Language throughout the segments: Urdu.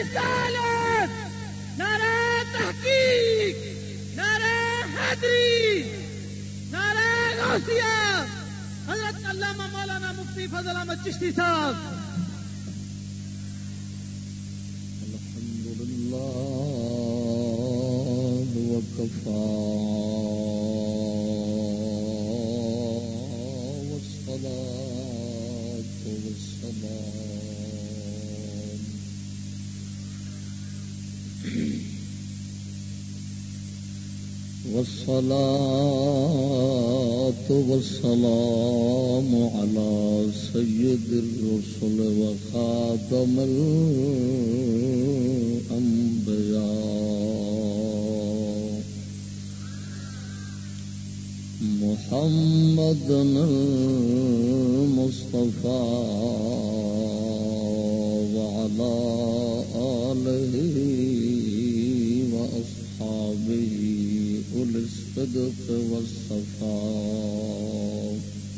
رسالت، نعرہ تحقیق، نعرہ حیدری، نعرہ غوثیہ، حضرت علامہ مولانا مفتی فضل احمد چشتی صاحب. الحمدللہ وکفا والصلاة والسلام على سيد الرسل وخاتم الأنبياء محمد المصطفى وعلى آله وأصحابه الصدق والصفاء.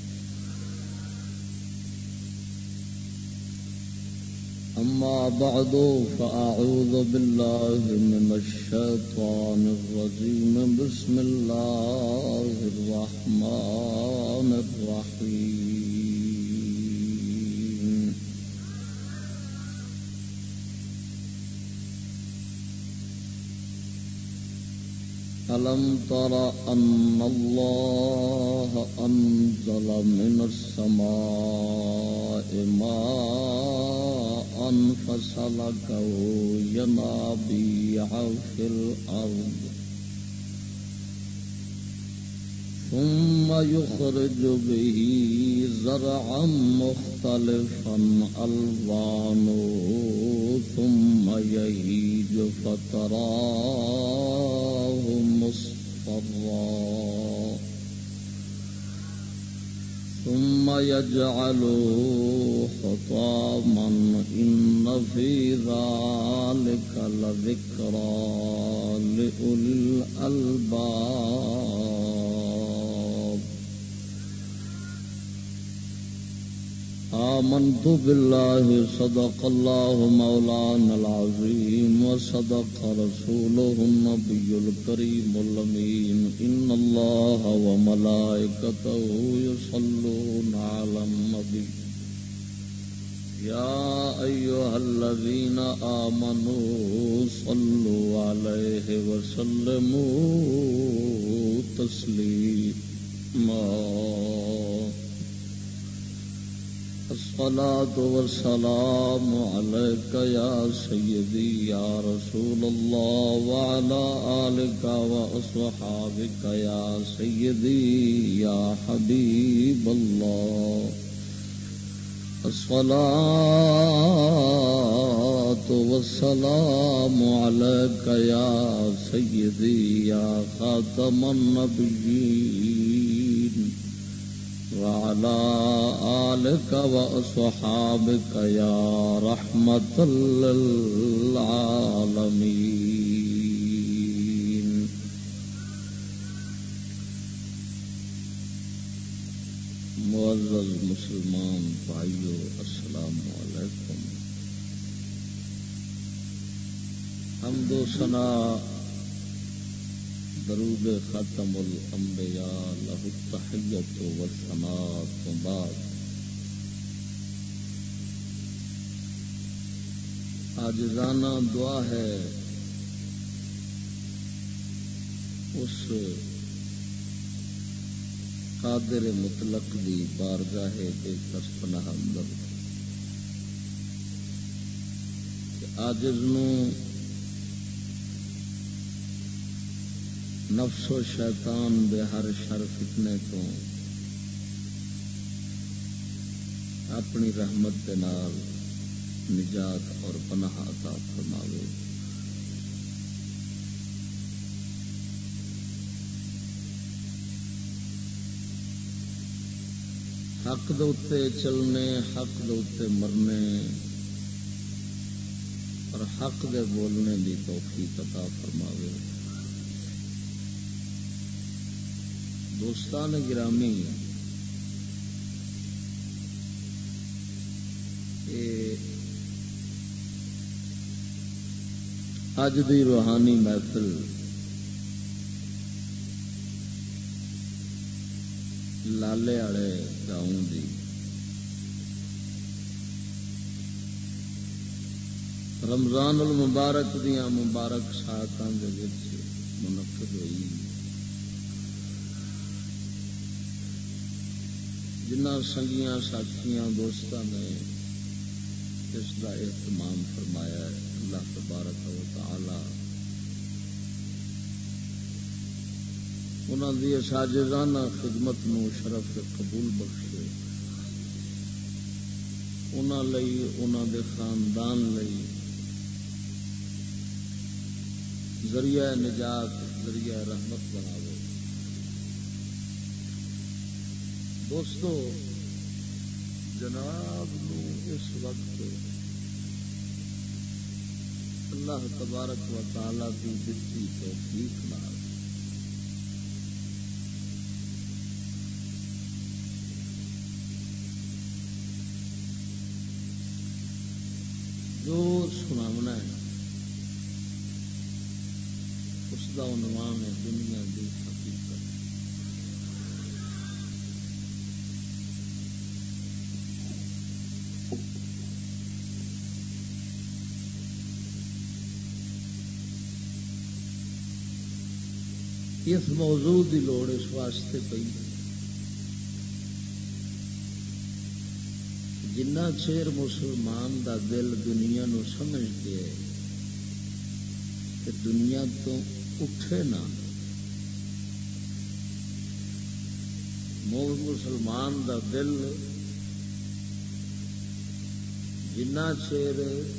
أما بعد فأعوذ بالله من الشيطان الرجيم. بسم الله الرحمن الرحيم. ألم تر أن الله أنزل من السماء ماء فسلكه ينابيع في الأرض ثم يخرج به زرعا مختلفا ألوانه ثم يهيج فتراه مصفرا ثم يجعله حطاما إن في ذلك لذكرى لأولي الألباب. آمنت بالله صدق الله مولانا العظيم وصدق رسوله النبي الكريم الأمين. إن الله وملائكته يصلون على النبي يا أيها الذين آمنوا صلوا عليه وسلموا تسليما. الصلاة والسلام عليك يا سيدي يا رسول الله وعلى آلك وأصحابك يا سيدي يا حبيب الله. الصلاة والسلام عليك يا سيدي يا خاتم النبيين وعلى آلك وأصحابك يا رحمة للعالمين. معزز مسلمان بھائیو السلام علیکم. حمد و ثنا درود ختم الانبیاء لہ التحیۃ والثناء. بعد عاجزانہ دعا ہے اس قادر مطلق دی بارگاہ بے کس پناہ اندر کہ عاجز نو نفس و شیطان دے ہر شر فتنے تو اپنی رحمت دے نال نجات اور پناہ عطا فرماوے. حق دے اتے چلنے، حق دے اتے مرنے اور حق دے بولنے دی توفیق عطا فرماوے. دوستان گرامی، اج دی روحانی محفل لالے والے گاؤں دی رمضان المبارک دیاں مبارک ساعتاں دے وچ منعقد ہوئی، جنہاں سنگیاں ساتھیاں دوستاں نے اس کا اہتمام فرمایا ہے، اللہ تبارک و تعالی انہاں دی ساجدانہ خدمت نو شرف قبول بخشے، انہاں لئی انہاں دے خاندان لئی ذریعہ نجات ذریعہ رحمت بناوے۔ دوستو، جناب نو اس وقت اللہ تبارک و تعالی کی دتی توفیق نال جو سناونا ہے اس کا عنوان ہے دنیا کی حقیقت۔ اس موضوع کی لوڑ اس واسطے پئی جنہ چیر مسلمان دا دل دنیا نو سمجھ کے کہ دنیا تو اٹھے نہ، مسلمان دا دل جنہ چیر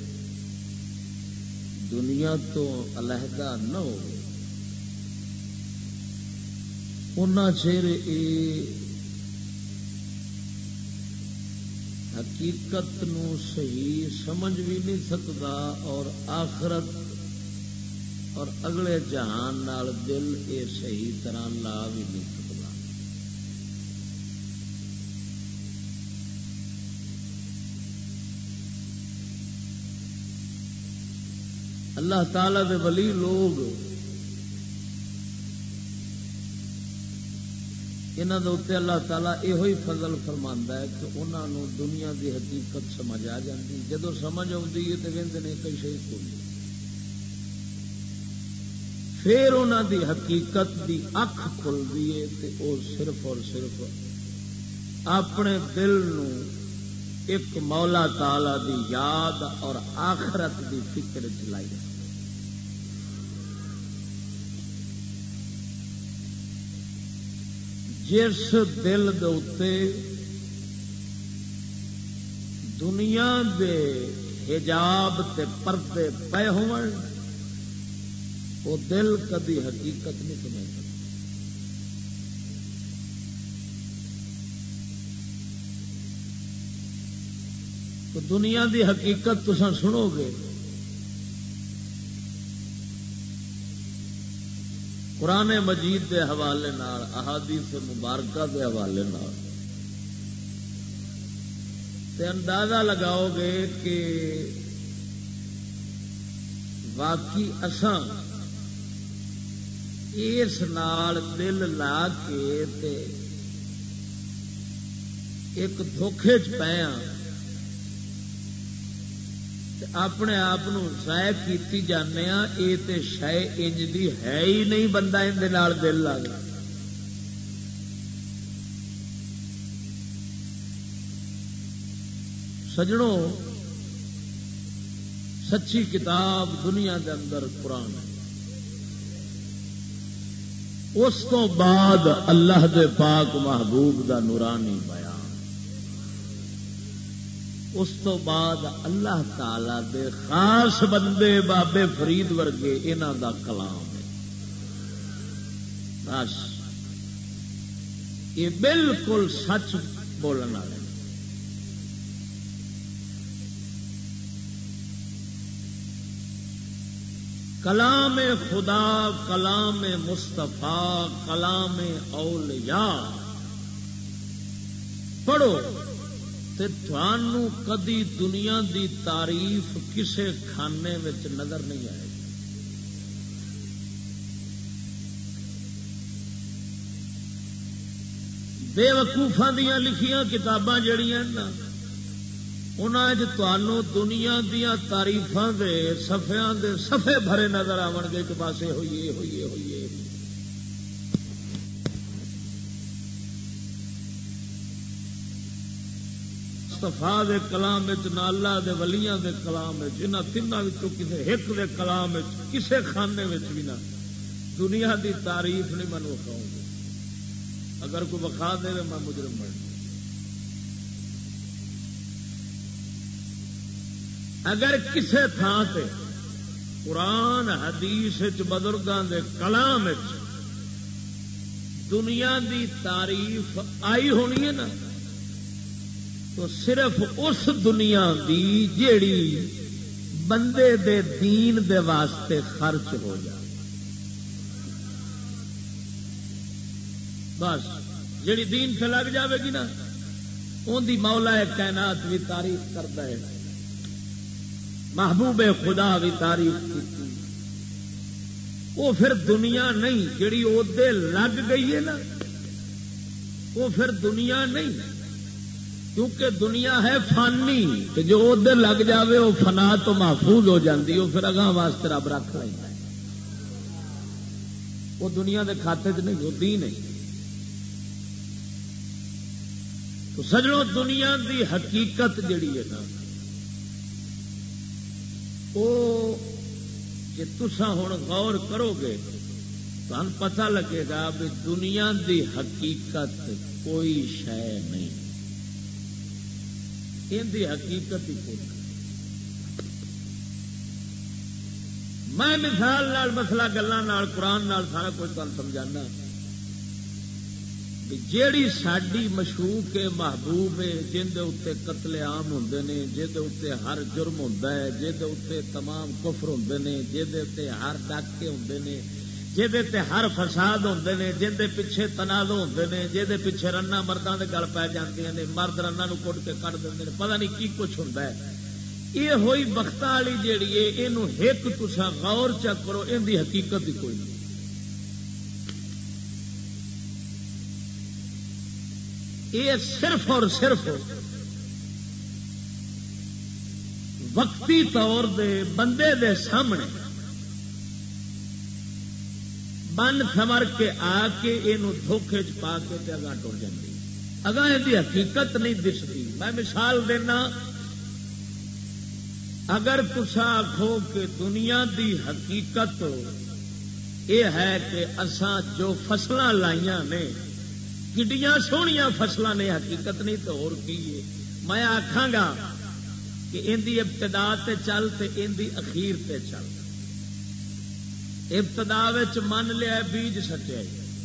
دنیا تو علیحدہ نہ ہو اُنہ چیر حقیقت نو صحیح سمجھ بھی نہیں سکتا اور آخرت اور اگلے جہان نال دل یہ صحیح طرح لا بھی نہیں سکتا۔ اللہ تعالی دے ولی لوگ انہاں دے اوتے اللہ تعالی یہ فضل فرماندا ہے کہ انہاں نو دنیا دی حقیقت سمجھ آ جاندی، جدوں سمجھ آؤندی ہے تے ویندے نے کئی شے کھولدی، پھر انہاں دی حقیقت دی اکھ کھلدی ہے تے او صرف اور صرف اپنے دل نو ایک مولا تعالی دی یاد اور آخرت دی فکر چلائی رکھے۔ جس دل دے اوتے دنیا دے حجاب تے پردے پے ہون وہ دل کبھی حقیقت نہیں سمجھ سکتا۔ تو دنیا دی حقیقت تساں سنو گے قرآن مجید دے حوالے نال، احادیث مبارکہ دے حوالے نال، تے اندازہ لگاؤ گے کہ واقعی اساں اس نال دل لا کے تے ایک دھوکھے چ پے ہاں، اپنے آپ ضائع کیتی جانے ہاں۔ یہ تے شے انج دی ہے ہی نہیں، بندہ اندے نال دل لا گیا۔ سجڑوں، سچی کتاب دنیا دے اندر قرآن ہے، اس تو بعد اللہ دے پاک محبوب دا نورانی بیان، اس تو بعد اللہ تعالی دے خاص بندے بابے فرید ورگے انہاں دا کلام ہے۔ بس یہ بالکل سچ بولن والے۔ کلام خدا، کلام مصطفیٰ، کلام اولیاء پڑھو تے تھانوں کدی دنیا دی تعریف کسے کھانے وچ نظر نہیں آئے گی۔ بے وقوفاں دیاں لکھیاں کتاباں جڑیاں نا انہاں دنیا دیاں تعریفاں دے صفحیاں دے صفحے بھرے نظر آون گے کہ پاسے ہوئیے ہوئیے ہوئیے مصطفیٰ دے کلام وچ نہ اللہ دے ولیاں دے کلام وچ انہاں تیناں وچوں کسے ایک دے کلام وچ کسے خانے وچ بھی نہ دنیا دی تعریف نہیں مینوں وکھاؤں گے اگر کوئی وکھا دے میں مجرم بن اگر کسے تھان تے قرآن حدیث بزرگاں دے کلام دنیا دی تعریف آئی ہونی ہے نا تو صرف اس دنیا دی جیڑی بندے دے دین دے واسطے خرچ ہو جائے بس جیڑی دین سے لگ جاوے گی نا ان دی مولا کائنات بھی تعریف کرتا ہے محبوب خدا بھی تعریف کی وہ پھر دنیا نہیں جیڑی عہدے لگ گئی ہے نا وہ پھر دنیا نہیں کیونکہ دنیا ہے فانی جو عہدے لگ جاوے وہ فنا تو محفوظ ہو جاتی وہ پھر اگاں واسطے رب رکھ لینا وہ دنیا دے کھاتے چ نہیں وہ دین نہیں تو سجنوں دنیا دی حقیقت جڑی ہے نا وہ جی تسا ہوں غور کرو گے تو پتہ لگے گا بھی دنیا دی حقیقت کوئی شے نہیں ان دی حقیقت ہی کوئی میں مثال نال مسئلہ گلاں قرآن نال سارا کچھ تمہیں سمجھانا جیڑی ساڈی مشوق محبوب ہے جن دے اوتے قتل عام ہوندے نے جے دے اوتے ہر جرم ہوندا ہے جے دے اوتے تمام کفر ہوندے نے جے دے اوتے ہر ڈاکے ہوندے نے جے دے تے ہر فساد ہوندے نے جن دے پیچھے تنازع ہوندے نے جے دے پیچھے رنا مرداں دے گل پے جاندیاں نے مرد رنا نو کٹ کے کڈ دیندے نے پتہ نہیں کی کچھ ہوندا ہے یہ ہوئی بختاں والی جیڑی ہے اینو ایک تساں غور چ کرو ان دی حقیقت ہی کوئی نہیں یہ صرف اور صرف وقتی طور دے بندے دے سامنے بن سمر کے آ کے یہ دھوکھے چ پا کے اگاں ٹر جاتی اگاں یہ حقیقت نہیں دستی میں مثال دینا اگر تسا آخو کہ دنیا دی حقیقت یہ ہے کہ اساں جو فصلاں لائیاں نے کڈیاں سوہنیاں فصلاں نے حقیقت نہیں تو اور کی ہے میں آکھاں گا کہ ان دی ابتدا تے چل تے ان دی اخیر تے چل ابتدا وچ من لیا بیج سٹیا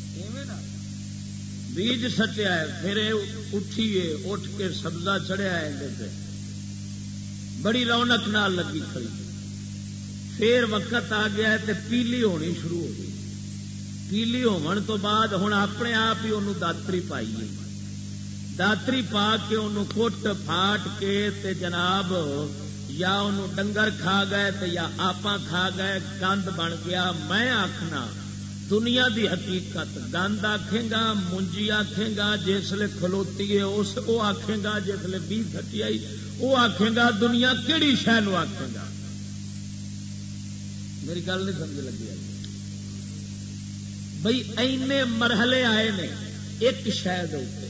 بیج سٹیا ہے پھر اٹھیے اٹھ کے سبزہ چڑھیا ہے بڑی رونق نال لگی کھڑی پھر وقت آ گیا تے پیلی ہونی شروع ہو گئی پیلی ہون تو بعد ہوں اپنے آپ ہی انہوں داتری پائیے داتری پا کے انہوں کٹ پھاٹ کے تے جناب یا انہوں ڈنگر کھا گئے تے یا آپاں کھا گئے گند بن گیا میں آکھنا دنیا دی حقیقت گند آکھیں گا منجی آکھیں گا جسلے کھلوتی ہے اس وہ آکھیں گا جسلے بی تھٹی آئی وہ آکھیں گا دنیا کیڑی شے نو آکھیں گا میری گل نہیں سمجھ لگی آئی بھئی اینے مرحلے آئے نے ایک شاید ہوتے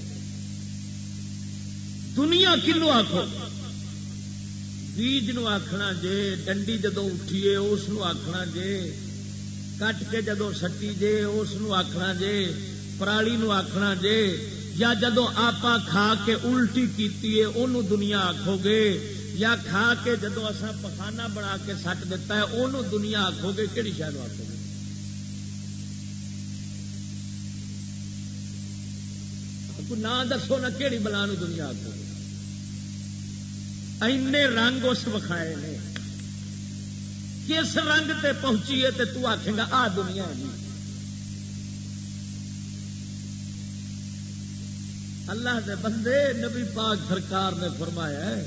دنیا کنو آکھو بیج نو آکھنا جے ڈنڈی جدو اٹھیے اس نو آکھنا جے کٹ کے جدو سٹی جے اس نو آکھنا جے پرالی نو آکھنا جے یا جدو آپا کھا کے الٹی کیتی ہے انہوں دنیا آکھو گے یا کھا کے جدو اساں پخانہ بنا کے سٹ دیتا ہے انہوں دنیا آکھو گے کیڑی شاید آکھو گے نہ دسو نہ کہڑی بلا نو دنیا آکھو اینے رنگ اس وکھائے نے کس رنگ تے پہنچی ہے تے تو آکھیں گا آ دنیا ہے اللہ دے بندے نبی پاک سرکار نے فرمایا ہے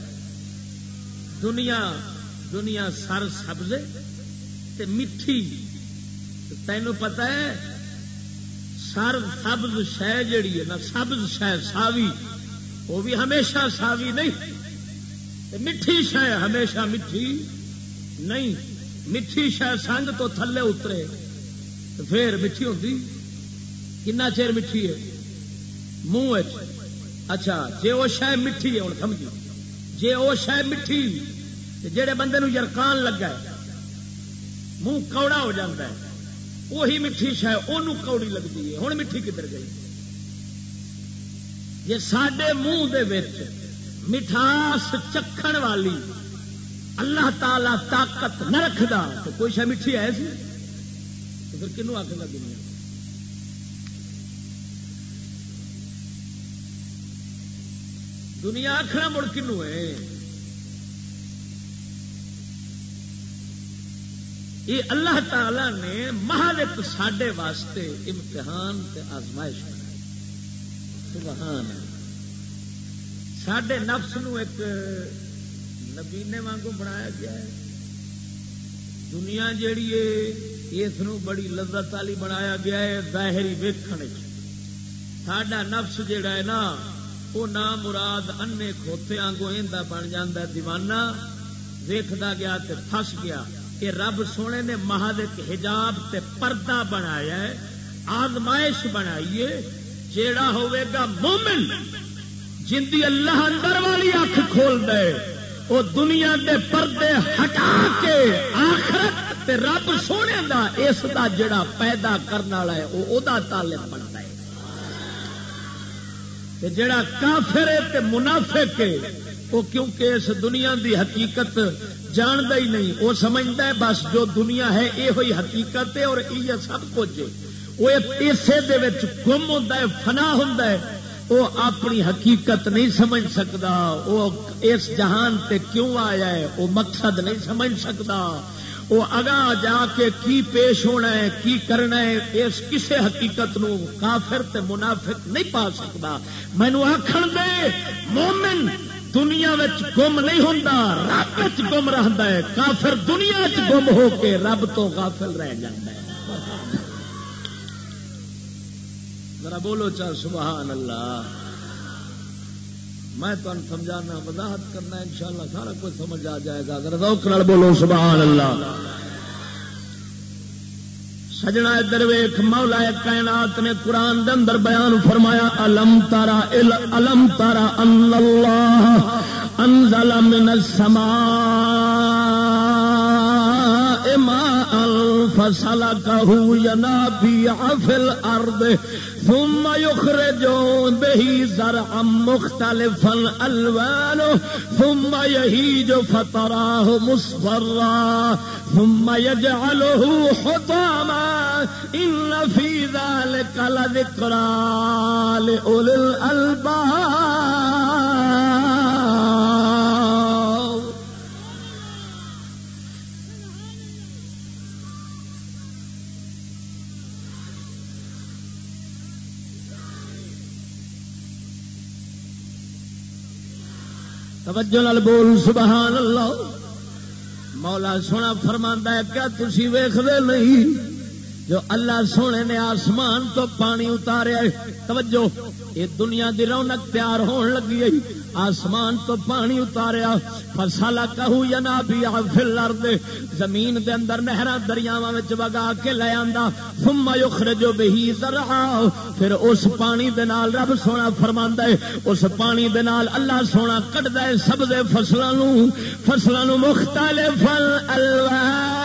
دنیا سر سبز تے میٹھی تینوں پتہ ہے سبز شے جڑی ہے نا سبز شے ساوی وہ بھی ہمیشہ ساوی نہیں، میٹھی شے ہمیشہ میٹھی نہیں، میٹھی شے سنگ تو تھلے اترے تو پھر میٹھی ہوتی کنا چیر میٹھی ہے منہ۔ اچھا جی وہ شے میٹھی ہے ہوں سمجھی، جی وہ شے میٹھی جہے بندے نو یرکان لگا ہے منہ کوڑا ہو جاتا ہے وہی میٹھی شے انہوں کوڑی لگتی ہے، ہوں میٹھی کدھر گئی؟ جی سڈے منہ دے وچ مٹھاس چکھن والی اللہ تعالی طاقت نہ رکھدا تو کوئی شے میٹھی ہے سی تو پھر کنوں آکے گا دنیا؟ دنیا آخنا مڑ کنوں ہے؟ یہ اللہ تعالی نے محض ایک ساڈے واسطے امتحان تے آزمائش بنائی۔ سبحان ساڈے نفس نو ایک نبینے وانگو بنایا گیا ہے۔ دنیا جیڑی ہے اس نو بڑی لذت والی بنایا گیا ہے ظاہری ویکھن وچ۔ ساڈا نفس جیڑا ہے نا وہ نام مراد انے کھوتے آنگو ایندا بن جاندا ہے دیوانہ، ویکھدا گیا تے پھس گیا۔ کہ رب سونے نے محض ایک حجاب تے پردہ بنایا ہے، آزمائش بنائی ہے۔ جیڑا ہوئے گا مومن جن دی اللہ اندر والی اکھ کھول دے وہ دنیا دے پردے ہٹا کے آخرت تے رب سونے دا اس دا جڑا پیدا کرنے والا ہے وہ دا طالب بنتا ہے۔ تے جڑا کافر ہے تے منافق ہے وہ کیونکہ اس دنیا دی حقیقت جانتا ہی نہیں، وہ سمجھتا ہے بس جو دنیا ہے یہ ہوئی حقیقت ہے اور یہ سب کچھ ہے۔ وہ اسے دے وچ گم ہوتا ہے، فنا ہوتا ہے، وہ اپنی حقیقت نہیں سمجھ سکتا، وہ اس جہان تے کیوں آیا ہے وہ مقصد نہیں سمجھ سکتا، وہ اگاں جا کے کی پیش ہونا ہے کی کرنا ہے اس کسے حقیقت نو کافر تے منافق نہیں پا سکتا۔ مینوں آکھن دے مومن دنیا وچ گم نہیں ہوندا، رب وچ گم رہندا ہے، کافر دنیا وچ گم ہو کے رب تو غافل رہ جاندا ہے۔ ذرا بولو چا سبحان اللہ۔ میں تمہیں سمجھانا وضاحت کرنا انشاءاللہ سارا کچھ سمجھ آ جائے گا۔ ذرا ذوق نال بولو سبحان اللہ۔ سجنا ادھر ویکھ مولا کائنات نے قرآن دے اندر بیان فرمایا الم ترى ان اللہ انزل من السماء ماء فسلكه ينابيع في الارض ثم يخرج به زرعا مختلفا الوانه ثم يهيج فتراه مصفرا ثم يجعله حطاما ان في ذلك لذكرى لأولي الألباب۔ توجہ نال بول سبحان اللہ۔ مولا سونا فرماندا ہے کیا تسی ویکھدے نہیں جو اللہ سونے نے آسمان تو پانی اتاریا ہے۔ توجہ یہ دنیا دی رونق تیار ہون لگی ہے، آسمان تو پانی اتاریا فسلكه ينابيع في الارض، زمین دے اندر نہراں دریاواں وچ وگا کے لے آندا ثم يخرج به زرعا، پھر اس پانی دے نال رب سونا فرماندا ہے اس پانی دے نال اللہ سونا کڈدا ہے سبزے فصلاں نو مختلف الالوان،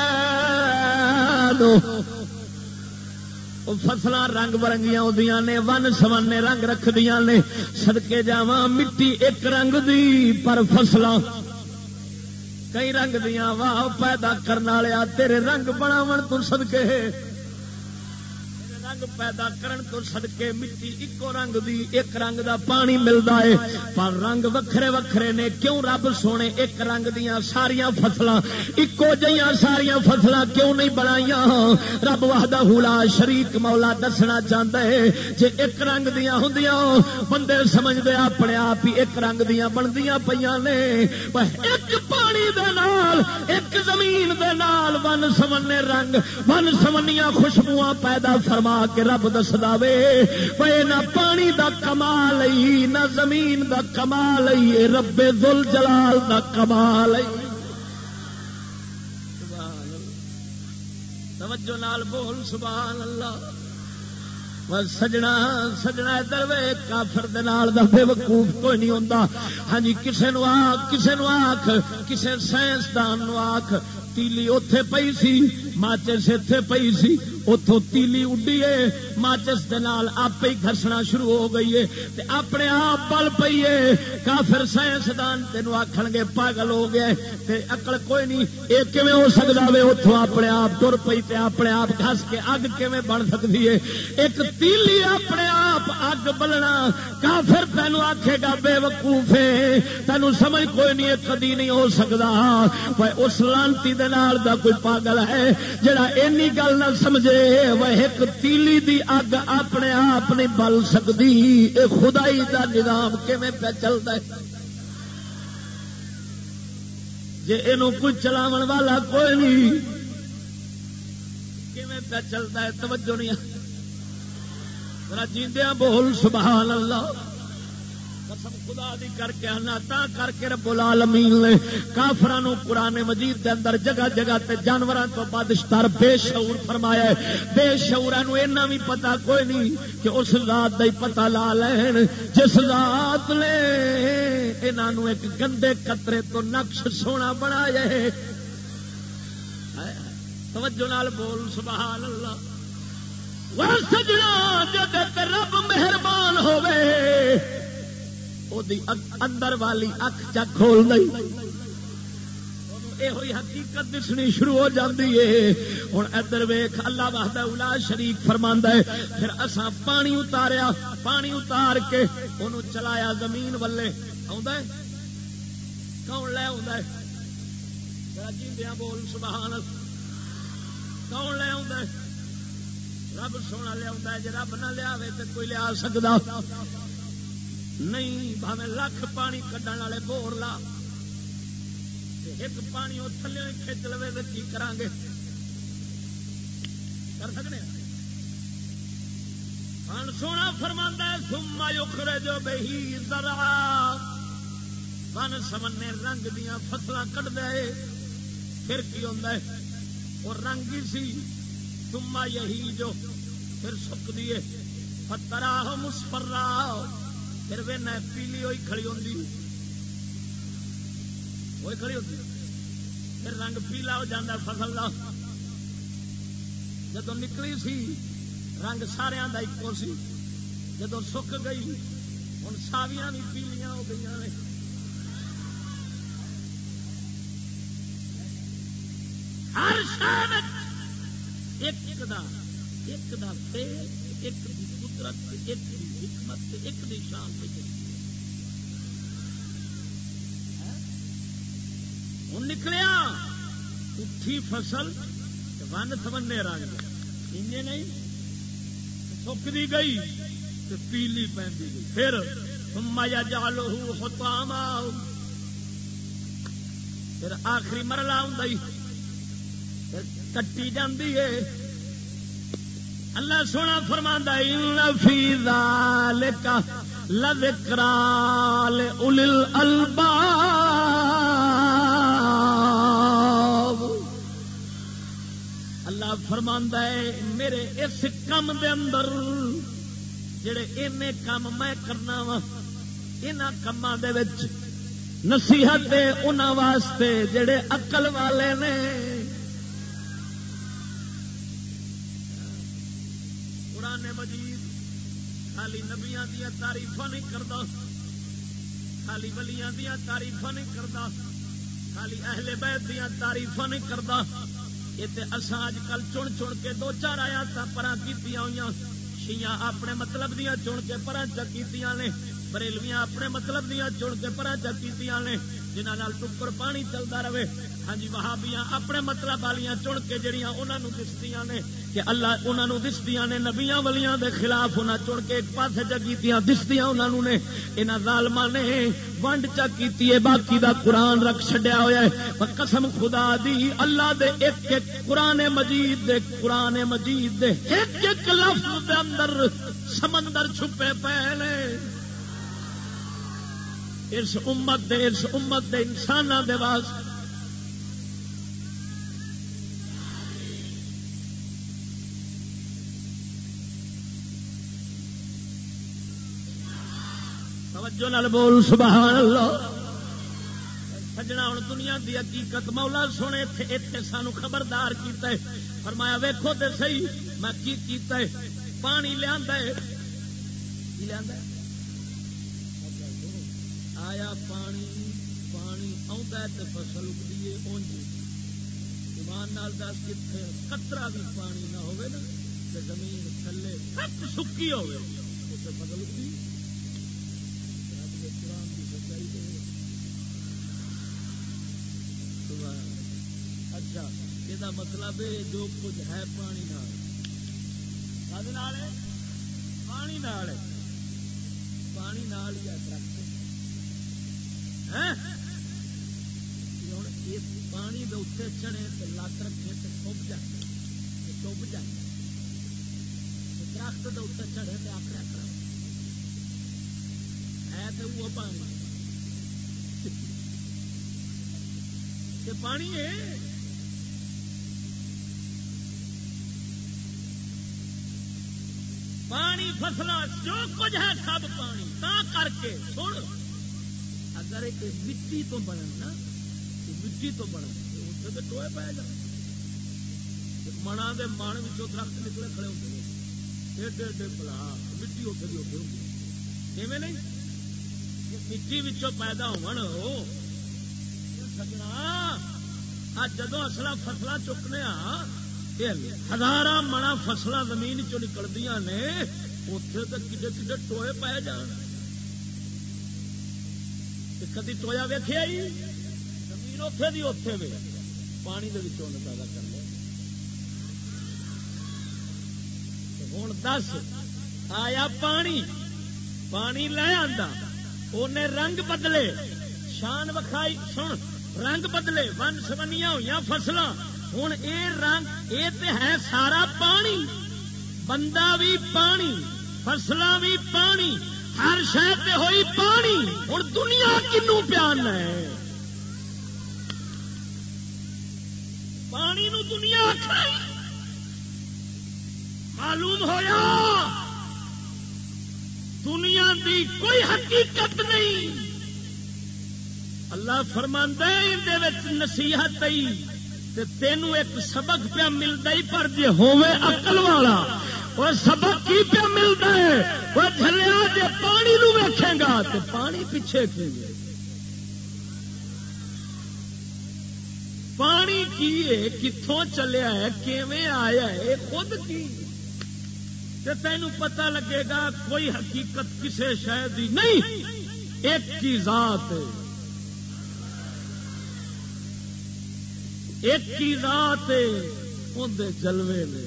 فصل رنگ برنگیاں ہوندیاں نے، ون سونے رنگ رکھدیاں نے۔ صدقے جاواں مٹی ایک رنگ دی پر فصلاں کئی رنگ دیاں، واہ پیدا کرنے والیا تیرے رنگ بناون تو صدقے، رنگ پیدا کرن تو صدقے مٹی ایکو رنگ دی ایک رنگ دا پانی ملدا ہے، پر رنگ وکھرے وکھرے نے۔ کیوں رب سونے ایک رنگ دیاں ساریاں فصلاں ایکو جیاں ساریاں فصلاں کیوں نہیں بنائیاں؟ رب وحدہ لا شریک مولا دسنا چاہتا ہے جے ایک رنگ دیاں ہوندیاں بندے سمجھدے اپنے آپ ہی ایک رنگ دیاں بندیاں پیاں نے، پر ایک پانی دے نال ایک زمین دے نال ون سمنے رنگ ون سمنیاں خوشبوواں پیدا فرما کے رب دسدا وے پے نہ پانی دا کمال ہی نہ زمین دا کمال ہی رب ذل جلال دا کمال ہی توجہ نال بول سبحان اللہ سجنا سجنا ادھر وے کافر دے نال دا بے وقوف کوئی نہیں ہوندا ہاں جی کسے نو آکھ کسے سائنسدان نو آکھ تیلی اوتھے پئی سی ماچس ایتھے پئی سی اتوں تیلی اڈیے ماچس دے نال آپ ہی گھسنا شروع ہو گئی ہے تے اپنے آپ بل پئی ہے کافر سائنسدان تینوں آکھن گے پاگل ہو گئے تے عقل کوئی نہیں یہ کیویں ہو سکدا وے اتوں اپنے آپ تر پئی تے اپنے آپ گھس کے اگ کیویں بن سکتی ہے ایک تیلی اپنے آپ اگ بلنا کافر تینوں آکھے گا بے وقوف ہے تینوں سمجھ کوئی نہیں کدی نہیں ہو سکدا اس لانتی دے نال دا کوئی پاگل ہے جڑا اینی گل نہ سمجھے وہ ایک تیلی دی اگ اپنے آپ نہیں بل سکتی اے خدائی دا نظام کیویں پہ چلتا ہے جے اینو کوئی چلاون والا کوئی نہیں کیویں پہ چلتا ہے توجہ نہیں ذرا جیندیاں بول سبحان اللہ قسم خدا دی کر کے آنا تا کر کے رب العالمین نے کافراں نو قرآن مجید دے اندر جگہ جگہ تے جانوراں تو بادشتر بے شعور فرمایا ہے بے شعوراں نو اینا بھی پتہ کوئی نہیں کہ اس ذات دا ہی پتہ لا لین جس ذات نے انہاں نو ایک گندے قطرے تو نقش سونا بنایا ہے توجہ نال بول سبحان اللہ وا سجنا جد تے رب مہربان ہوے اندر والی اکھ چا کھول دئی یہ حقیقت دسنی شروع ہو جاتی ہے ہوں ادھر ویخ اللہ وحدہ لا شریک فرماندا ہے پھر اساں پانی اتاریا پانی اتار کے انہوں چلایا زمین والے آندا ہے کون لے آندا ہے ذرا جیندیاں بول سبحان اللہ کون لے آندا ہے رب سونا لے آندا ہے جے رب نہ لیاوے تے کوئی لیا سکدا نہیں بھاویں لکھ پانی کڈن والے بور لا ایک پانی وہ تھلے کھچ لوے تو کی کران گے کر سکنے ہن سونا فرماندا ہے ثم یخرج بہ زرعا ون سمنے رنگ دیاں فصلاں کڈ دے پھر کی ہوندا ہے وہ رنگ ہی سی ثم یہی جو پھر سک دیے فتراہ مصفرا پھر وہ نہ پیلی ہوئی کھڑی ہوندی وہی کھڑی ہوتی پھر رنگ پیلا ہو جاتا فصل کا جدو نکلی سی رنگ سارے کا ایکو سی جدو سک گئی ہوں ساویاں بھی پیلیاں ہو گئی نے ہر شہر ایک دا فیل ایک دی قدرت ایک دی حکمت ایک دی شان ہوں نکلیا اٹھی فصل ون سمنے رنگ انجے نہیں سکتی گئی تو پیلی پہنتی گئی پھر ثم یجعلہ حطاما پھر آخری مرلہ ہوں کٹی جاندی ہے اللہ سونا فرماندا ہے ان فی ذالک لذکری لأولی الالباب اللہ فرماندا ہے میرے اس کم دے اندر جڑے اینے کم میں کرنا وا انہاں کماں دے وچ نصیحت ہے انہاں واسطے جڑے عقل والے نے مجید خالی نبیاں دیا تعریفاں نہیں کرتا خالی ولیاں دیا تعریفاں نہیں کرتا خالی اہل بیت دیا تعریفاں نہیں کرتا یہ تے اساں اج کل چن چن کے دو چار آیاتاں پراں کیتیاں ہوئیاں شیعہ اپنے مطلب دیا چن کے پراں چکیتیاں نے بریلویاں اپنے مطلب دیا چن کے پراں چکیتیاں نے جنہاں نال ٹکر پانی چلدا رہے ہاں جی وہابیاں اپنے مطلب والیاں چن کے جڑیاں انہاں نوں دسدیاں نے کہ اللہ انہاں نوں دسدیاں نے نبیاں ولیاں دے خلاف انہاں چن کے ایک پاسے جگیتیاں دسدیاں انہاں نوں نے انہاں ظالماں نے ونڈ چا کیتی ہے باقی دا قرآن رکھ چھڈیا ہویا ہے قسم خدا دی اللہ دے ایک ایک قرآن مجید دے ایک ایک لفظ دے اندر سمندر چھپے پئے نے اس امت دے انساناں دے واسطے توجہ نال بول سبحان اللہ سجنا ہوں دنیا دی حقیقت مولا سونے اتنے سانو خبردار کیتا ہے فرمایا ویکھو تے صحیح میں کی کیتا ہے پانی لیا آیا پانی آتا ہے تو فصل اگتی ہے اونج ایمان نال دس کتنے قطرہ بھی پانی نہ ہوئے نا تو زمین تھلے سب سکی ہوئے اسے فصل اگتی اچھا یہ مطلب ہے جو کچھ ہے پانی نال یا درخت پانی دے اتنے چڑھے تو لت رکھے تو ڈب جائے درخت دے اتنے چڑھے تو آپ رکھ ہے تو وہ پانی ہے پانی فصل جو کچھ ہے سب پانی تا کر کے چھوڑ اگر ایک مٹی تو بننا مٹی تو بننا اتنے تو ٹوئے پہ جانا منا دے من میں درخت نکلے کھڑے ہوتے ہیں ایڈے ایڈے بلا مٹی اتنے کی اتنے ہوگی ایویں نہیں مٹی پیدا ہو سجنا جدو اصل فصل چکنے ہزار منا فصل زمین چ نکلدیاں نے اتنے تو کڈے کڈے ٹوئے پی جان کدی ٹویا ویکھیا ہی زمین اوتھے دی اوتھے وے پانی دے وچوں پیدا کر لیا ہوں دس آیا پانی لے آندا اونے رنگ بدلے شان وکھائی سن رنگ بدلے ون سبنیاں ہوئی فصلاں ہوں یہ رنگ یہ تو ہے سارا پانی بندہ بھی پانی فصلاں بھی پانی ہر شہر سے ہوئی پانی ہوں دنیا کنوں پیانا ہے پانی نو دنیا آخر معلوم ہویا دنیا دی کوئی حقیقت نہیں اللہ فرماندا ہے اندے نصیحت آئی تینوں ایک سبق پہ ملتا ہی پر جی ہوے عقل والا اور سبق کی پہ ملتا ہے وہ جھلیا جی پانی نو ویکھے گا تو پانی پیچھے کھینگے پانی کی ہے کتوں چلیا ہے کیویں آیا ہے خود کی تینوں پتہ لگے گا کوئی حقیقت کسے شے دی نہیں ایک کی ذات ہے ایک کی ذات اندے جلوے نے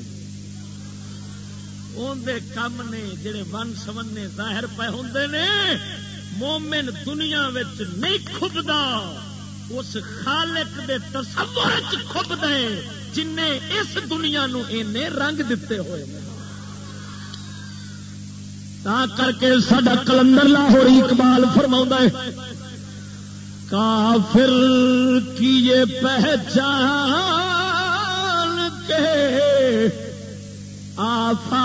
اندے کم نے جڑے ون سمنے ظاہر پہ ہوندے نے مومن دنیا وچ نہیں کھبدا اس خالق دے تصور وچ کھبدا ہے جن نے اس دنیا نو اینے رنگ دتے ہوئے نے تا کر کے ساڈا کلندر لاہوری اقبال فرماوندا ہے کافر کی یہ پہچان کے آفاق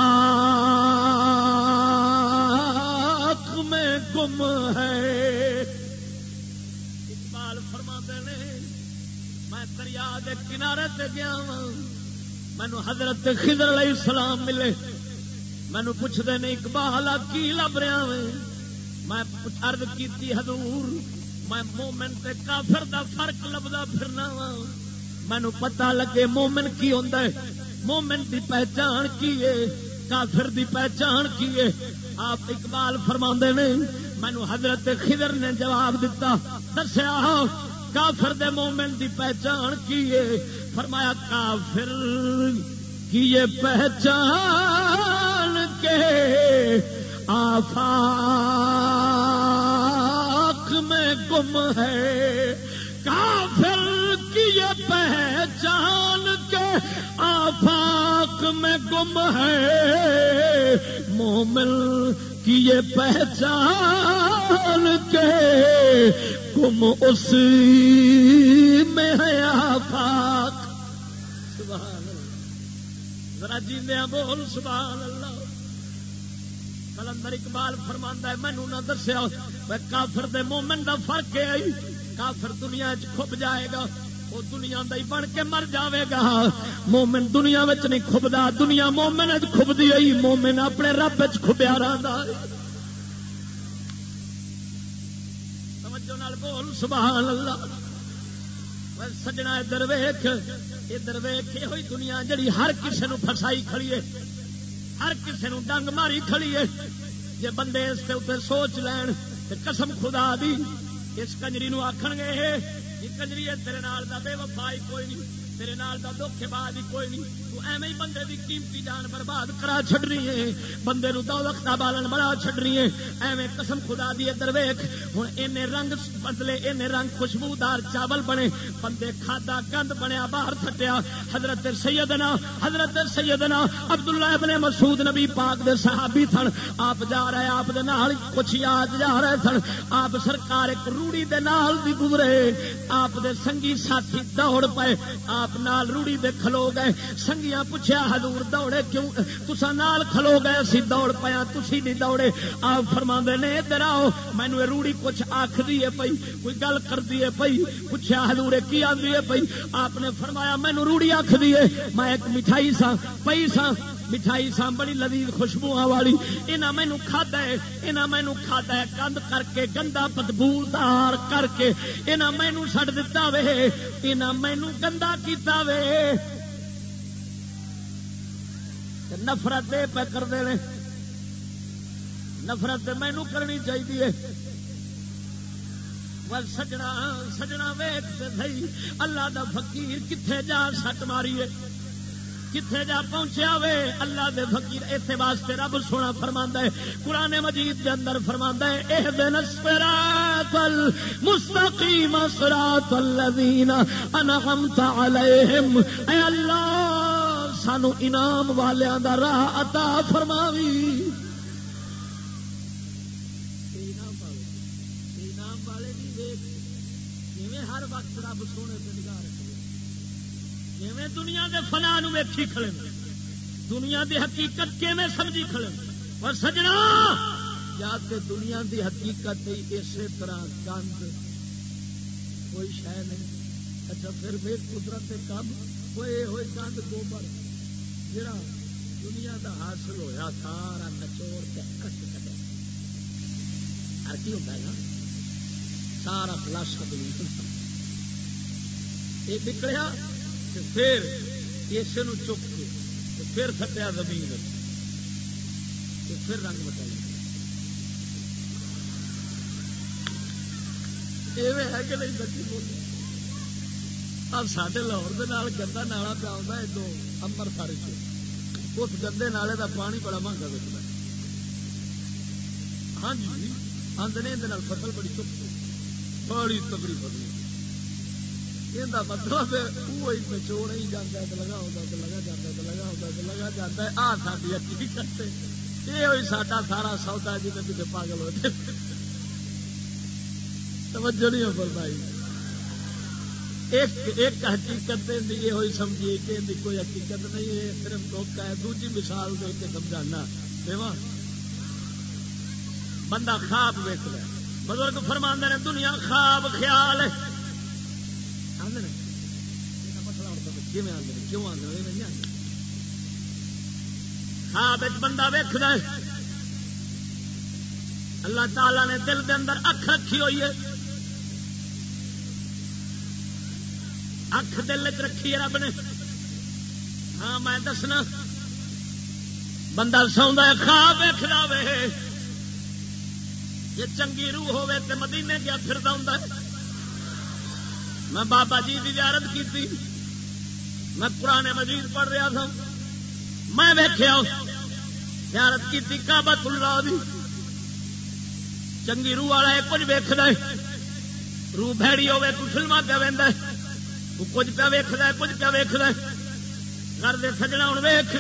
میں گم ہے اقبال فرماتے ہیں میں دریا کے کنارے تے گیا مینو حضرت خضر علیہ السلام ملے مینو پوچھتے نہیں اقبال کی لب رہا میں عرض کی حضور میں مومن تے کافر دا فرق لبدا پھرنا وا مینوں پتہ لگے مومن کی ہوندا ہے مومن دی پہچان کی ہے کافر دی پہچان کی ہے آپ اقبال فرماندے نے مینوں حضرت خضر نے جواب دتا دسیا کافر دے مومن دی پہچان کی ہے؟ فرمایا کافر کی یہ پہچان کے آفاق میں گم ہے، کافر کی یہ پہچان کے آفاق میں گم ہے، مومن کی یہ پہچان کے گم اسی میں ہے آفاق۔ سبحان اللہ، ذرا جیندیاں بول سبحان اللہ۔ کلندر اقبال فرماندا ہے مینوں نہ دسیا کافر دے مومن دا فرق ہے، کافر دنیا وچ کھب جائے گا، وہ دنیا دا ہی بن کے مر جاوے گا، مومن دنیا وچ نہیں کھبدا، دنیا مومن وچ کھبدی ہے، مومن اپنے رب وچ کھبیا رہندا ہے۔ توجہ نال بول سبحان اللہ۔ سجنا ادھر ویکھ یہ ہوئی دنیا جڑی ہر کسے نو پھسائی کھڑی ہے، ہر کسے نو ڈنگ ماری کھڑی ہے، جے بندے اس تے اوپر سوچ لین تے قسم خدا دی اس کنجری نو آکھن گے یہ کنجری ہے تیرے نال دا بے وفائی کوئی نہیں، تیرے نال دا دھوکے باز ہی کوئی نہیں، تو ایویں ہی بندے دی قیمتی جان برباد کرا چھڈنی ہے، بندے نو دوزخ دا بالن بنا چھڈنی ہے، ایویں قسم خدا دی ادھر ویکھ ہن اینے رنگ بدلے، اینے رنگ خوشبودار چاول بنے، بندے کھادا گند بنیا باہر سٹیا۔ حضرت سیدنا عبداللہ ابن مسعود نبی پاک دے صحابی سن، آپ جا رہے آپ دے نال کچھ یاد جا رہے سن، آپ سرکار ایک روڑی دے نال دی گزرے، آپ دے سنگی ساتھی دوڑ پے، آپ نال روڑی دے کھلو گئے، سنگیاں پوچھیا حضور دوڑے کیوں، تساں نال کھلو گئے اسی دوڑ پیا تسی نہیں دوڑے؟ آپ فرماندے نے ادھر آؤ، مینوں روڑی کچھ آکھدی ہے پئی، کوئی گل کردی ہے پئی، پوچھیا حضور کی آندی ہے پئی؟ آپ نے فرمایا مینوں روڑی آکھدی ہے، میں ایک مٹھائی سا پئی سا، مٹھائی سا بڑی لذیذ خوشبوواں والی، انہاں مینوں کھادا ہے گند کر کے، گندا بدبودار کر کے انہاں مینوں چھڈ دتا وے، انہاں مینوں گندا کیتا وے، نفرت پہ کردے نے، نفرت مینوں کرنی چاہیے۔ سجنا ویکھ تے صحیح اللہ دا فقیر کتھے جا سٹ ماری ہے، کتھے جا پہنچیا وے اللہ دے فقیر۔ اس واسطے رب سونا فرماندا ہے قرآن مجید دے اندر فرماندا ہے اهدنا الصراط المستقیم صراط الذین انعمت علیہم، اے اللہ سانو انعام والیاں دا راہ عطا فرماوی۔ انعام والے بھی ویکھ جویں ہر وقت رب سونے تے نگاہ رکھے، جویں دنیا دے فنا نو ویکھی کھڑے، دنیا دی حقیقت کیویں سمجھی کھڑے۔ اور سجنا یا تے دنیا دی حقیقت اسی طرح گند کوئی شے نہیں، اچھا پھر ویکھ قدرت دے کام ہوئے ہوئے گند گوبر جڑا دنیا دا حاصل ہویا سارا نچوڑ کے کٹ کٹے، ہر کی ہوتا ہے نا سارا خلاصہ دنیا یہ نکلیا، پھر اسے نو چک کے پھر سٹیا زمین، پھر رنگ بتائی ہے کہ نہیں سچی بولی۔ اب سارے لاہور کے گندا نالا پیا ہوتا ہے دو امرتسر سے، اس گندے نالے کا پانی بڑا مہنگا بکتا ہے۔ ہاں جی آدھے یہ فصل بڑی چکتی، بڑی تگڑی فصل، یہ مطلب وہی نچوڑ ہی جاتا ہے تو لگا ہوتا تو لگا جاتا ہے تو لگا ہوتا تو لگا جاتا ہے۔ آ ساری حقیقت یہ ہوئی ساڈا سارا سودا جی میں کتنے پاگل ہوتے، توجہ نہیں ہو بھائی۔ ایک حقیقت یہ ہوئی سمجھیے کہ کوئی حقیقت نہیں ہے، صرف دھوکا ہے۔ دوسری مثال دے کے سمجھانا دیواں، بندہ خواب ویکھ لے، بزرگ فرماندے نے دنیا خواب خیال ہے، خواب بندہ ویکھدا ہے، اللہ تعالی نے دل دے اندر اکھ رکھی ہوئی ہے، اکھ دل چ رکھی ہے رب نے۔ ہاں میں دسنا، بندہ سوندا ہے خواب ویکھدا وے، یہ چنگی روح ہوے تے مدینے گیا پھردا ہوندا ہے، میں بابا جی کی زیارت کی تھی، میں قرآن مجید پڑھ رہا تھا، میں ویکھیا زیارت کی تھی کعبۃ اللہ دی، چنگی روح والا ہے کچھ ویکھدا ہے، روح بھیڑی ہوے کوئی فلماں پہ ویندا ہے، وہ کچھ پہ ویکھدا ہے کچھ پہ ویکھدا ہے، گھر دے سجنا ہن ویکھ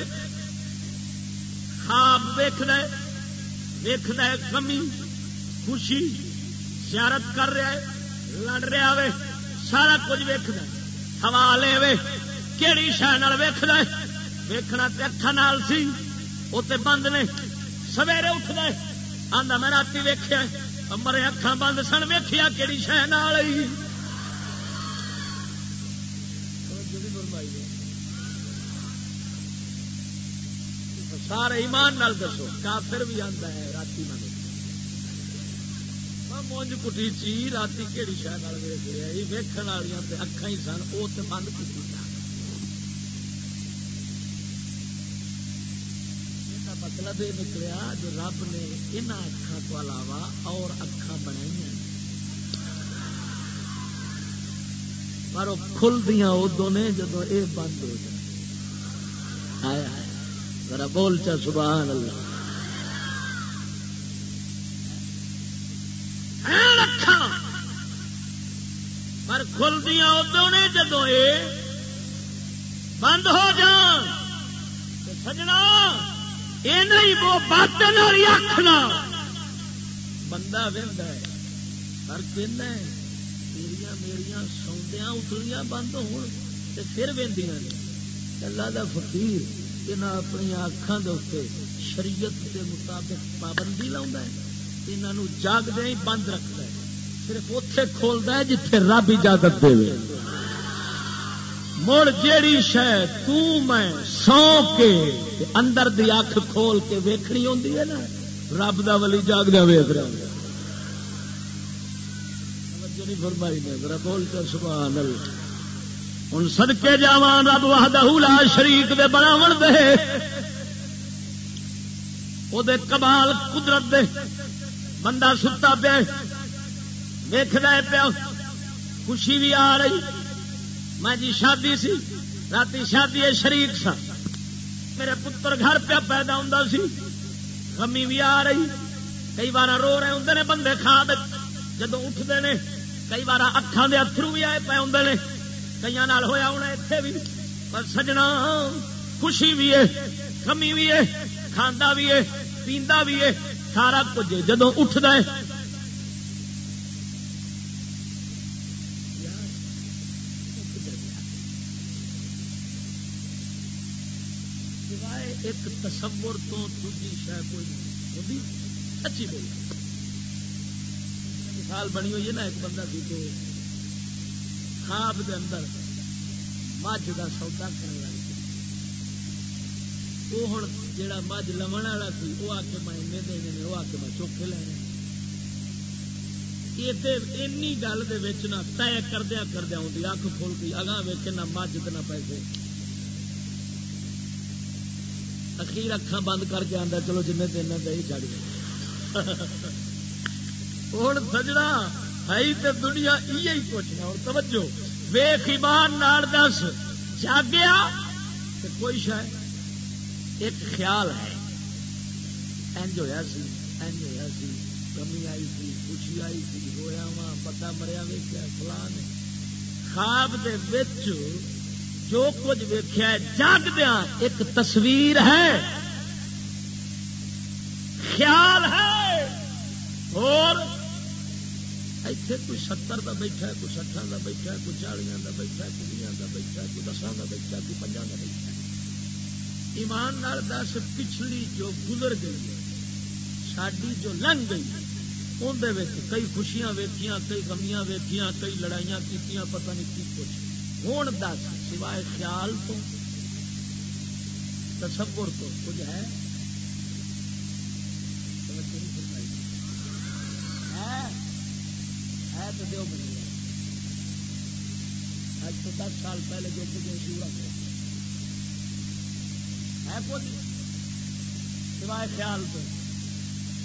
خواب ویکھدا ہے غمی خوشی زیارت کر رہا ہے لڑ رہا وے سارا کچھ ویکھدا ہے، ہوا لے وے کیڑی شے نال ویکھدا ہے، ویکھنا تے اکھاں نال سی وہ تے بند نے، سویرے اٹھدا ہے آندا میں رات ویکھیا مرے اکھاں بند سن ویکھیا کیڑی شے نال ہی سارے ایمان نال دسو کافر بھی آتا ہے رات مونج کٹی چی رات کہڑی شہ ویک رہا یہ ویکن والی اکھاں ہی سن وہ تو بند کی مطلب یہ نکلیا جو رب نے یہاں اکھاں کو علاوہ اور اکھاں بنائی پر وہ کھلدیاں ادو نے جدو یہ بند ہو جائے ذرا بول چا سبحان اللہ پر کھلدیاں ادو نے جدو یہ بند ہو جان سجنا یہ نہیں وہ باطن والی اکھ نہ بندہ وہدا ہے پر کہنا ہے تیریاں میریاں سوندیاں اٹھلیاں بند ہون تے پھر ویندیاں نے اللہ دا فقیر یہاں اپنی اکھان کے اتنے شریعت کے مطابق پابندی لاؤندا ہے یہاں جاگدے ہی بند رکھتا ہے صرف اتے کھولتا ہے جتھے رب اجازت دے مڑ جیڑی شے تو میں سو کے اندر دی اکھ کھول کے ویکھنی ہوندی ہے نا رب دا ولی جاگدے ویکھ رہا ہوں فرمائی نے ذرا بول کر سبحان اللہ ہوں صدقے جاواں رب وحدہ لا شریک دے بناون دے او دے کمال قدرت دے بندہ ستا پیا ویکھدا پیا خوشی بھی آ رہی میں جی شادی سی رات شادی شریک سا میرے پتر گھر پہ پیدا ہوں سی غمی بھی آ رہی کئی بار رو رہے ہوں نے بندے خواب جدو اٹھتے ہیں کئی بار اکھاں دے اتھرو بھی آئے پے ہوں نے کئی نال ہویا ہونا اتنے بھی پر سجنا خوشی بھی ہے غمی بھی ہے کھاندا بھی ہے پیندا بھی ہے سارا کچھ جدو اٹھتا ہے ایک تصور تو دوسری شاید کوئی ہوتی اچھی بول مثال بنی ہوئی ہے نا ایک بندہ سی کہ خواب دے اندر مجھ کا سودا کرنے والی وہ ہوں جا مجھ لمن والا سی وہ آ کے میں اینے دینے نے وہ آ کے میں چوکھے لینے یہ گل نہ طے کردیا کردیا ہوتی اکھ کھول گئی اگاں ویکھے نہ مجھ نہ پیسے اخیر اکھاں بند کر کے آندا چلو جن دن دے ہی چڑھ گئے ہوں سجنا ہے تو دنیا یہی کچھ نہ اور توجہ ویخ ایمان نال دس جاگیا تو کوئی شاید ایک خیال ہے انج ہویا سی کمی آئی سی خوشی آئی سی رویا وا پتا مریا ویکھیا فلان خواب دے وچ جو کچھ ویکھیا جاگدیا ایک تصویر ہے خیال ہے اور ایتھے کوئی 70 کا بیٹھا ہے کوئی 60 کا بیٹھا ہے کوئی 40 کا بیٹھا ہے کوئی 20 کا بیٹھا ہے کوئی 10 کا بیٹھا ہے کوئی 50 کا بیٹھا ہے ایمان نال دس پچھلی جو گزر گئی ہے ساڈی جو لنگ گئی اندر کئی خوشیاں ویکھیاں کئی غمیاں ویکھیاں کئی لڑائیاں کیتیاں پتہ نہیں کی کچھ ہوں دس سوائے خیال تو تصور تو کچھ ہے تو دیو بنی آج تو 10 سال پہلے جو کچھ شورا ہے کچھ سوائے خیال تو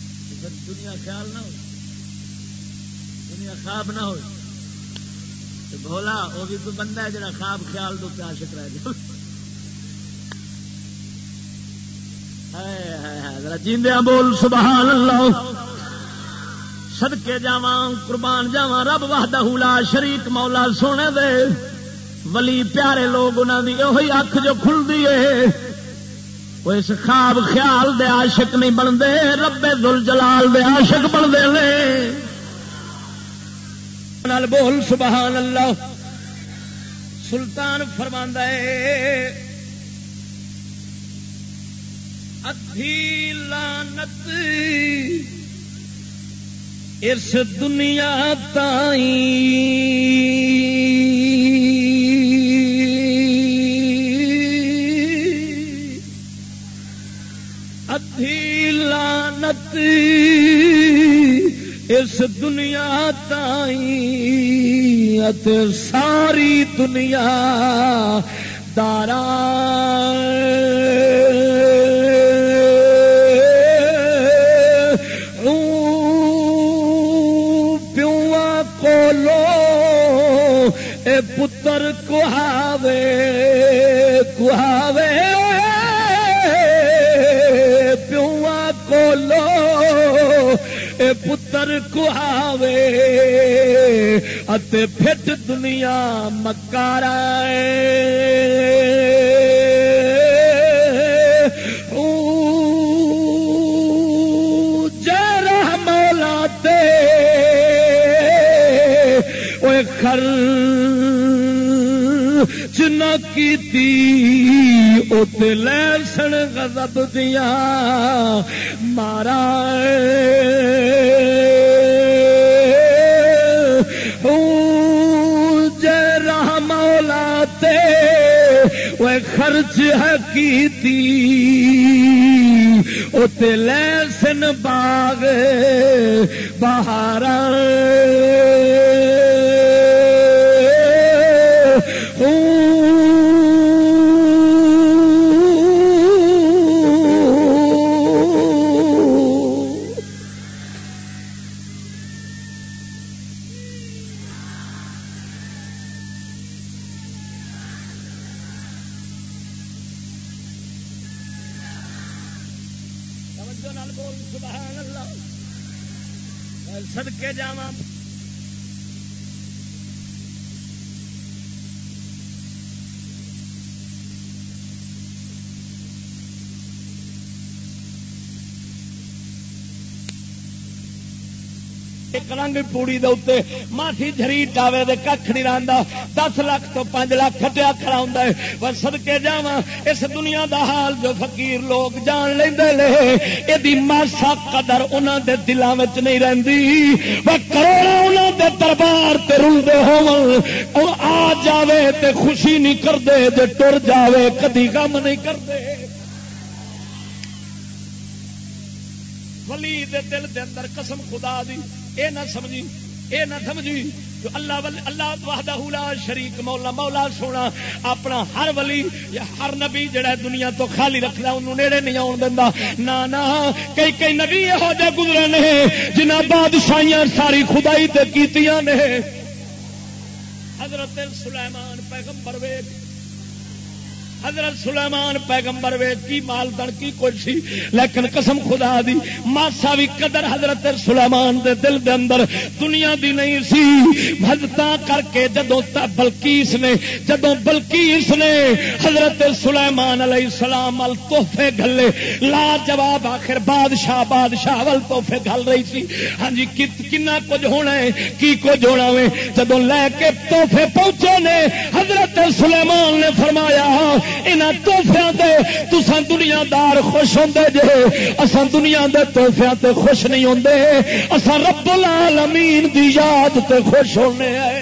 دنیا خیال نہ ہو دنیا خواب نہ ہو بھولا وہ بھی تو بندہ ہے جڑا خواب خیال دو عاشق رہ جائے. جیندیاں بول سبحان اللہ. صدقے جاواں قربان جاواں رب وحدہ لا شریک مولا سونے دے ولی پیارے لوگ انہاں دی اوہی اکھ جو کھلدی ہے وہ اس خواب خیال دے عاشق نہیں بنتے رب ذوالجلال دے عاشق بنتے ہیں. بول سبحان اللہ. سلطان فرماندا ہے ادھی لعنت اس دنیا تائیں ادھی لعنت اس دنیا تائیں ات ساری دنیا دارا پیواں کولو اے پتر کہاوے کہاوے پیواں کولو اے پتر کہاوے اتے پھٹ دنیا مکارا جرا مولا تے اوے خرچ نہ کیتی اوتے لسن غضب دیا مارا خرچ ہے کیتی اوتے لسن باغ بہارا صدقے جاواں رنگ پوڑی دے اوتے ماٹھی جھریٹ آوے تے ککھ نہیں رہندا 10 لاکھ تو 5 لاکھ کھٹیا کھڑا ہوندا ہے. پر صدقے جاواں اس دنیا دا حال جو فقیر لوگ جان لیندے لے ایدی ماسا قدر انہاں دے دلاں وچ نہیں رہندی. وہ کروڑاں انہاں دے دربار تے رلدے ہون او آ جاوے تے خوشی نہیں کردے تے ٹر جاوے کدی غم نہیں کردے. ولی دے دل دے اندر قسم خدا دی اے نہ سمجھی جو اللہ وحدہ لا شریک مولا سونا اپنا ہر ولی یا ہر نبی جڑا دنیا تو خالی رکھدا انہوں نیڑے نہیں آن دیندا. نا کئی نبی یہو جے گزرے نے جنہاں بادشاہیاں ساری خدائی تے کیتیاں نے. حضرت سلیمان پیغمبر ویکھ حضرت سلیمان پیغمبر ویکھ کی مالدار کی کچھ سی لیکن قسم خدا دی ماسا بھی قدر حضرت سلیمان دے دل دے اندر دنیا دی نہیں سی. بھجتا کر کے جدوں بلقیس نے حضرت سلیمان علیہ السلام ال تحفے گھلے لا جواب آخر بادشاہ ول تحفے گھل رہی سی. ہاں جی کنا کچھ ہونا ہے کی کچھ ہونا ہے جدوں لے کے تحفے پہنچے نے حضرت سلیمان نے فرمایا انہاں تحفیاں تے تساں دنیا دار خوش ہوندے جے اساں دنیا دے تحفیاں تے خوش نہیں ہوندے اساں رب العالمین دی یاد تے خوش ہونے ہیں.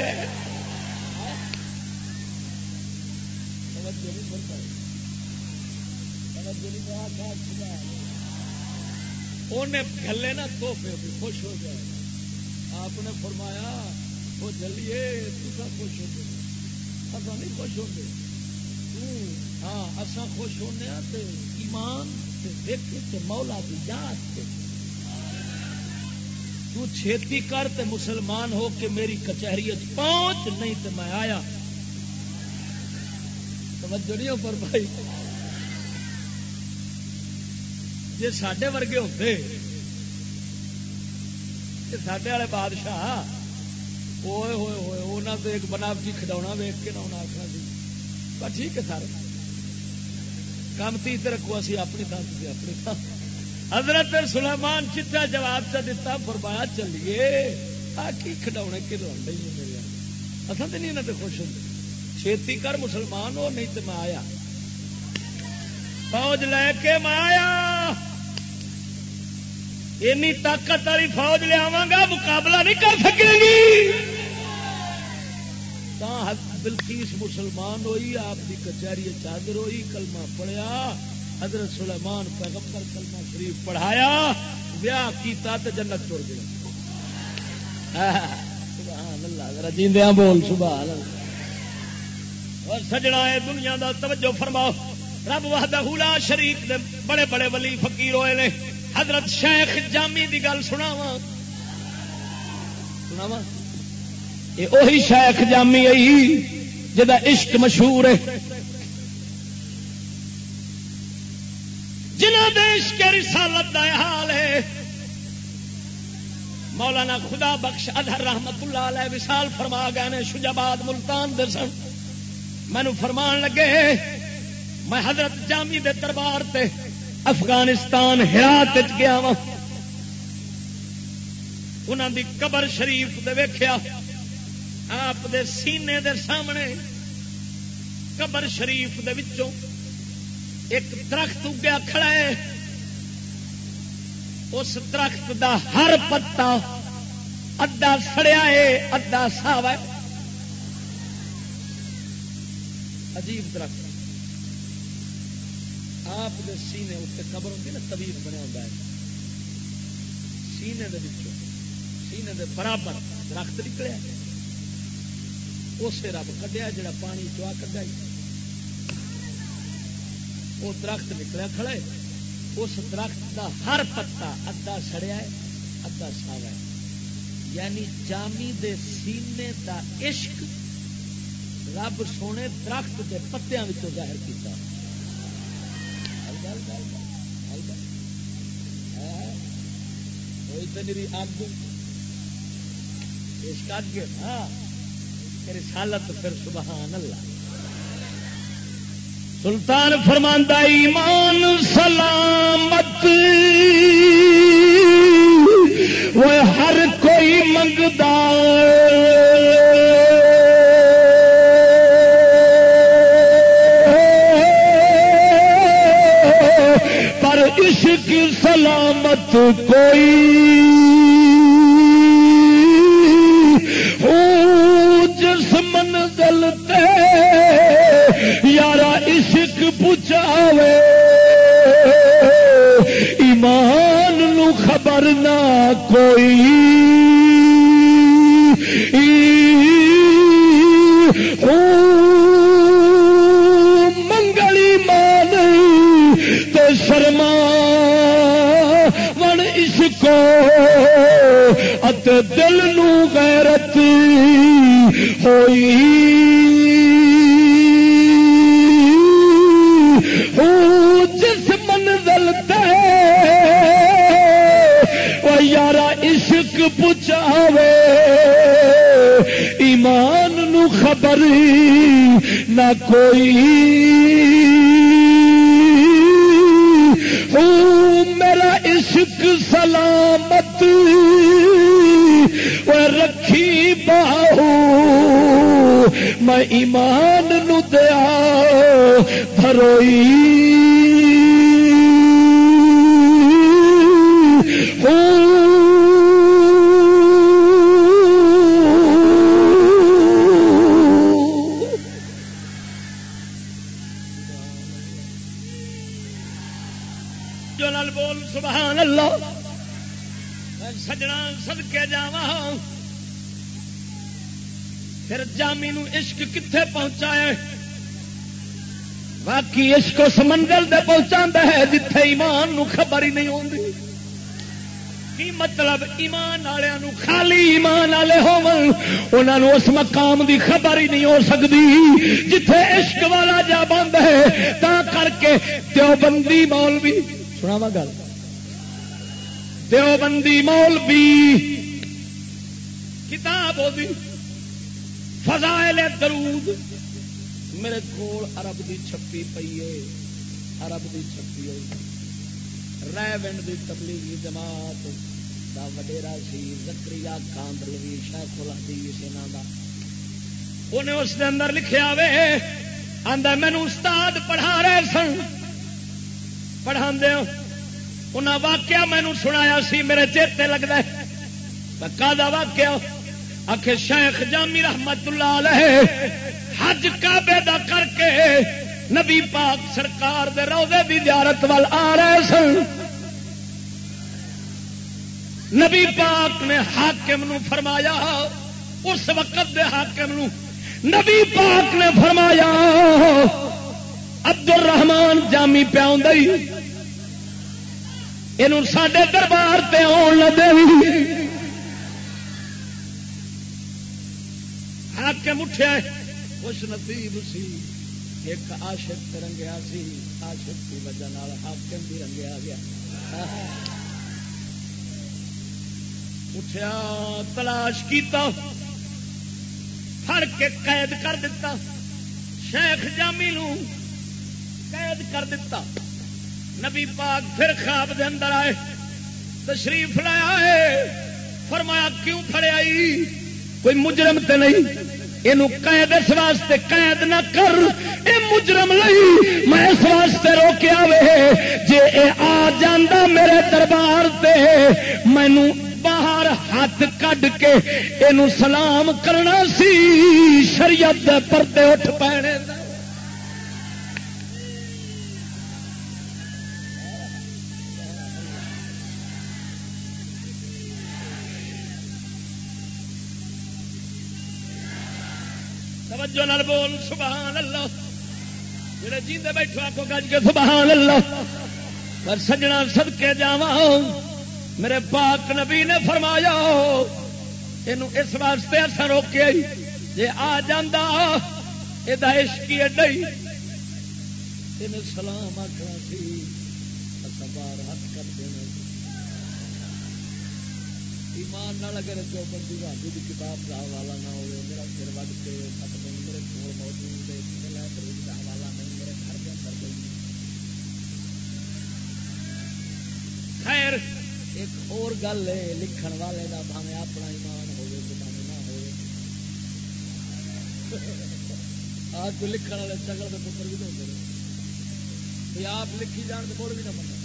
انہیں گھلے نا تحفے خوش ہو جائے. آپ نے فرمایا وہ جلیے تساں خوش ہوندے اساں نہیں خوش ہوندے. ہاں اساں خوش ہونے تے ایمان تے ذکر تے مولا دی یاد تے تو چھیتی کر تے مسلمان ہو کے میری کچہری پہنچ، نہیں تے میں آیا. توجہ نہیں ہو پر بھائی، جی سڈے ورگے ہوتے سڈے والے بادشاہ ہوئے ہوئے ہوئے انہوں تو ایک بناوٹی کھڈونا ویک کے نہ انہیں آخنا سی پر ٹھیک ہے سارے کام تیز رکھو اسی اپنی تھان سے اپنی تھان. حضرت سلیمان چٹا جواب چ دتا فرمایا چلیے آ کی کھڈونے کہ لوگ میرے اصل تو نہیں انہوں نے خوش ہوتے. چھیتی کر مسلمان ہو نہیں تو میں آیا فوج لے کے میں آیا. اینی طاقت والی فوج لیا گا مقابلہ نہیں کر سکے گی. بلقیس مسلمان ہوئی، آپ کی کچہری چادر ہوئی، کلمہ پڑھیا. حضرت سلیمان پیغمبر کلمہ شریف پڑھایا، بیاہ کیتا تے جنت ٹر گیا. سبحان اللہ، ذرا جیندیاں بول سبحان اللہ. اور سجنا ہے دنیا دا توجہ فرماؤ، رب وحدہ لا شریک دے بڑے بڑے ولی فقیر ہوئے نے. حضرت شیخ جامی دی گل سناواں یہ وہی شیخ جامی آئی جدا عشق مشہور ہے، جنہ دے عشق رسالت دا حال ہے. مولانا خدا بخش اظہر رحمت اللہ علیہ وصال فرما گئے نے، شجاباد ملتان دے سن. مینو فرمان لگے میں حضرت جامی دے دربار تے افغانستان ہرات گیا وا. انہاں دی قبر شریف دے ویکھیا، آپ دے سینے دے سامنے قبر شریف دے وچوں ایک درخت اگیا کھڑا ہے. اس درخت دا ہر پتا ادھا سڑیا ہے ادھا ساوا ہے. عجیب درخت. آپ دے سینے اتنے قبر ہوتی نا طویل بنیا ہوتا ہے، سینے دے وچوں سینے دے برابر درخت نکلیا. اسے رب کڈیا جڑا پانی چوا کڈیا وہ درخت نکلیا کھڑا ہے. اس درخت دا ہر پتا ادھا سڑیا ہے ادھا ساوا ہے. یعنی جامی دے سینے دا عشق رب سونے درخت دے پتیاں وچوں ظاہر کیتا. کوئی تو میری اگ اس کر گئے ہاں رسالت پھر سبحان اللہ. سلطان فرماندا ایمان سلامت وہ ہر کوئی منگدا پر عشق سلامت کوئی جس منزل تے یارا عشق پچاوے ایمان نو خبر نہ کوئی منگلی مان تو شرما ون عشقو ات دل نو غیرت ہوئی جس منزل تے وہ یارا عشق پچاوے ایمان نو خبر نہ کوئی میرا عشق سلامت وہ رکھی باہو میں ایمان نو دیا دھروئی جو نال بول سبحان اللہ. سجنا صدقے جاواں پھر جامی نو عشق کتھے پہنچا ہے؟ باقی عشق اس منزل دے پہنچا ہے جتھے ایمان نو خبر ہی نہیں ہوندی. کی مطلب ایمان والوں خالی ایمان والے ہون اس مقام دی خبر ہی نہیں ہو سکتی جتھے عشق والا جا بند ہے. تا کر کے دیوبندی مولوی سناواں گل دیوبندی مولوی کتاب ہوتی فضائل درود میرے کول عرب دی چھپی پئی ہے. عرب دی چھپی ہوئی ریونڈ دی تبلیغی جماعت دا وڈیرا سی زکریا کاندلوی شیخ الحدیث انہاں دا انہیں اس دے اندر لکھیا وے آندا مینوں استاد پڑھا رہے سن پڑھاندے انہاں واقعہ مینوں سنایا سی میرے چیتے لگدا ہے کادا واقعہ آخے شیخ جامی رحمت اللہ علیہ حج کعبے دا کر کے نبی پاک سرکار دے روضے دی زیارت وال آ رہے سن. نبی پاک نے حاکم نو فرمایا اس وقت دے حاکم نو نبی پاک نے فرمایا عبد الرحمان جامی پیاؤں دئی اینو ساڈے دربار تے آن نہ دیوی. حاکم اٹھیا خوش نصیب سی ایک عاشق رنگیا سی عاشق کی وجہ نال حاکم بھی رنگیا گیا. اٹھیا تلاش کیتا پھڑ کے قید کر دیتا شیخ جامی نو قید کر دیتا. نبی پاک پھر خواب دے اندر آئے تشریف لایا ہے فرمایا کیوں پھڑیا کوئی مجرم تے نہیں اینو قید اس واسطے قید نہ کر اے مجرم نہیں میں اس واسطے روکیا وے جے اے آ جاندا میرے دربار تے مینوں باہر ہاتھ کڈ کے اینو سلام کرنا سی شریعت دے پردے اٹھ پینے. توجہ نال بول سبحان اللہ جڑے جیندے بیٹھو آکو گج کے سبحان اللہ. پر سجنا صدقے جاواں میرے پاک نبی نے فرمایا اینو اس واسطے اساں روکیا جے آ جاندا اے دا عشق ہی اڈا ہی اینے سلام آکھنا سی اساں باہر ہاتھ کر دینا. ایمان نال اگر جو بندی واجب دی کتاب دا حوالہ نہ ہوئے میرا سر وڈ کے میرے کول موجود ہے لائبریری کا حوالہ نہیں میرے گھر کے اندر کوئی. خیر ایک اور گل ہے لکھن والے کا بھاویں اپنا ایمان ہوے بھاویں نہ ہوے آج کو لکھن والے چگل کے پتر بھی ہوتے ہیں آپ لکھی جان تو مڑ بھی نہ بننا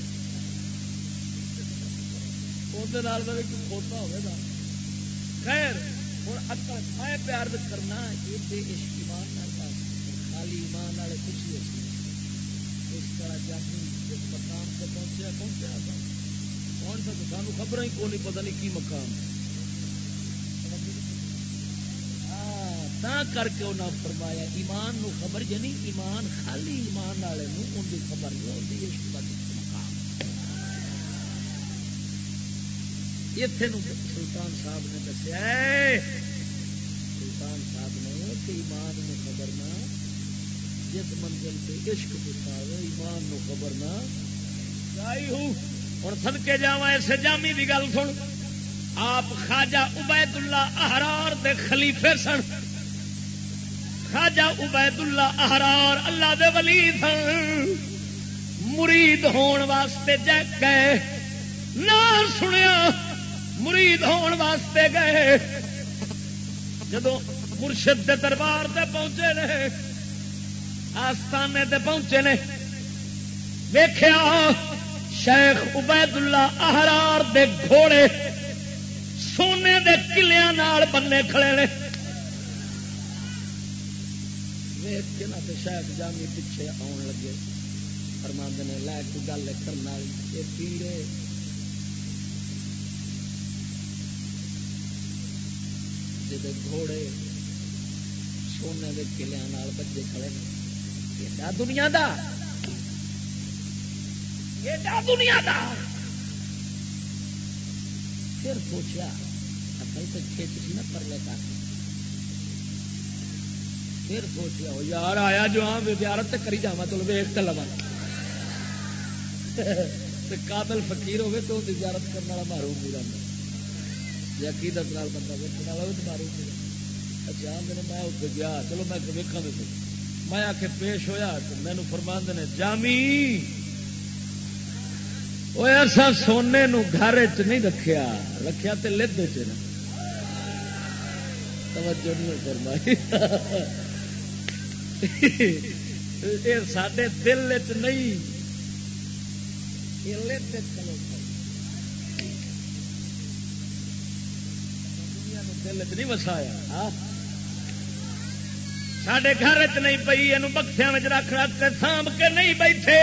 اندر کھوتا ہوگا. خیر ہوں اکل میں پیار کرنا یہ ایمان خالی ایمان والے خوشی ہوتی اس طرح جاتی جس مقام سے پہنچیا کون سا سانو خبر ہی کون نہیں پتا نہیں کی مقام تا کر کے انہیں فرمایا ایمان نو خبر یعنی ایمان خالی ایمان والے ان کی خبر نہیں ہوتی اس مقام اتنے سلطان صاحب نے دسیا سلطان صاحب نے کہ ایمان نو خبر نہ جس منزل پہ عشق پہنچاوے ایمان نو خبر نہ آئی ہوں. ہوں صدقے جاواں اسے جامی دی گل سن. آپ خواجہ عبید اللہ احرار دے خلیفے سن. خواجہ عبید اللہ احرار اللہ دے ولی سن. مرید ہون واسطے گئے نہ سنیا مرید ہون واسطے گئے جدو مرشد دے دربار تے پہنچے نے آستانے تے پہنچے نے ویکھیا شیخ عبید اللہ احرار دے گھوڑے سونے دے کلیاں نال بننے کھڑے نے. ویکھ کے نہ تے شیخ جامی پیچھے آن لگے فرماندے نے لے کوئی گل کرن والی اے پیرے جدے گھوڑے سونے دے کلیاں نال بچے کھڑے نے ایڈا دنیا دا ایڈا دنیا دا پھر سوچا اصل تو کھیت سی نا پرلے کا پھر سوچیا ہو یار آیا جو ہاں زیارت کری جا چلو ویخ تو لوا قابل فقیر ہوگی تو زیارت کرنے والا محروم نہیں رہتا جی عقیدت نال بندہ ویکن والا بھی محروم نہیں رہتا اچھا آدھے میں اتنے گیا چلو میں ویکا بھی میں آ کے پیش ہویا تو مینو فرماندے نے جامی وہ ایسا سونے نو گھر چ نہیں رکھیا رکھیا تے لد چ نا توجہ نہیں فرمائی یہ سارے دل چ نہیں دنیا دل چ نہیں وسایا سڈے گھر چ نہیں پئی یہ بکسیا میں رکھ رکھ کے سانب کے نہیں بیٹھے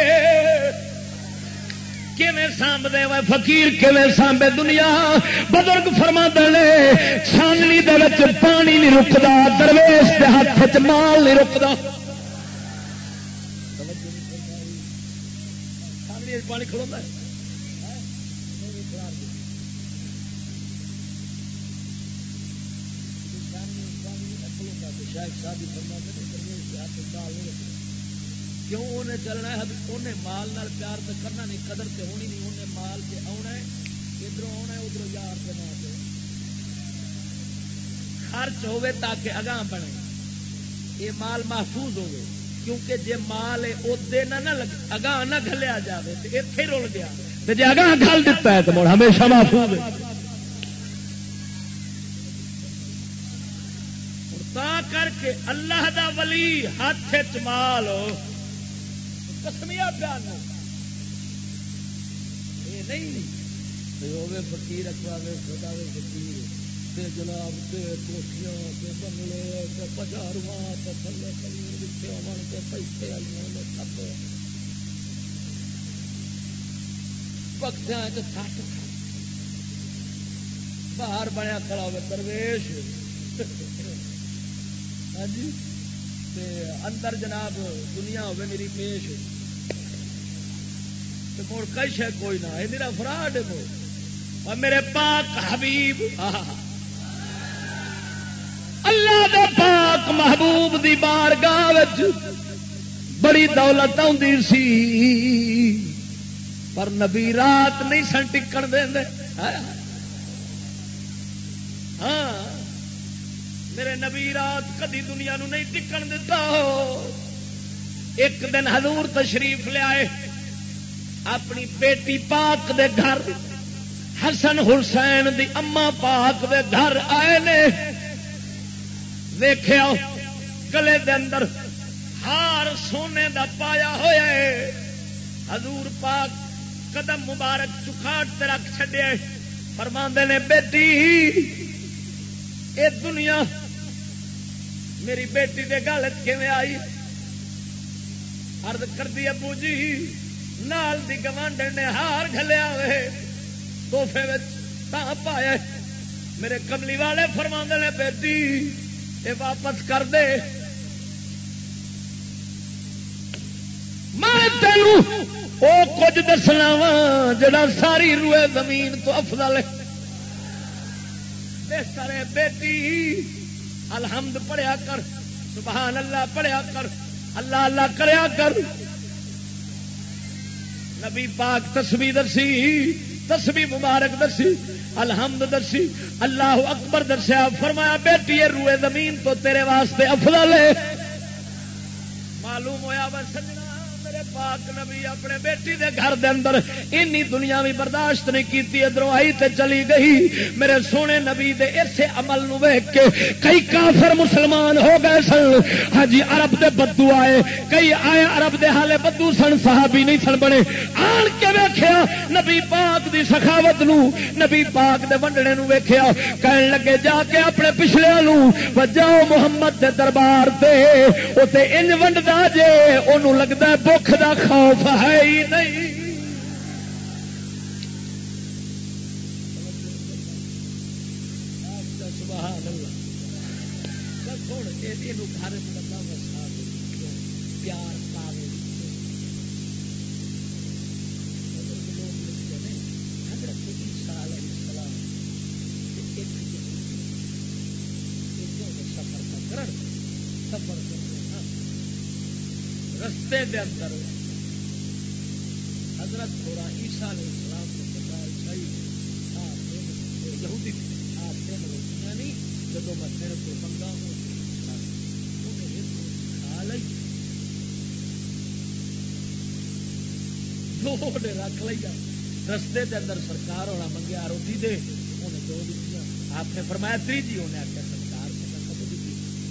کیویں سانبدے وے فقیر کیویں سانبے دنیا بزرگ فرماندے نے چھاننی دے وچ پانی نہیں رکدا درویش دے ہاتھ وچ مال نہیں رکدا چھاننی وچ پانی کھڑوندا ہے کیوں انہیں چلنا ہے انہیں مال نال پیار تو کرنا نہیں قدر تو ہونی نہیں انہیں مال سے آنا ہے ادھر آنا ہے ادھر یار کے نام سے خرچ ہوے تاکہ اگاں بنے یہ مال محفوظ ہوے کیونکہ جے مال ادے نہ اگاں نہ گھلیا جائے تو اتنے رل گیا جی اگاں گل دیتا ہے تو مڑ ہمیشہ محفوظ ہے تا کر کے اللہ دا ولی ہاتھ چمال کسمیا پیار یہ نہیں ہوے فقیر اکواوے خدا وے فقیر تے جناب تے کوٹھیاں تے بنگلے تے بازاراں تے تھلے کلیر وچ ہون تے پیسے والے نے سب بکسیاں تے سٹ باہر بنیا کھڑا ہوے درویش ہاں جی اندر جناب دنیا ہوے میری پیش مڑ کش ہے کوئی نہ یہ میرا فراڈ ہے اور میرے پاک حبیب اللہ دے پاک محبوب دی بارگاہ وچ بڑی دولت آندی سی پر نبی رات نہیں سن ٹکن دے ہاں میرے نبی رات کدی دنیا نو نہیں ٹکن دیتا ہو ایک دن حضور تشریف لے آئے اپنی بیٹی پاک دے گھر حسن حسین دی اما پاک دے گھر آئے نے ویکھیا گلے دے اندر ہار سونے دا پایا ہویا ہے حضور پاک قدم مبارک چکاٹ تے رکھ چھڈے فرماندے نے بیٹی اے دنیا میری بیٹی دے گل کیویں آئی عرض کردی ابو جی نال دی گوانڈن نے ہار گھلیا وے توحفے وچ تاں پایا میرے کملی والے فرماندے نے بیٹی اے واپس کر دے میں تینوں او کچھ دسنا وا جڑا ساری روئے زمین تو افضل ہے بہتر ہے بیٹی الحمد پڑھیا کر سبحان اللہ پڑھیا کر اللہ اللہ کریا کر نبی پاک تسبیح دسی تسبیح مبارک دسی الحمد دسی اللہ اکبر دسیا فرمایا بیٹی یہ روئے زمین تو تیرے واسطے افضل ہے معلوم ہویا بس سجنا میرے پاک نبی اپنے بیٹی دے گھر دے اندر اینی دنیا بھی برداشت نہیں کیتی ادھروں آئی تے چلی گئی میرے سونے نبی دے اسے عمل نو ویکھ کے کئی کافر مسلمان ہو گئے سن ہاں جی عرب دے بدو آئے کئی آئے عرب دے حالے بدو سن صحابی نہیں سن بنے آن کے ویکھیا نبی پاک دی سخاوت نو نبی پاک دے ونڈنے نو ویکھیا کہن لگے جا کے اپنے پچھلے نو وجاؤ محمد دے دربار تے اوتے انج ونڈدا جے اونوں لگدا ہے بھوک دا خوف ہے ہی نہیں سبحان اللہ گھر پیار پاوے حضرت عیسیٰ علیہ السلام رستے دے اندر حضرت تھوڑا عیسیٰ علیہ السلام کو پتا عیسائی یہودی آپ دن روٹیاں نہیں جب میں تیرے کو منگا ہوں کھا لی دو رکھ لیا رستے کے اندر سرکار ہونا منگیا روٹی دے انہیں دو دیتی آپ نے فرمایا تیجی انہیں آخیا سرکار کو کب دیتی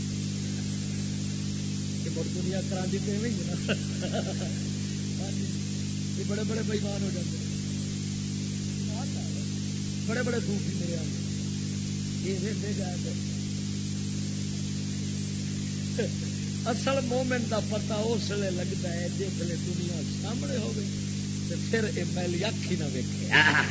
مڑ دنیا کرا دی پہ یہ بڑے بڑے بےمان ہو جاتے بڑے بڑے صوفی میرے یہ رہتے جائے اصل مومن کا پتا اس لیے لگتا ہے جس لیے دنیا سامنے ہو گئی پھر یہ میلی اکھ ہی نہ ویکھے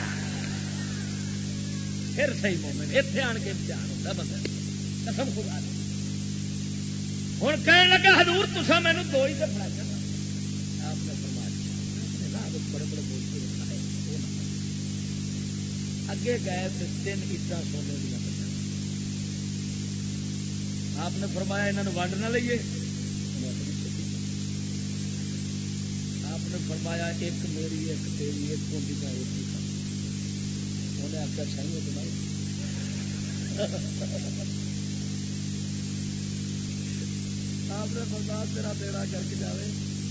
پھر صحیح مومن اتنے آن کے امتحان ہوتا بندہ قسم خدا دی ہوں کہنے لگا حضور تسا مینو دو ہی دفعہ کرنا آپ نے فرمایا بڑے بڑے بولتے اگے گئے تو 3 اینٹاں سونے دیا آپ نے فرمایا انہوں ونڈ نہ لئیے آپ نے فرمایا ایک میری ایک تیری ایک کونڈی کا روٹی کھا انہیں آخر چاہیے بنائی آپ نے فرمایا تیرا بیڑا کر کے جاوے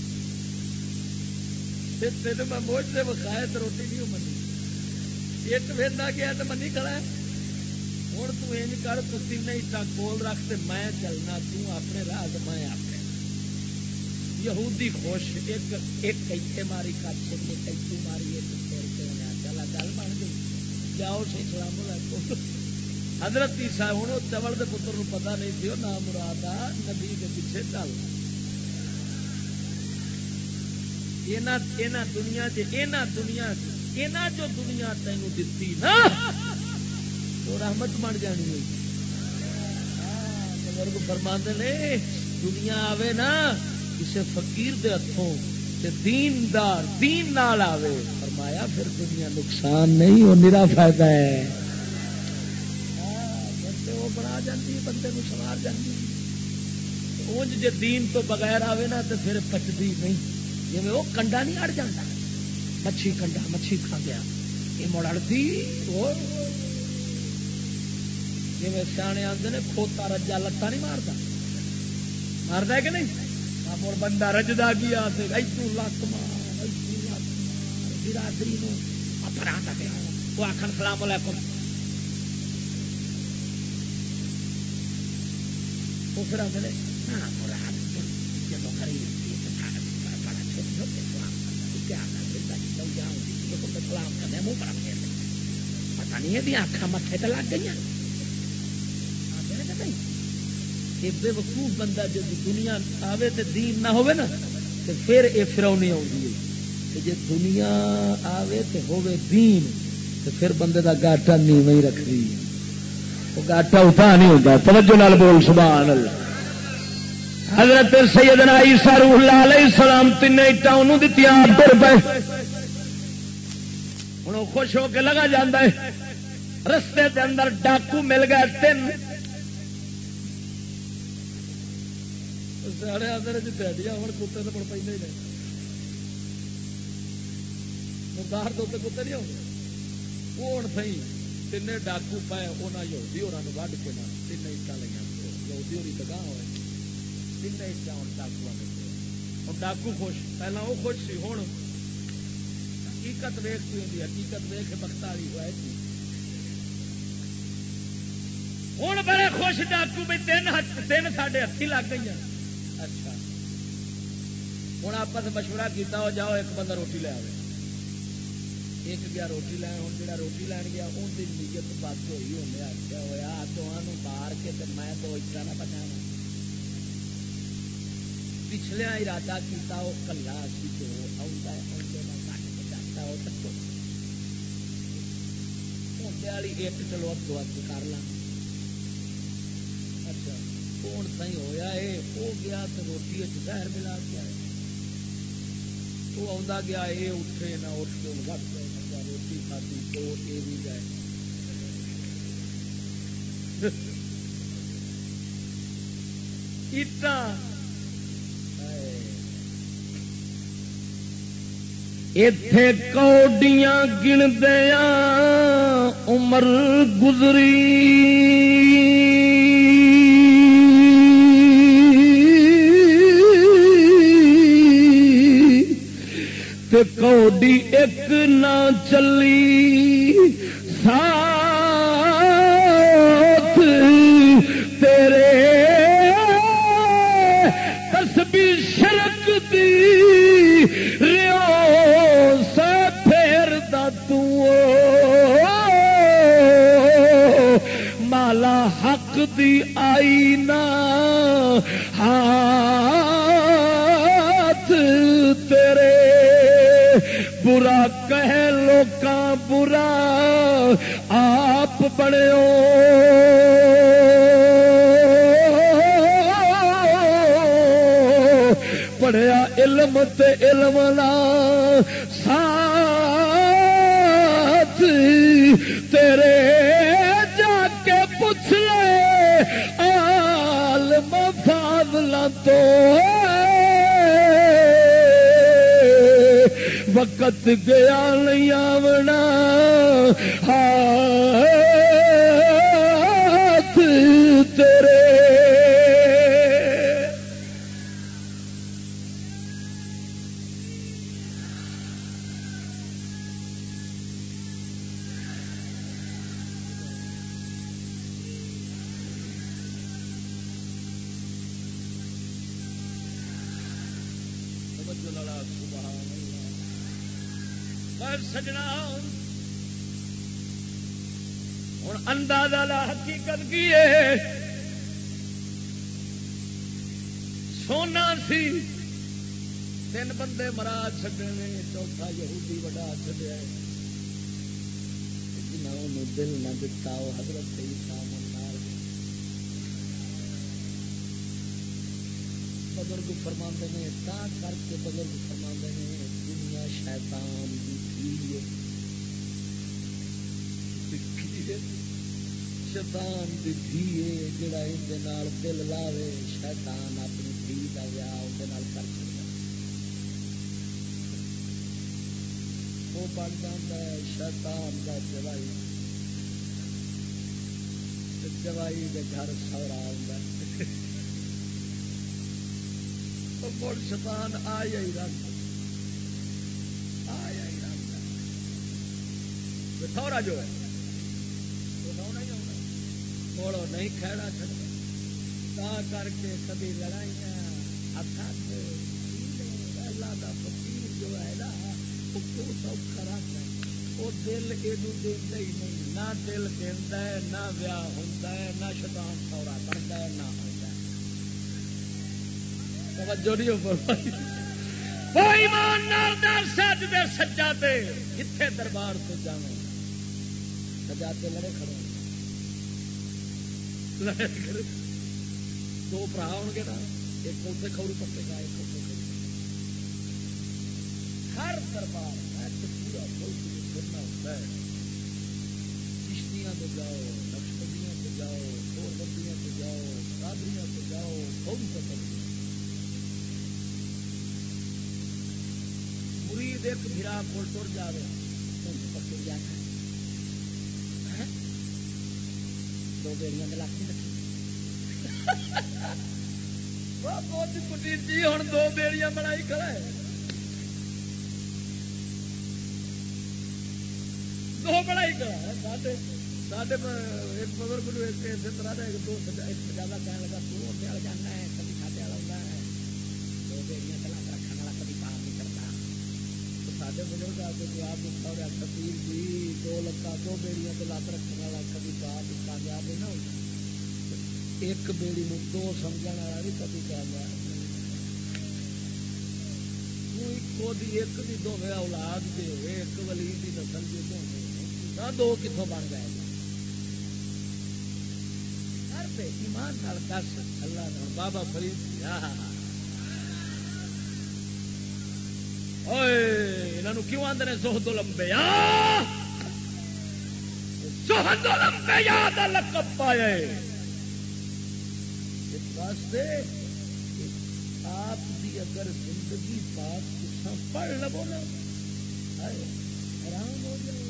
تین میں موج سے بخائے تو روٹی نہیں منی ایک وینا گیا تو منی کھڑا ہے ہوں تج کر تین اٹا کول رکھ تے میں چلنا اپنے راہ میں اپنے یہودی خوش ایک کیتے ماری کچھ کیتو ماری ایک پھر کے انہیں چلا گل بن گئی جاؤ سی سلام علیکم حضرت عیسیٰ ہوں چول کے پتر نو پتا نہیں تھی نہ مراد آ نبی کے پیچھے چل دنیا جو دنیا تینوں دتی نا تو رحمت بن جانی ہے بزرگ فرماندے نے دنیا آوے نا کسی فقیر دے ہتھوں دیندار دین نال آوے فرمایا پھر دنیا نقصان نہیں وہ نرا فائدہ ہے وہ بنا جاتی بندے کو سوار جاتی اونج جے دین تو بغیر آوے نا تو پھر پچتی نہیں جی وہ کنڈا نہیں اڑ جاتا مچھی کنڈا مچھی کھا گیا یہ مڑ اڑتی جی سیانے آتے ہیں کھوتا رجا لتا نہیں مارتا مارتا ہے کہ نہیں مڑ بندہ رجدا گیا لت مار برادری وہ آخر سلام علیکم وہ پھر آتے سلام کرنے منہ پر پتا نہیں ہے آخا متے تو لگ گئی بے وقوف بندہ جب دنیا آوے تے دین نہ ہوئے نا تے پھر یہ فرونی آتی ہے جی دنیا آوے تے ہوئے دین تے پھر بندے دا گاٹا نیو ہی رکھ دی وہ گاٹا اٹھا نہیں ہوتا توجہ نال بول سبحان اللہ حضرت سیدنا عیسیٰ روح اللہ علیہ السلام 3 اٹا انہوں دیتی آپ تر پہ انہوں خوش ہو کے لگا جاندہ ہے رستے دے اندر ڈاکو مل گئے 3 ساڑے آدھے جتیا ہوں کتے تو پڑ پہ نہیں مردار تو کتے نہیں ہوگے وہ ہوں سی 3 ڈاکو پائے وہاں یہودی ہونا وڈ کے نہ 3 اٹا لیا یہودی ہوئی تگاہ ہوئے 3 اٹا ہوں ڈاکو ہوں ڈاکو خوش پہلا وہ خوش سی ہوں حقیقت ویخ کی ہوتی حقیقت ویخ بخت والی ہوئے تھی ہوں بڑے خوش ڈاکو بھی 3 ساڈے ہاتھی لگ گئی اچھا ہوں آپس مشورہ کیتا ہو جاؤ ایک بندہ روٹی لے آئے ایک گیا روٹی لین ہوں جا روٹی لین گیا ان کی نیت بس ہوئی انہیں آخیا ہوا دونوں مار کے میں 2 اٹا نہ بچا پچھلے ارادہ کیتا وہ کلا سی جو آدھا کٹ کے جاتا وہ تکو والی ایک چلو اب 2 کر لا اچھا کون سی ہوا ہے وہ گیا تو روٹی زہر ملا کے آئے وہ آ گیا یہ اٹھے نہ اٹھ کے وقت گئے روٹی کھاتی تو یہ بھی گئے ایتھے کوڈیاں گندیاں عمر گزری تے کوڈی ایک نہ چلی ساتھ تیرے تسبیح شرک دی ریو سے پھیر دا تو مالا حق دی آئی نا ہاتھ تیرے برا کہے لوکاں برا آپ بڑیو پڑھیا علم تے علم لا ساتھ تیرے جا کے پوچھ لے عالم فاضلاں تو وقت گیا نہیں آونا ہاتھ تیرے سجنا ہوں اندازہ لا حقیقت کی ہے سونا سی 3 بندے مرا چھڈے نے چوتھا یہودی وڈا چھڈیا جنہوں دل نہ دتا وہ حضرت عیسیٰ منار بزرگ فرماندے نے تا کر کے بزرگ فرماندے نے دنیا شیطان شیطان دی دھیے جڑا اندے نال دل لاوے شیطان اپنی دھی دا ویاہ اندے نال کر چھڑدا وہ بن جاندا ہے شیطان دا جوائی تے جوائی دے گھر سورا ہوندا ہے او مڑ شیطان آیا ہی رہندا سورا جو ہے موڑو نہیں کھڑا چڑھتا تا کر کے کبھی لڑائیاں اللہ دا فقیر جو ہے نا وہ سوکھا رکھتا ہے وہ دل یہ دے ہی نہیں نہ دل دینا ہے نہ ویاہ ہوتا ہے نہ شیطان سورا کرتا ہے نہ ہوتا ہے توجہ نہیں ہو وہ ایمان نال دار سجدے سجاتے جتھے دربار سے جاؤ سجاتے لڑے کھڑے دو برا ہو گے نا ایک اتنے کھوڑی پکے گا ایک ہر دربار پورا کرنا ہوتا ہے چشتیاں پہ جاؤ نقشبندیاں پہ جاؤ دور بندیاں پہ جاؤ قادریاں پہ جاؤ کون سا مرید ایک بھرا کو ٹر جا رہے پکے جانا دو بیڑیاں میں لاکھی رکھی جی ہوں دو بیڑیاں بنائی کھڑا ہے دو بڑائی کھڑا ہے ایک بزرگ اسی طرح کا ایک سجادہ کہنے لگا تو اٹھنے والا جانا ہے کبھی کھاتے والا ہوتا ہے دو بیڑیاں چلا کے رکھنے والا کبھی باہر نہیں کرتا تو سارے بزرگ آ کے جواب دیتا ہو رہا فقیر جی دو بیڑیاں تو لات رکھنے والا کبھی باہر کامیاب نہیں ہوتا ایک بیڑی میں دو سمجھنے والا بھی کبھی کامیاب ایک بھی دونوں اولاد دے ایک ولی کی نسل دے دو کتوں بن گئے ایمان نال دس اللہ بابا فرید انہوں کیوں آدھے زہد الانبیاء زہد الانبیاء دا لقب پایا اس واسطے آپ دی اگر زندگی پاک تساں پڑھ لو نا حیران ہو جائے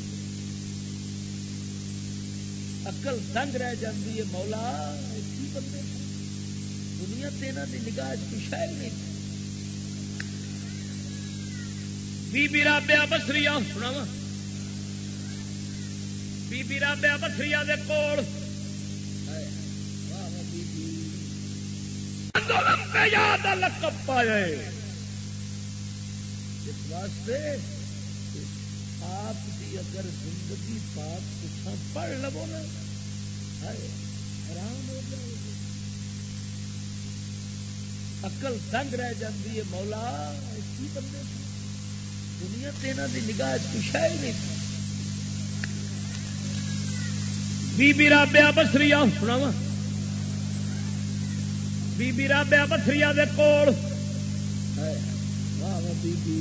عقل دنگ رہ جاتی ہے مولا کی بندے دنیا تینا دی نگاہ کوئی شے نہیں بی بی رابعہ بصریہ سناواں بی بی رابعہ بصریہ دے کول یاد لقب پایا اس واسطے آپ کی اگر زندگی پاک پوچھا پڑھ لو نا حیران ہو جائے عقل دنگ رہ جاتی ہے مولا کی بندے دنیا تینا دی نگاہ کچھ ہے ہی نہیں بی بی رابعہ بصریہ سناواں بی بی رابعہ بصریہ دے کول واہ بی بی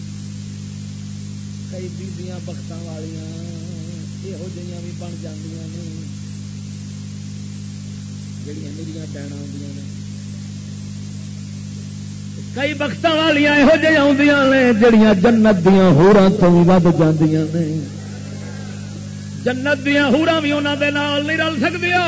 کئی بیبیاں بختاں والیاں یہو جہاں بھی بن جاندیاں نے جڑیاں میریاں بہناں ہوندیاں نے کئی بختاں والیاں یہو جہاں ہوندیاں نے جڑیاں جنت دیاں حوراں تو بھی ود جاندیاں نے جنت دیاں حوراں بھی انہاں دے نال نہیں رل سکدیاں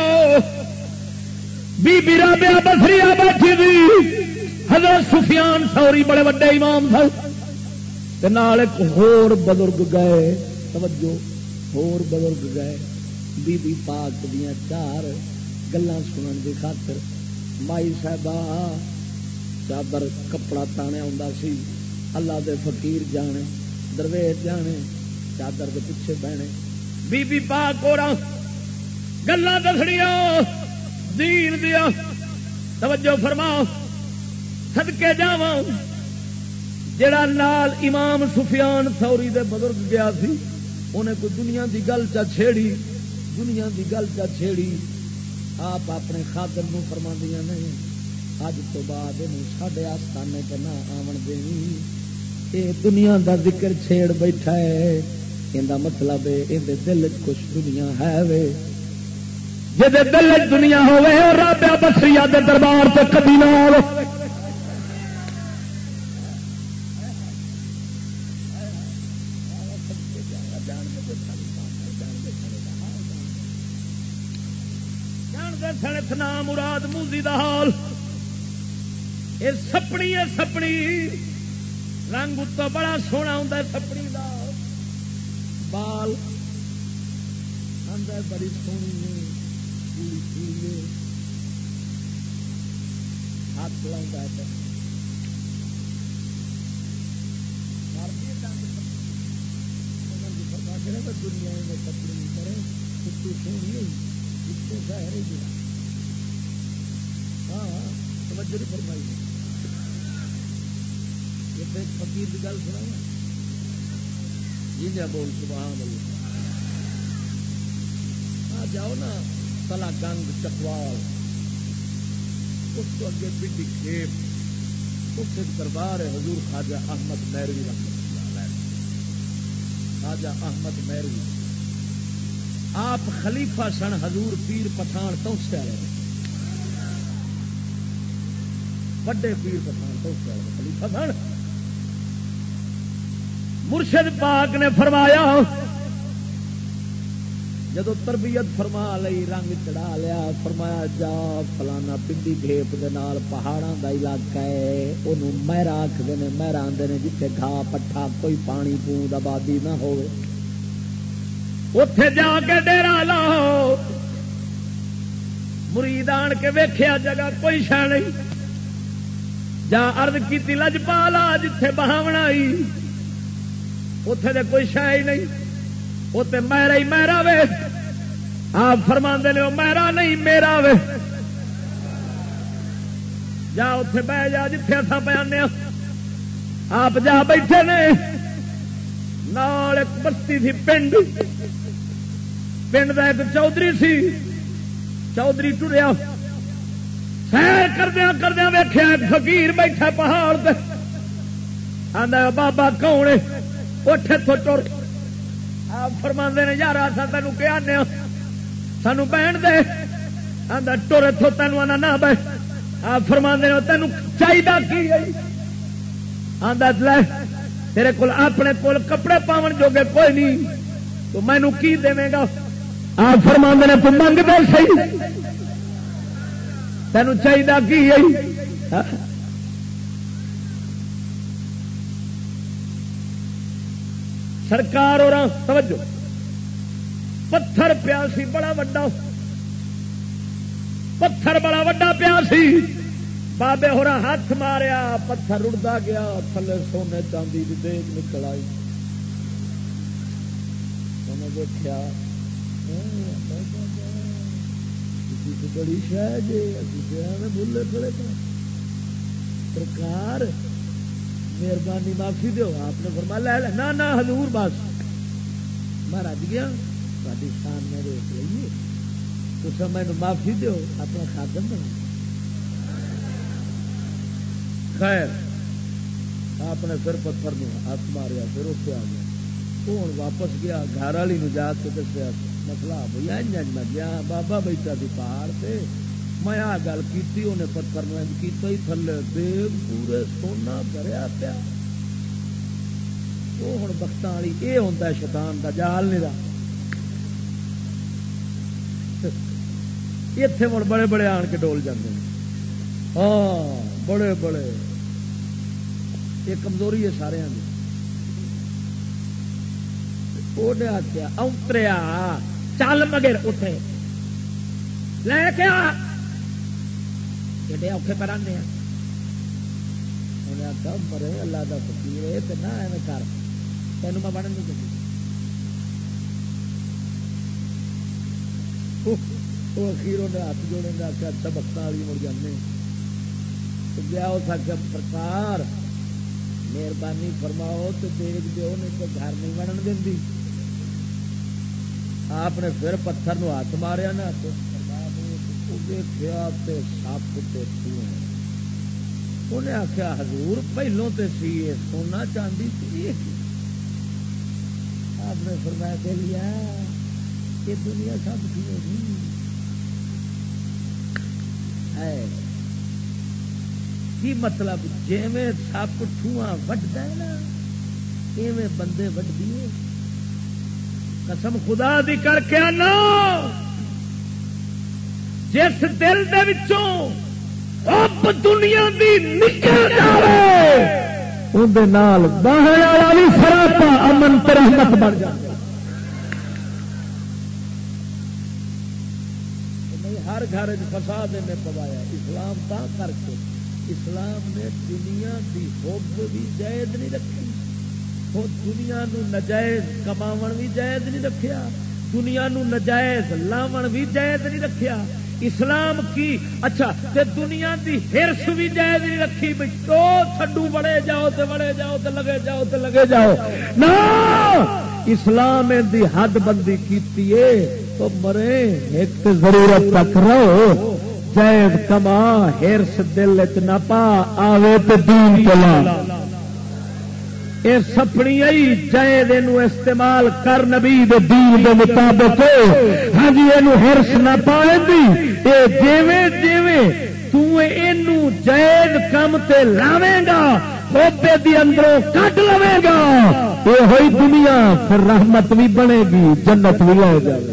بی بی رابعہ بصریہ بیٹھی تھی حضرت سفیان ثوری بڑے بڑے امام تھے نال ایک ہور بزرگ گئے توجہ ہور بزرگ گئے بی بی پاک دیاں چار گلاں سنن دی خاطر مائی صاحبہ چادر کپڑا تانے ہوندا سی اللہ دے فقیر جانے درویش جانے چادر دے پیچھے بہنے بی بی پاک اوراں گلاں دسڑیاں دین دیا توجہ فرماؤ صدقے جاواں جڑا نال امام سفیان ثوری دے بزرگ گیا سی انہیں کوئی دنیا دی گل چا چھیڑی دنیا دی گل چا چھیڑی آپ اپنے خادم نو فرماندیاں نے اج تو بعد انہوں ساڈے آستانے تے نہ آون دینی اے دنیا دا ذکر چھیڑ بیٹھا ہے ایندا مطلب ہے ایندے دل وچ کچھ دنیا ہے وے جے دل دنیا ہوے اور رابعہ بصریہ دے دربار تے کبھی نہ آوے جان دے سنتنا مراد موزی دا حال اے سپڑی ہے سپڑی رنگ تو بڑا سونا ہوندا ہے سپڑی دا بال اندر بڑی سونی ہے ہاتھ لاؤں دنیا میں تقریر کرے کتوں سونی کتوں شہر ہاں توجہ نہیں فرمائی فقیر کی گل سنا جی بول سبحان اللہ آ جاؤ نا تلا گنگ چکوال اس کو اگے پنڈی کھیپ اس دربار ہے حضور خواجہ احمد میروی رحمۃ اللہ علیہ خواجہ احمد میروی آپ خلیفہ سن حضور پیر پٹھان توسے والے بڑے پیر پٹھان توسے والے خلیفہ سن مرشد پاک نے فرمایا جدو تربیت فرما لئی رنگ چڑھا لیا فرمایا جا فلانا پنڈی گھیپ دے نال پہاڑاں دا علاقہ ہے انہوں میرا آکھدے نے میرا آندے نے جتھے گھا پٹھا کوئی پانی پوند آبادی نہ ہوئے اوتھے جا کے ڈیرا لاؤ مرید آن کے ویکھیا جگہ کوئی شے نہیں جا عرض کیتی لجپالا جتھے بہاونا آئی اوتھے دے کوئی شے ہی نہیں اوتے میرا ہی میرا وے آپ فرماندے نے او میرا نہیں میرا وے جا اوتھے بہ جا جتھے اساں بیانے آپ جا بیٹھے نے نال ایک بستی تھی پنڈ دا ایک چودھری سی چودھری ٹریا سیر کردیا کردیا ویکھیا ایک فقیر بیٹھا پہاڑ تے آندا بابا کون ہے اٹھ تو ٹر آپ فرماندے نے یار اصا تینوں کیا آنے سانو بہن دے آندا ٹر اتوں تینوں آنا نہ بہ آپ فرماندے نے تینوں چاہیے کی آندا لے تیرے کول اپنے کول کپڑے پاون جوگے کوئی نہیں تو مینوں کی دے گا؟ آپ فرماندے نے تو منگ دے صحیح، تینوں چاہیے کی ہے؟ سرکار اور توجہ، پتھر پیا سی بڑا وڈا، پتھر بڑا وڈا پیا سی، بابے ہورا ہاتھ ماریا، پتھر رڑدا گیا، تھلے سونے چاندی کی دیگ نکل آئی۔ انہیں دیکھا بڑی شہ جی بھولے پڑے سرکار مہربانی معافی دو۔ آپ نے فرمایا لے لے، نہ حضور بس میں رج گیا، تاری شان میں روک لیے، تو مینو معافی دو، اپنا خادم بنا۔ خیر آپ نے پھر پتھر میں ہاتھ ماریا، پھر اتنے آ گیا، وہ ہوں واپس گیا گھر والی جا کے دسیا مسئلہ بھیا میں گیا بابا بیٹا سی پہاڑ سے، میں آ گل کی، انہیں پتھر میں کیتا ہی تھلے دیگ پورے سونا بھریا پیا۔ وہ ہوں بختاں والی یہ ہوتا ہے شیطان دا جال نہیں رہا۔ اتنے ہوں بڑے بڑے آن کے ڈول جاتے ہیں، ہاں بڑے بڑے، یہ کمزوری ہے سارے کی۔ انہیں آخیا اونتریا چل مگر اٹھے لے کے آ، ایڈے اوکھے پر آنے ہیں۔ انہیں آخیا مرے اللہ کا فقیر ہے تو نہ ایویں کر، تینوں میں بڑھن نہیں چاہیے۔ وہ اخیر نے ہاتھ جوڑے نے آخیا اچھا بختاں والی مڑ جانے تو گیا۔ اس آخیا سرکار مہربانی فرماؤ تو دیکھ دیو، نہیں تو گھر نہیں بڑھن دینی۔ آپ نے پھر پتھر نو ہاتھ ماریا نا تو دیکھا سپ تے انہیں آخیا حضور پہلوں تے سی سونا چاندی سی۔ آپ نے فرمایا دے لیا یہ دنیا سب کی ہوگی ہے کی مطلب جیویں سپ ٹھواں وڈدا ہے نا ایویں بندے وڈدی ہے۔ قسم خدا دی کر کے آنا جس دل دے وچوں رب دنیا دی نکل جاوے اون دے نال باہر والا بھی سراپا امن تے رحمت بن جائے۔ ہر گھر فساد نے پوایا اسلام تا کر کے، اسلام نے دنیا دی حب بھی جائز نہیں رکھی، دنیا نو نجائز کماون بھی جائز نہیں رکھیا، دنیا نو نجائز لاون بھی جائز نہیں رکھیا۔ اسلام کی اچھا تے دنیا دی ہرس بھی جائز نہیں رکھی، بھئی تو تھڈو بڑے جاؤ تے بڑے جاؤ تے لگے جاؤ تے لگے جاؤ، نا اسلام دی حد بندی کیتی ہے تو مرے ایک ضرورت تک رہو، جائز کما، ہرس دل وچ نہ پا، آوے تے دین چلا، اے سپنی آئی جائز اینو استعمال کر نبی دے دین دے مطابق، ہاں جی اینو ہرس نہ پائے دی، اے جیویں جیویں تو اینو جائز کم تے لاویں گا ہوتے دی اندروں کٹ لوے گا، اے ہوئی دنیا پھر رحمت بھی بنے گی، جنت بھی لے جائے۔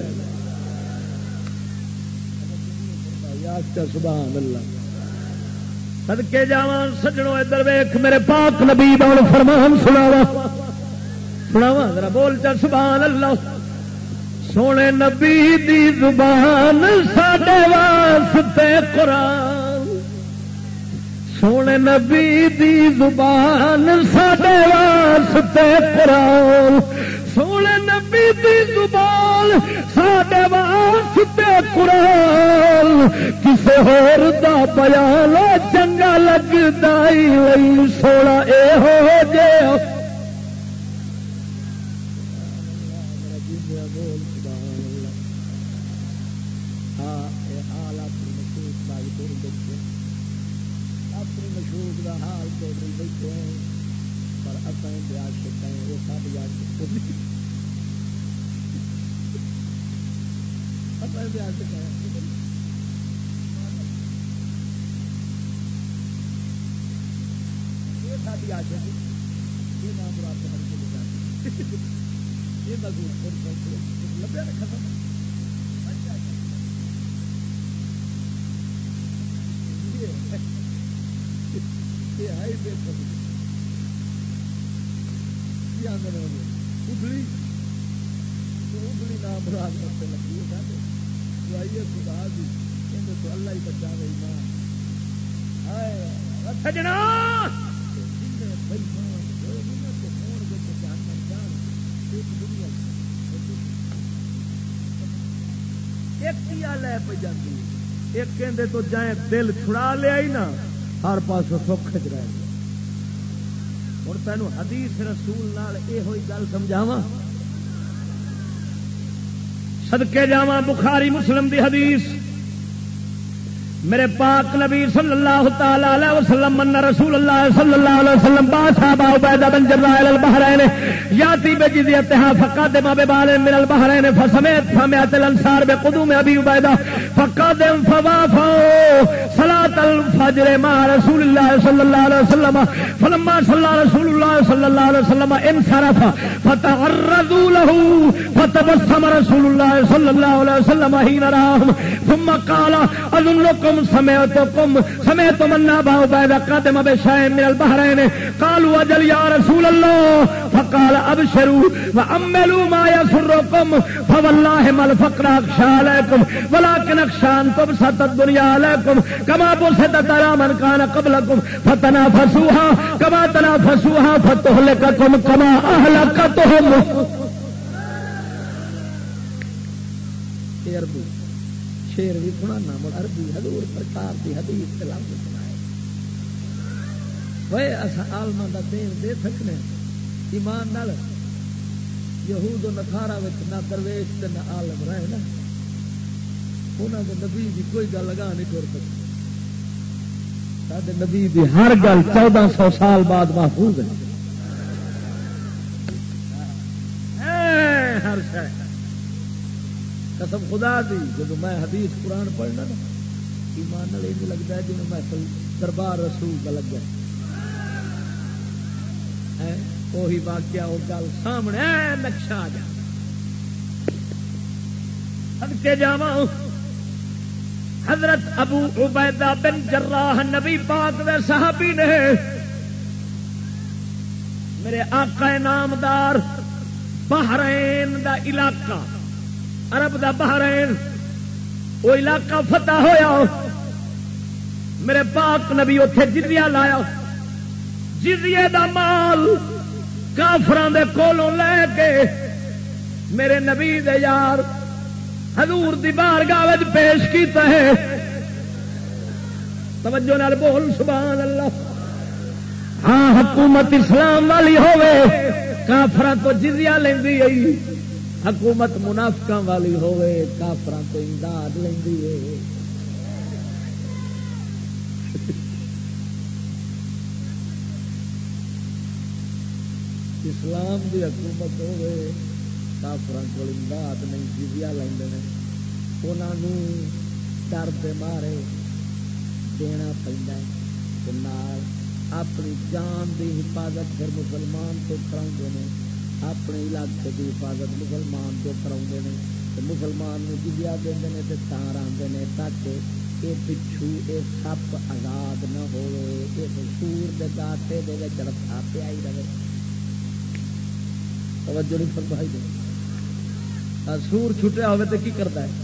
سبحان اللہ، صدقے جاواں سجنوں ادھر ویکھ میرے پاک نبی دا فرمان سناواں ذرا بول چل سبحان اللہ۔ سونے نبی دی زبان ساڈے واسطے قرآن، سونے نبی دی زبان ساڈے واسطے قرآن، سونے نبی دی زبان ساڈے واسطے قرآن، کسے ہور دا بیان چنگا لگدا ہی وہی سونا اے ہو جے۔ اپنی مشہور کا حال تو بیٹھے پر اصل بیاج سکتے ہیں وہ سب یاد سکتے لبیا ختم ابلی نام مراد رستے لگی ہے آئیے خدا دی تو اللہ ہی بچا گئی ماں سجنا لے پہ جاتی ایک کہندے تو جائیں دل چھڑا لیا ہی نا ہر پاس سکھ چ رہے ہوں تینوں حدیث رسول نال یہ ہوئی گل سمجھاواں صدقے جاواں بخاری مسلم دی حدیث میرے پاک نبی صلی اللہ تعالی علیہ وسلم ان رسول اللہ صلی اللہ علیہ وسلم باصحاب عبیدہ بن جراح الى البحرین یاتی بجزیتها فقدم ببال من البحرین فسمعت الانصار بقدوم ابي عبیدہ فقدم فوافوا صلاة الفجر مع رسول الله صلى الله عليه وسلم فلما صلى رسول الله صلى الله عليه وسلم انصرف فتعرضوا له فتبسم رسول الله صلى الله عليه وسلم حين راهم ثم قال اظنكم سمعتم ان ابا عبیدہ قدم بشيء من البحرين قالوا اجل يا رسول الله فقال ابشروا واملوا ما يسركم فوالله ما الفقر اخشى عليكم ولكن اخشى ان تبسط الدنيا عليكم كما بسطت على من كان قبلكم فتنافسوها كما تنافسوها فتهلككم كما اهلكتهم. شیر بھی سنانا مڑ عربی حضور سرکار کی حدیث کے لفظ سنائے وہ اصا عالماں دا دین دے سکنے ایمان نال یہود و نصارا وچ نہ درویش تے نہ عالم رہے نا انہاں دے نبی دی کوئی گل لگا نہیں کر سکتی ساڈے نبی دی ہر گل 1400 سال بعد محفوظ ہے ہر شے قسم خدا دی جب میں حدیث قرآن پڑھنا نا ایمان نال یہ لگتا ہے جی میں دربار رسول کا لگا وہی واقعہ وہ گل سامنے نقشہ آ جا کے جاواں حضرت ابو عبیدہ بن جراح نبی پاک دے صحابی نے میرے آقا نامدار بحرین دا علاقہ عرب دا بحرین وہ علاقہ فتح ہویا میرے پاک نبی اتنے جزیہ لایا جزیے دا مال کافراں دے کولوں لے کے میرے نبی دے یار حضور دی بارگاہ وچ پیش کیتا ہے توجہ نال بول سبحان اللہ. ہاں حکومت اسلام والی ہوے کافراں تو جزیہ لیندی ہے حکومت منافقاں والی ہوے کافراں تو امداد لیندی ہے اسلام دی حکومت ہوے کافراں کو امداد نہیں جزیہ لیندے نے انہاں نوں ڈر دے مارے دینا پیندا ہے تے نال اپنی جان دی حفاظت پھر مسلمان تو کراؤندے نے اپنے علاقے کی حفاظت مسلمان جو کراؤندے نے تے مسلمان نوں جزیہ دیندے نے تے تاں راندے نے تاکہ یہ پچھو یہ سپ آزاد نہ ہوئے اس سور دے گاٹے دے وچ رکھا پیا ہی رہے. توجہ نہیں فرمائی دے سور چھٹیا ہوئے تو کی کرتا ہے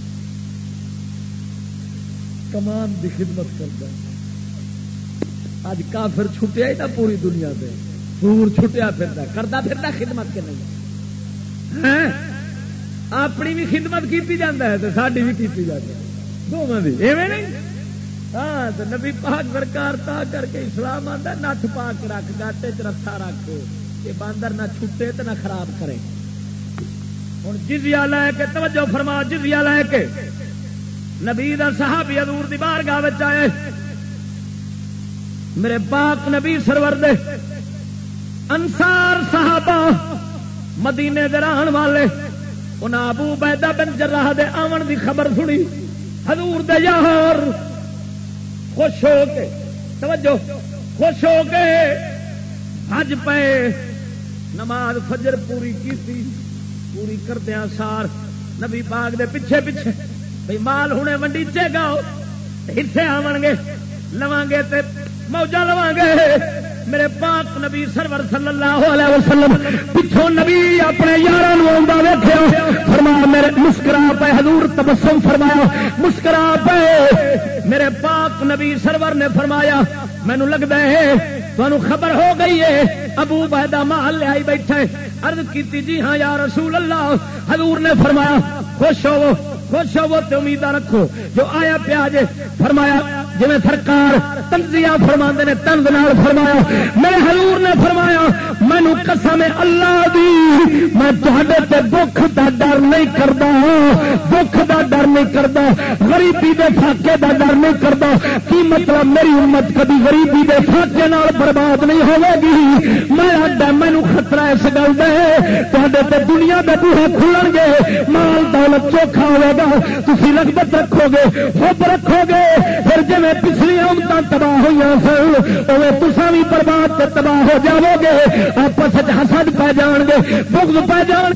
کمان دی خدمت کرتا ہے. اج کافر چھٹیا ہی نہ پوری دنیا دے سور چھٹیا پھرتا کرتا پھرتا خدمت کے نہیں اپنی بھی خدمت کی جاتا ہے تو ساری بھی کی جاتی ہے دونوں کی ایویں نہیں. ہاں تو نبی پاک سرکار تا کر کے اسلام آتا نٹ پا کے رکھ گاٹے چ رسا رکھ کہ باندر نہ چھٹے تو نہ خراب کرے. ہوں جزیہ لے کے توجہ فرما جزیہ لے کے نبی دا صحابی حضور دی بارگاہ وچ آئے میرے پاک نبی سرور دے انصار صحابہ مدینے دے رہن والے انہاں ابو عبیدہ بن جراح دے آون دی خبر سنی حضور دے یار خوش ہو کے توجہ خوش ہو کے حج پے نماز فجر پوری کی پوری کردیا سار نبی پاک دے پیچھے پیچھے بھئی مال ہنے ونڈیچے گا حصے آون گے لواں گے تے موجہ لواں گے میرے پاک نبی سرور صلی اللہ علیہ وسلم پچھوں نبی اپنے یاراں نوں آندا ویکھیا فرمایا میرے مسکرا پے حضور تبسم فرمایا مسکرا پے میرے پاک نبی سرور نے فرمایا مینوں لگدا ہے تانوں خبر ہو گئی ہے ابو عبیدہ مال لے آئی بیٹھا ہے عرض کیتی جی ہاں یا رسول اللہ حضور نے فرمایا خوش ہو تے امیداں رکھو جو آیا پیا جے فرمایا جی سرکار تنزیہ فرماندے نے تنز نال فرمایا میرے حضور نے فرمایا مینوں قسم اللہ دی میں تہاڈے تے دکھ دا ڈر نہیں کردا دکھ دا ڈر نہیں کردا غریبی دے فاقے دا ڈر نہیں کردا کی مطلب میری امت کبھی غریبی دے فاقے نال برباد نہیں ہوے گی میں اڈا مینوں خطرہ اس گل دے تہاڈے تے دنیا دے بوہے کھلن گے مال دولت چوکھا ہوے گا تسی رغبت رکھو گے حب رکھو گے پھر جی پچھلی امتاں تباہ ہوئی سن اوے تساں بھی برباد تے تباہ ہو جاؤ گے آپس حسد پہ جان گے بغض پہ جان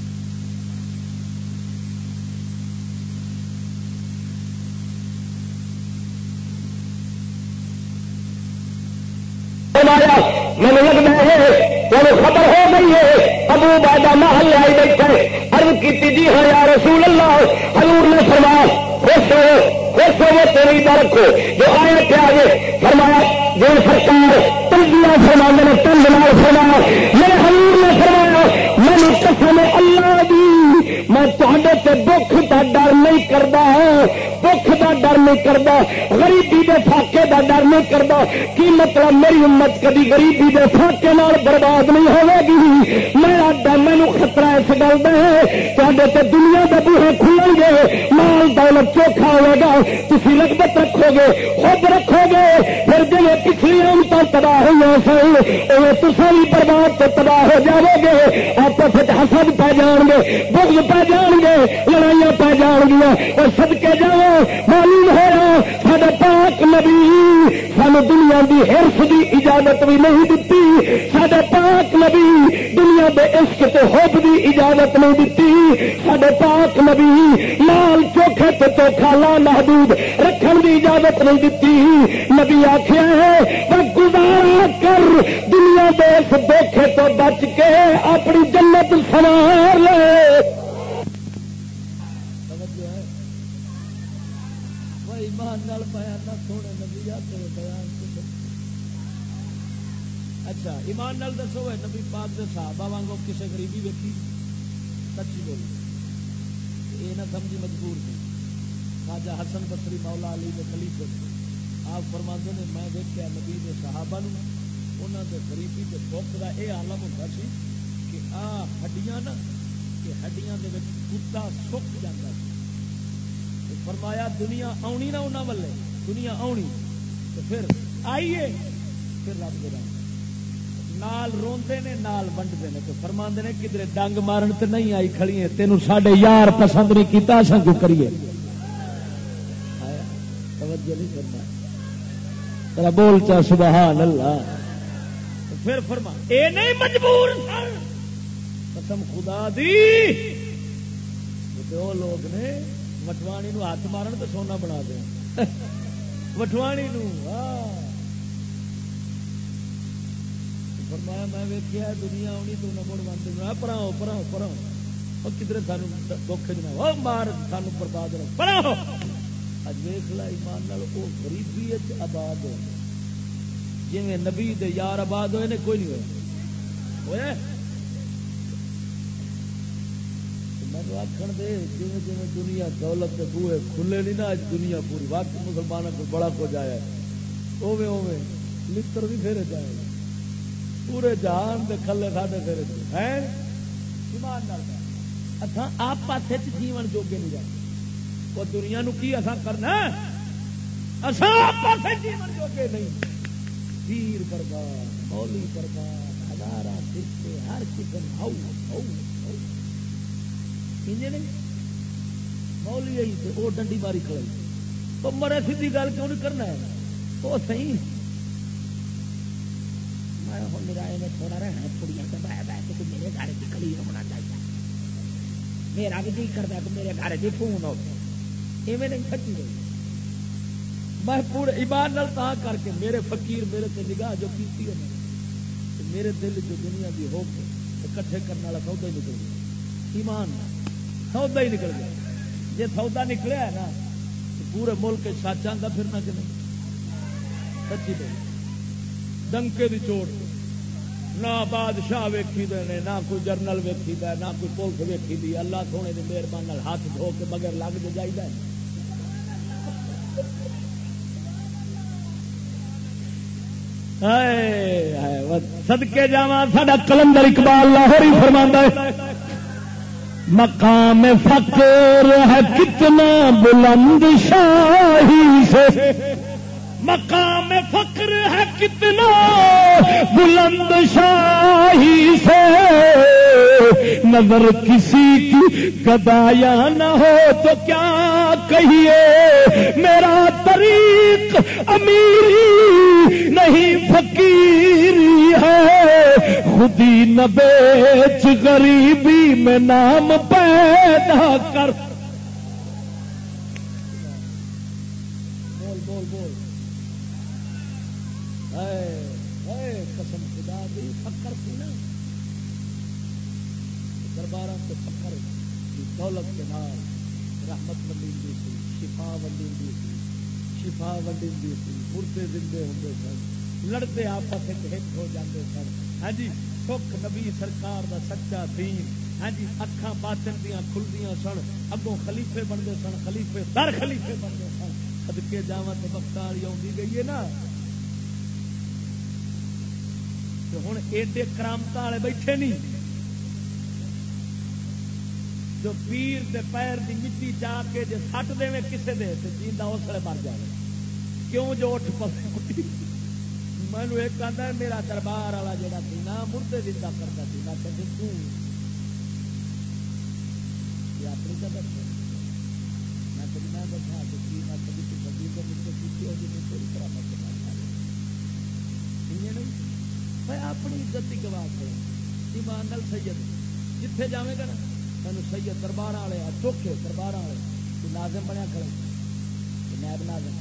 مجھے لگتا ہے خبر ہو گئی ہے ابو عبیدہ محل لے آئی بیٹھے عرض کی جی ہاں یا رسول اللہ حضور نے فرمایا خوش ہو تیری رکھو جو آئے کیا آگے فرمایا جو سرکار تنزیہ فرمانے نے تنز نال فرمایا میرے حضور نے فرمایا میں قسم اللہ دی میں تہاڈے تے دکھ دا ڈر نہیں کردا دکھ دا ڈر نہیں کردا غریبی دے فاقے دا ڈر نہیں کردا کی مطلب میری امت کبھی غریبی دے فاقے نال برباد نہیں ہوے گی میں اڈا مینوں خطرہ اس گل دا تہاڈے تے دنیا دے بوہے کھلن گے مال دولت چوکھا ہوے گا تسی رغبت رکھو گے حب رکھو گے پھر جی پچھلی امتاں تباہ ہوئی سن اوے تساں بھی برباد تے تباہ ہو جاؤ گے آپس حسد پہ جان گے بغض پہ جان گے لڑائیاں پہ جان گیا اور صدقے جاؤ معلوم ہوا ساڈا پاک نبی سانو دنیا دی ہرس دی اجازت بھی نہیں دتی ساڈا پاک نبی دنیا دے عشق تے حب دی اجازت نہیں دتی ساڈے پاک نبی مال چوکھے تے چوکھا لا محدود رکھن دی اجازت نہیں دتی نبی آخیا ہے پر گزارا کر دنیا دے اس دھوکھے تو بچ کے اپنی جنت سوار لے اچھا ایمان نال دسو نبی پاک دے صحابہ وانگو کسے غریبی ویکھی سچی بولی یہ نہ سمجھی مجبور تھی خواجہ حسن بصری مولا علی دے خلیفے آپ فرماندے نے میں دیکھا نبی دے صحابہ نو انہاں دے غریبی دے دکھ دا اے عالم ہوندا سی کہ آ ہڈیاں نا کہ ہڈیاں دے وچ کتا سک جاندا سی فرمایا دنیا آونی نہ انہاں والے دنیا آونی تو پھر آئیے پھر رب دے نال روندے نے نال ونڈدے نے تو فرماندے نے کدھر ڈنگ مارن تے نہیں آئی کھڑی ہے تینوں ساڈے یار پسند نہیں کیتا اساں کیوں کریے توجہ نہیں کرنا ترا بول چا سبحان اللہ پھر فرما اے نہیں مجبور سن قسم خدا دی وہ لوگ نے وٹوانی نو ہاتھ مارن تے سونا بنا دے وٹوانی نو فرمایا میں ویکھیا دنیا آنی تو نہ مڑ بنتے پڑھاؤ پڑھاؤ پڑھاؤ کدھر سانو دکھ جنا مار سانو برباد رہو پڑھاؤ اج ویکھ لا ایمان نال او غریبی وچ آباد ہو جویں نبی دے یار آباد ہوئے نے کوئی نہیں ہوئے مینوں آکھن دے جویں جویں دنیا دولت دے بوئے کھلے نہیں نا اج دنیا پوری وقت مسلمانوں کو بڑا کچھ آیا ہے اوویں اوویں لتر بھی پھیرے جائے پورے جہان دے کھلے ساڈے پھیرے ہیں ایمان نال اساں آپ پاسے جیون جوگے نہیں رہتے وہ دنیا نو کی اساں کرنا اساں آپ پاسے جیون جوگے نہیں پیر برباد مولوی برباد ہزاراں فرقے ہر قسم او نہیں مولوی آئی تے او ڈنڈی ماری کھڑی تو مرے سیدھی گل کیوں نہیں کرنا ہے وہ صحیح میرا میں تھوڑا رہنا کڑیاں سے بہ بہ کے میرے گھر کی کلی ہونا چاہیے میرا بھی جی کرتا کہ میرے گھر کی فون ہو ایویں نہیں سچی رہی میں پورے ایمان تا کر کے میرے فقیر میرے تے نگاہ جو کیتی ہے میرے دل جو دنیا کی ہو کے کٹھے کرنے والا سودا ہی نکل گیا ایمان سودا ہی نکل گیا جی سودا نکلیا ہے نا تو پورے ملک سچ آتا پھرنا کہ نہیں سچی بات ڈنکے دی چوٹ نہ بادشاہ ویکھی دے نے نہ کوئی جرنل ویکھی دا نہ کوئی پولیس ویکھی دی اللہ سونے دی مہربانی ہاتھ دھو کے مگر لگ جائیدا ہے صدقے جاواں ساڈا کلندر اقبال لاہوری فرماندا ہے مقام فقر ہے کتنا بلند شاہی سے مقام فقر ہے کتنا بلند شاہی سے نظر کسی کی گدایا نہ ہو تو کیا کہیے میرا طریق امیری نہیں فقیری ہے خودی نہ بیچ غریبی میں نام پیدا کر قسم خدا دی فقر تھی نا دربارہ سے فقر کی دولت کے نام رحمت ونڈی تھی شفا ونڈی تھی شفا ونڈی تھی مردے زندے ہوتے سن لڑتے آپس ہٹ ہو جاتے سن ہاں جی سکھ نبی سرکار دا سچا دین ہاں جی اکھاں باطن دیاں کھلدیاں سن اگوں خلیفے بنتے سن خلیفے در خلیفے بنتے سن صدقے جاواں تے بختاری آوندی گئی ہے نا ہوں ایڈے کرامت والے بیٹھے نہیں جو پیر دے پیر دی مٹی چا کے جے سٹ دے کسے دے تے جیندا اس ویلے مر جائے کیوں جو اٹھ پے مینوں ایک آندا ہے میرا دربار والا جڑا سی نا مردے زندہ کرتا سی میں کہ تو یہ اپنی قدر میں کہ میں بتا کہ کی میں کبھی کبھی کو مجھ سے کیتی ہے کہ کوئی کرامت نہیں اپنی عزت کی گواہ کرے ایمان نال سید جتھے جاویں گا نا تینوں سید دربار والے چوکھے دربار والے کوئی ناظم بنیا کھڑے نائب ناظم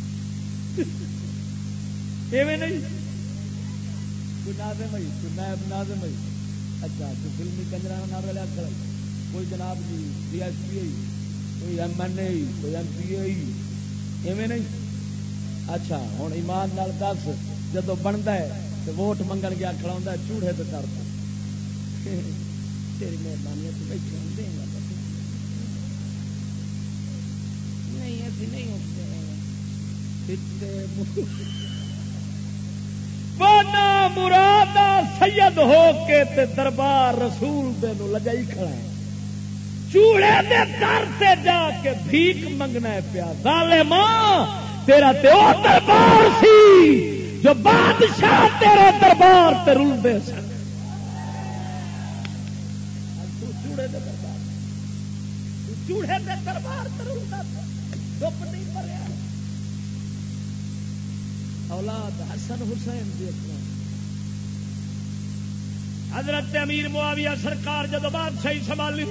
ایویں نہیں کوئی ناظم ہوئی کوئی نائب ناظم ہوئی اچھا کوئی فلمی کنجرانا نال رلیا کھڑے کوئی جناب جی ڈی ایس پی ہوئی کوئی ایم این اے کوئی ایم پی اے ہوئی ایویں نہیں اچھا ہوں ایمان نال دس جدو بنتا ہے ووٹ منگن گیا کھڑا چوڑے تو کرتا تیری مہربانی مراد سید ہو کے تے دربار رسول دے نو لگائی کھڑا ہے چوڑے دے در تے جا کے بھیک منگنا ہے پیا ظالماں تیرا تے او دربار سی جو بادشاہ تیرے دربار تے رلدے سن چوڑے دے دربار چوڑے دے دربار تے رلدا چپ نہیں پڑیا اولاد حسن حسین دیکھنا حضرت امیر معاویہ سرکار جدو بادشاہی سنبھالی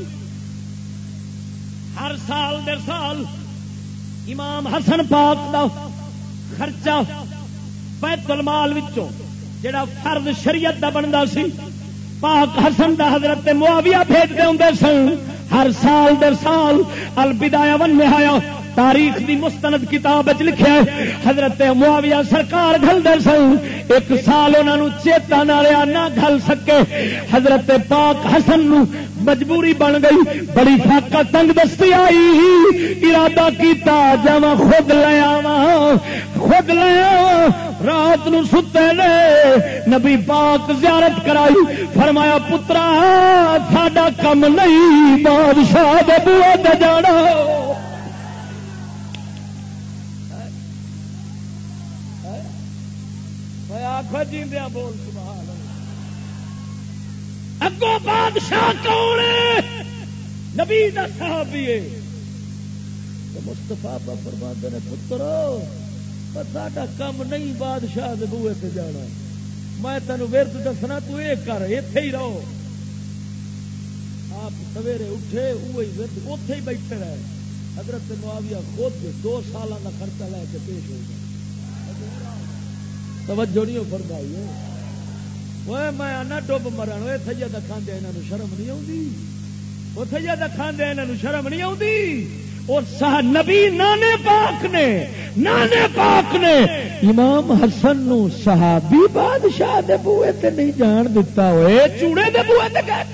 ہر سال در سال امام حسن پاک دا خرچہ بیت المال وچوں جڑا فرض شریعت دا بندا سی پاک حسن دا حضرت معاویہ بھیجدے ہوندے سن ہر سال در سال البدایہ والنہایہ تاریخ دی مستند کتاب وچ لکھیا ہے حضرت معاویہ سرکار گھل دے سن ایک سال انہاں نو چیتا نہ رہیا نہ گھل سکے حضرت پاک حسن نو مجبوری بن گئی بڑی فاقہ تنگ دستی آئی ارادہ کیتا جاواں خود لے آواں خود لے آواں رات نو ستے نے نبی پاک زیارت کرائی فرمایا پترا ساڈا کم نہیں بادشاہ دے بوئے تے جانا آخو جیندیا بول سبحان اللہ اگوں بادشاہ کون ہے نبی دا صحابی ہے مصطفیٰ با فرماندے نے پترو ساڈا کم نہیں بادشاہ دے بوئے تے جانا میں تینوں ورد دسنا تو یہ کر اتے ہی رہو. آپ سویرے اٹھے وہی ورد اتے ہی بیٹھے رہے. حضرت معاویہ خود 2 سالوں کا خرچہ لے کے پیش ہو گیا. توجہ نہیں ہو فرمائی وہ میں آنا ڈب مرن وہ سید کھاندے یہاں شرم نہیں آتی. وہ سید کھاندے یہاں شرم نہیں آتی. اور نبی نانے پاک نے امام حسن نو صحابی بادشاہ دے بوئے تے نہیں جان دیتا ہوئے چوڑے دے بوئے تے گئے.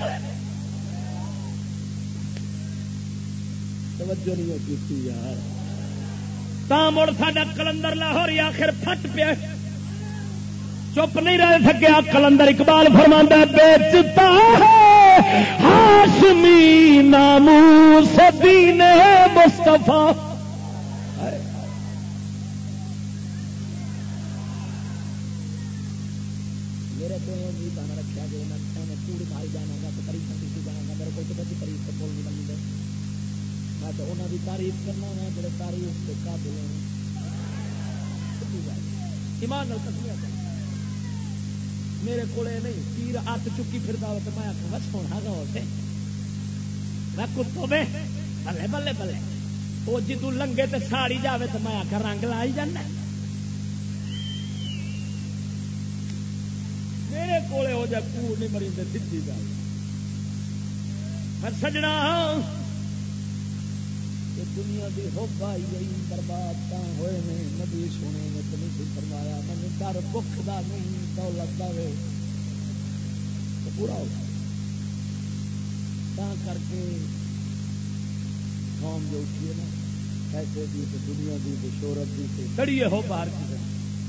توجہ نہیں ہوتی یار. تا مڑ ساڈا کلندر لاہور آخر پھٹ پیا چپ نہیں رہ سکیا. کلندر اقبال فرماندا بیچتا ہے ہاشمی ناموس دین مصطفیٰ. میرے تو یہ بنا رکھا جو میں پوری مائی جانا گا تو تاریخ کی جانا گا. میرے کو تو کسی تاریخ سے بول نہیں بنتے. میں تو انہوں کی تعریف کرنا ہے جڑے تعریف کے قابل ہیں. ایمان نال قسم میرے کو نہیں پیر ہاتھ چکی پھر میں آخر بس ہونا گا میں کتوں میں بلے بلے بلے وہ جدو لنگے تے ساڑی جاوے تو میں آخر رنگ لا ہی جانا. میرے کو ہو جائے کوڑ نہیں مری سی گل. میں سجنا دنیا کی ہوب آئی گئی برباد ہوئے نے. نبی سونے نے تو نہیں فرمایا مجھے ڈر بخ دا نہیں دولت دے تو پورا ہو کر کے قوم جو اٹھی ہے نا پیسے دی تو دنیا دی تو شہرت دی تو کڑیے ہو باہر کی ہوں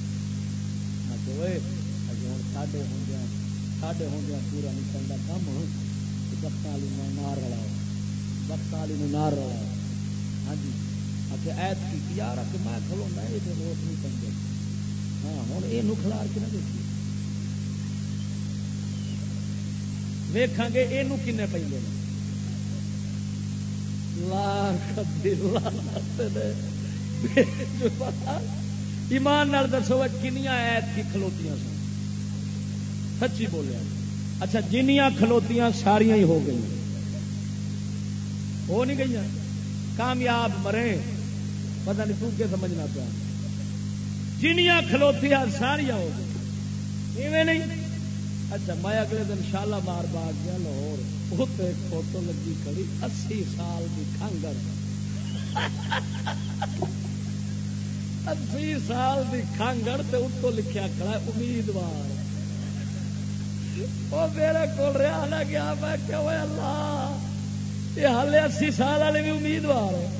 ساڈے ہوندیا پورا نکلتا کم وقت والی نار رلاؤ وقت والی نار رلاؤ. ہاں جی ایت کی یار کہ میں کھلونا یہ روٹ نہیں پہنچے. ہاں ہوں یہ کھلار کے نہ دیکھی ویکھاں گے یہ کنے پہ ایمان نال دسو کنیاں ایت کی کھلوتیاں سن. سچی بولیا. اچھا جنیاں کھلوتیاں ساریاں ہی ہو گئی ہو نہیں گئی کامیاب مرے پتہ نہیں تو کیا سمجھنا پیا. جنیاں کھلوتیاں ساریاں ہو گئی ایویں نہیں. اچھا میں اگلے دن شالا مار باغ گیا لاہور اتنے ایک فوٹو لگی کھڑی 80 سال کی کھانگڑ 80 سال کی کھانگڑ تے اتوں لکھیا کھڑا امیدوار. وہ میرے کو رہا نہ گیا میں کہ اللہ یہ ہالے 80 سال والے بھی امیدوار ہے.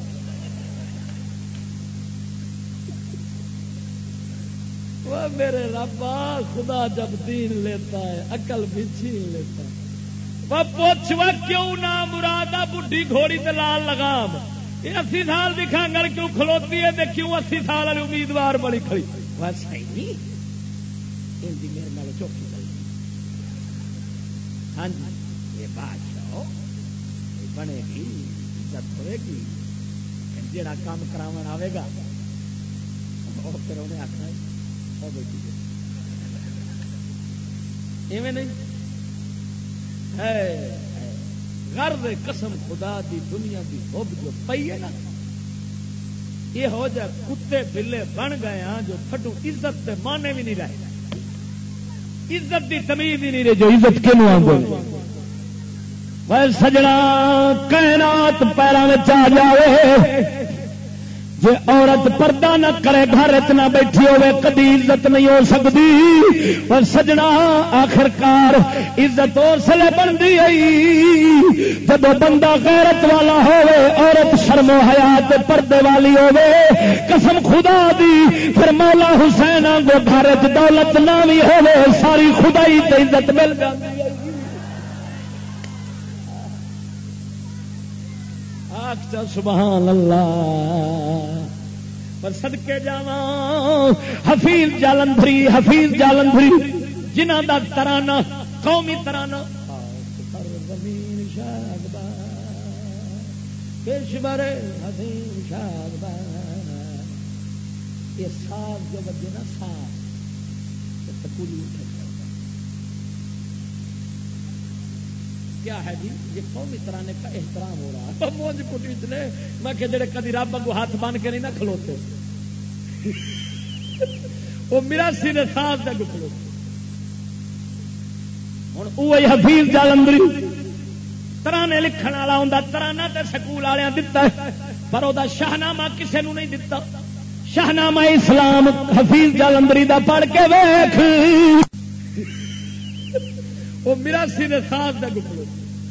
وہ میرے ربا خدا جب دین لیتا ہے عقل بھی چھین لیتا ہے. وہ پوچھ وہ کیوں نہ مرادا بڈھی گھوڑی تے لال لگام یہ 80 سال کی کھانگڑ کیوں کھلوتی ہے تے کیوں 80 سال والی امیدوار بڑی کھڑی. بس نہیں میرے نال چوکی چل ہاں جی یہ بادشاہ بنے گی عزت ہوئے گی. جڑا کام کراون آئے گا پھر انہیں آخنا ایویں نہیں ہے. غرض قسم خدا دی دنیا دی حب جو پئی ہے نا یہ ہو جائے کتے بلے بن گئے ہاں جو پھٹو عزت کے مانے بھی نہیں رہے. عزت دی تمیز ہی نہیں رہی جو عزت کیوں آگے سجنا کائنات پیروں میں آ جائے. جی عورت پردہ نہ کرے گھر نہ بیٹھی ہوے کدی عزت نہیں ہو سکتی. اور سجنا آخرکار عزت اس لیے بنتی ہے جب بندہ غیرت والا ہوے عورت شرم و حیات پردے والی ہوے. قسم خدا دی پھر مولا حسین کو گھر دولت نہ بھی ہوے ساری خدائی تے عزت مل جاتی ہے. سبحان اللہ. پر صدقے جاواں حفیظ جالندھری جنہ دا ترانہ قومی ترانہ زمین شادبار حسین شادبار یہ ساز جو بجے نا ساز سکولی اٹھے کیا ہے جی یہ قومی ترانے کا احترام ہو رہا ہے مونج کٹی چلے میں کہ جڑے کدی رب کو ہاتھ بن کے نہیں نہ کھلوتے وہ میرا سینے ساتھ دے کھلوتے ہوں وہی حفیظ جالندری ترانے لکھن والا ہوں ترانہ تے سکول والے دتا پر وہ شاہنامہ کسے نو نہیں دتا شاہنامہ اسلام حفیظ جالندری دا پڑھ کے ویکھ وہ میرا سینے ساتھ دے گھلو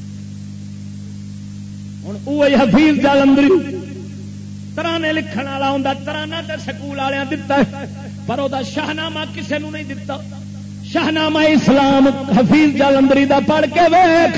ہوں وہی حفیظ جالندری ترانے لکھن والا ہوں ترانہ تے سکول والے دتا پر وہ شاہنامہ کسے نو نہیں دتا شاہنامہ اسلام حفیظ جالندری دا پڑھ کے ویکھ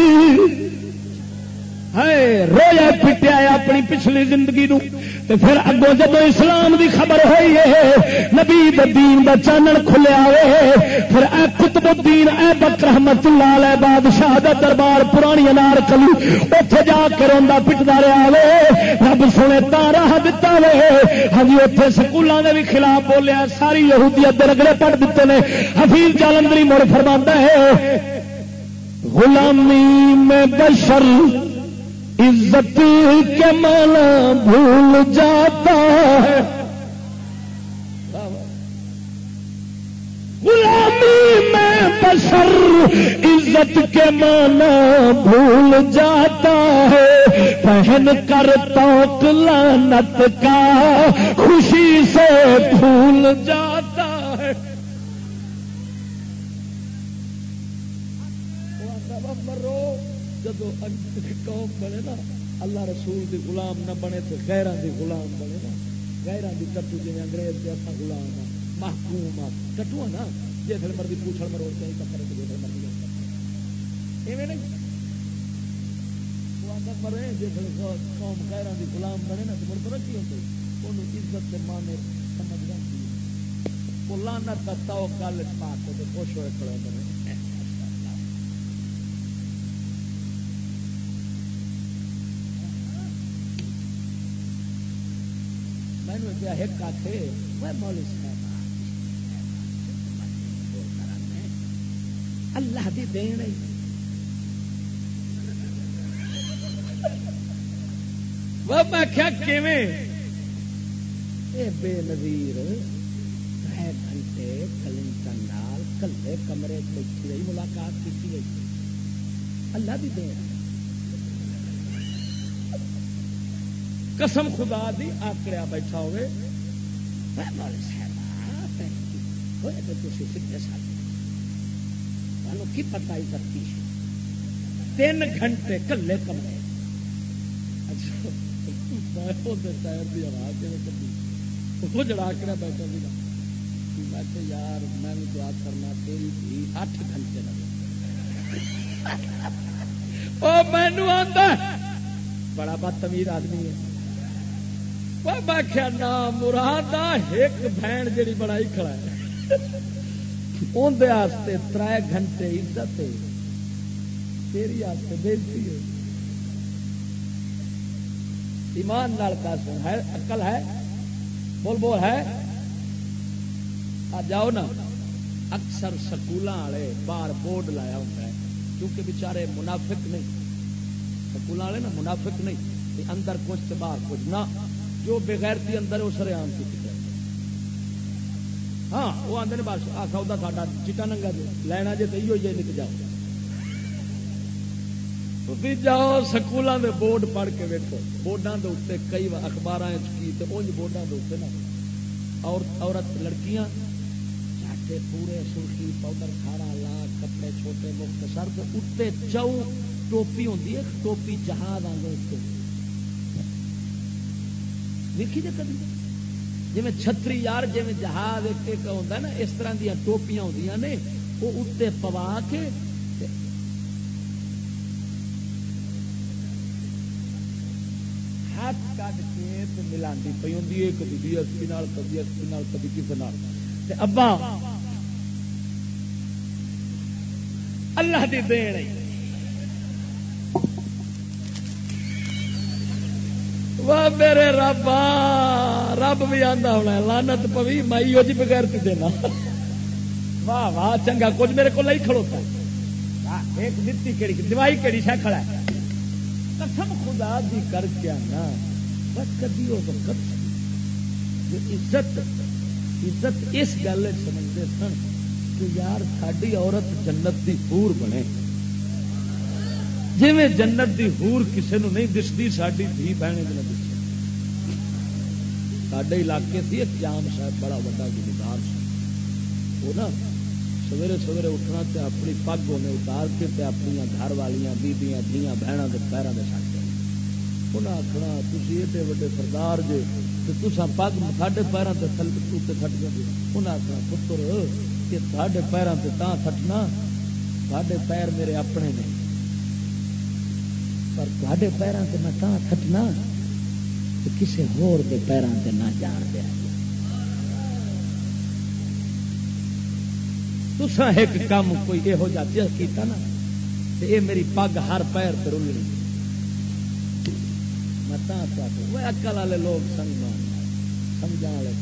رویا پٹیا اپنی پچھلی زندگی نو تے پھر اگوں جدو اسلام دی خبر ہوئی ہے نبی دین دا چانن کھلیا ہوئے پھر اے قطب الدین ایبک رحمت اللہ علیہ بادشاہ دا دربار پرانی انار کلی اوتھے جا کے روندا پٹدا رہیا وے رب سونے تا راہ دتا وے ہاں جی اوتھے سکولاں دے بھی خلاف بولیا ساری یہودیت دے رگڑے پڑ دتے نے حفیظ جالندری مڑ فرماندا ہے غلامی میں بشر عزت کے معنی بھول جاتا ہے غلامی میں بشر عزت کے معنی بھول جاتا ہے پہن کر توق لعنت کا خوشی سے بھول جاتا ہے جدو قوم بنے نا اللہ رسول دی غلام نہ بنے تو غیران دی غلام بنے نا غیران دی کٹو جی انگریز کے اپنا غلام آ محکوم آ کٹو نا جیسے مرضی پوچھڑ مروڑ کے کرے تو جیسے مرضی ایویں نہیں وہ آدھا مرے جیسے قوم غیران دی غلام بنے نا تو مڑ ترقی ہوتی انہوں عزت کے مانے سمجھ جاتی وہ لعنت کا توکل پا کے خوش ہوئے کھڑے بنے اللہ دی دین میں کیا بے نظیر 3 گھنٹے کلنٹن نال کلے کمرے بیٹھی رہی ملاقات کی گئی اللہ دی دین قسم خدا دی آکڑیا بیٹھا ہوئے کی پتا ہی کرتی 3 گھنٹے کلے کمرے وہ جڑا آکڑیا بیٹھا میں کہ یار میں دعا کرنا تیری بھی 8 گھنٹے لگے مینو آتا بڑا بدتمیز آدمی ہے میں کیا نام مراد ایک بہن جڑی بڑائی کھڑا ہے اندر 3 گھنٹے عزت ہے تیری بےزتی ہے ایمان نال دس ہے عقل ہے بول بول ہے آ جاؤ نا اکثر سکولاں والے باہر بورڈ لایا ہوتا ہے کیونکہ بیچارے منافق نہیں سکولاں والے نا منافق نہیں اندر کچھ تو باہر کچھ نہ جو بغیرتی اندر وہ سرعام کی ہاں وہ آدھے نے بس آ سودا ساڈا چٹا ننگا جی لینا جی تو یہ نک جاؤ جاؤ سکولوں کے بورڈ پڑھ کے ویکو بورڈوں کے اتنے کئی اخبار کی انج بورڈوں کے اتنے نا عورت لڑکیاں چاٹے پورے سرخی پاؤڈر کھاڑا لا کپڑے چھوٹے مختصر اتنے چو ٹوپی ہوتی ہے ٹوپی جہاز آگے دیکھی جی کبھی جی چھتری یار جی جہاز ایک ہوتا ہے نا اس طرح دیا ٹوپیاں ہوتی نے وہ اتنے پوا کے ہاتھ کٹ کے ملا پی ہوں کبھی ڈی ایس پی کبھی ایس پی کبھی کسی ابا اللہ دی دین میرے رب رب بھی آتا ہونا لانت پوی مائی وہ جی بغیر دینا واہ واہ چنگا کچھ میرے کو نہیں کھڑوتا ایک دتی کیڑی دوائی کیڑی شا کھڑا ہے قسم خدا دی کر کے نا بس کدی وہ وقت جو عزت اس گل سمجھتے سن کہ یار ساری عورت جنت دی حور بنے جی جنت دی حور کسے نو نہیں دستی ساری دھی بہنے بھی نہ دستی سڈے علاقے سے ایک جام صاحب بڑا بڑا گلدار وہ نا سویرے سویرے اٹھنا تے اپنی پگ انہیں اتار کے تے اپنی گھر والیاں بیبیاں دھیاں بہنوں کے پیروں کے سٹ انہیں آخنا تھی ایڈے وڈے سردار جے تصا پگ ساڈے پیروں سے تھلے سٹ جاتے انہیں آخنا پتر کہ ساڈے پیروں سے تاں سٹنا ساڈے پیر میرے اپنے نے پر ساڈے پیروں سے میں تاں سٹنا کہ کسی ہور دے پیروں سے نہ جان دیا تسا ایک کام کوئی یہو جا کیتا نا تے اے میری پگ ہر پیر تے رلنی میں وہ اکل والے لوگ سمجھا والے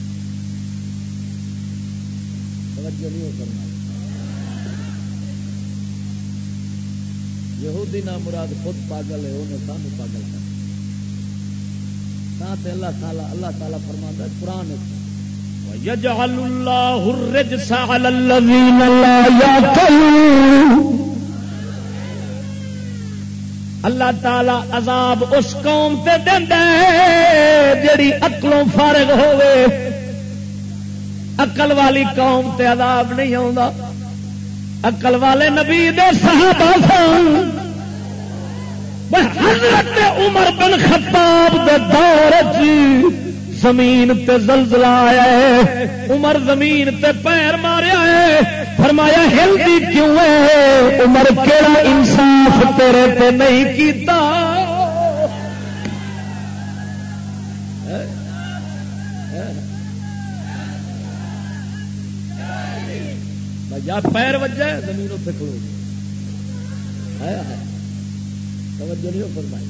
توجہ نہیں ہو کرنا یہودی نہ مراد خود پاگل ہے انہیں سانو پاگل کر اللہ تعالیٰ فرماتا ہے قرآن وَيَجْعَلُ اللَّهُ الرِّجْسَ عَلَى الَّذِينَ لَا يَعْقِلُونَ اللہ تعالی عذاب اس قوم تے دیندا ہے جڑی عقلوں فارغ ہوے عقل والی قوم تے عذاب نہیں آوندا عقل والے نبی دے صحابہ سن حضرت عمر بن خطاب دے دور وچ زمین تے زلزلہ آیا ہے عمر زمین تے پیر ماریا ہے فرمایا ہلدی کیوں ہے عمر کیڑا انصاف تیرے تے نہیں کیتا یا پیر وجہ زمین اتنے کھلو توجہ نہیں فرمائی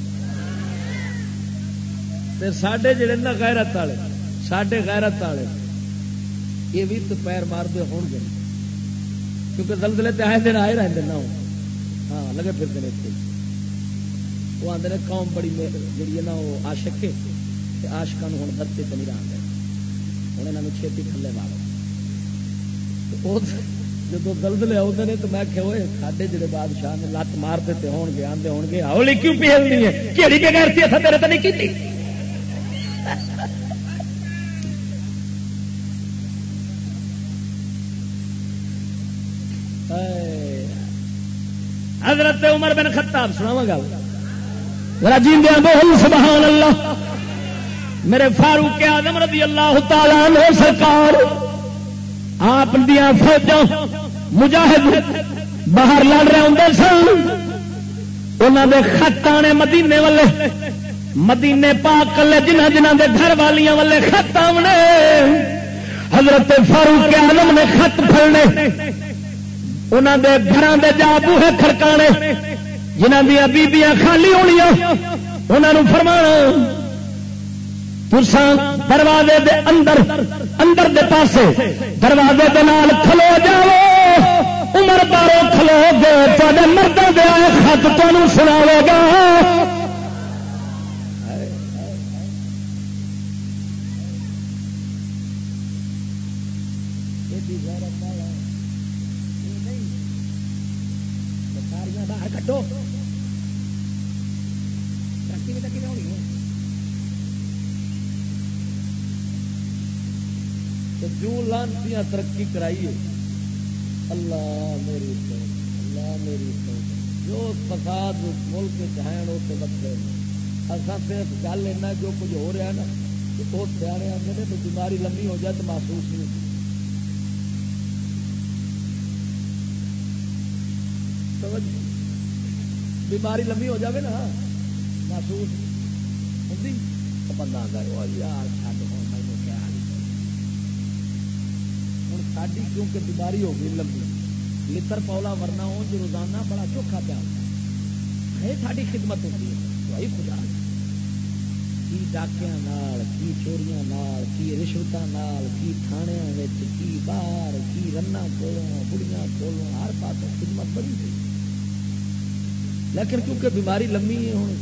ساڈے جڑے نا غیرت والے ساڈے غیرت والے یہ بھی تو پیر مارتے ہون گے کیونکہ زلزلے تے آئے دن آئے رہتے نہ ہاں لگے پھرتے ہیں اتنے وہ آدھے قوم بڑی جی ہے نا وہ عاشق ہے عاشقان ہوں دھرتی تے نہیں رہتے ہوں یہاں چھیتی تھلے مارو جب زلزلے آتے ہیں تو میں کہ ساڈے جڑے بادشاہ نے لت مار دیتے ہون گے آدھے ہون گے ہولی کیوں پھیلنی ہے کہڑی بغیرتی ہے تیرے تو نہیں کی حضرت عمر بن خطاب سناواں گا ذرا جیندیاں بول سبحان اللہ میرے فاروق اعظم رضی اللہ تعالی عنہ سرکار آپ دیاں فوجاں مجاہد باہر لڑ رہے ہوندے سن انہاں دے خط آنے مدینے والے مدینے پاک لے جنہاں جنہاں دے گھر والیاں والے خط آونے حضرت فاروق اعظم نے خط پھڑنے انہاں دے گھراں دے جا بوہے کھڑکانے جنہاں دی بیبییاں خالی ہونیاں انہاں نوں فرمانا تساں دروازے دے اندر دے پاسے دروازے دے نال کھلو جاؤ عمر باروں کھلو گے تواڈے مرداں دے آئے خط تانوں سناوے گا جو لانتیاں ترقی کرائیے اللہ میری جو فساد ملک چاہیں اسے بچے اصل صرف گل ایسا جو کچھ ہو رہا ہے نا کہ بہت سیانے آتے ہیں تو بیماری لمبی ہو جائے تو محسوس نہیں ہوتی بیماری لمبی ہو جائے نا محسوس ہوتی بندہ آتا ہے یار چھڈ ہوں میں کیا حال ہوں ساری کیونکہ بیماری ہو گئی لمبی لتر پولا ورنا ہو جو روزانہ بڑا چوکھا پیا ہوتا ہے ساری خدمت ہوتی ہے تو خدا کی ڈاکیاں کی چوریاں کی رشوتوں کی تھانیاں کی باہر کی رنا کولوں بڑیاں کولوں ہر پاس خدمت بڑی ہوئی لیکن کیونکہ بیماری لمبی ہے ہوں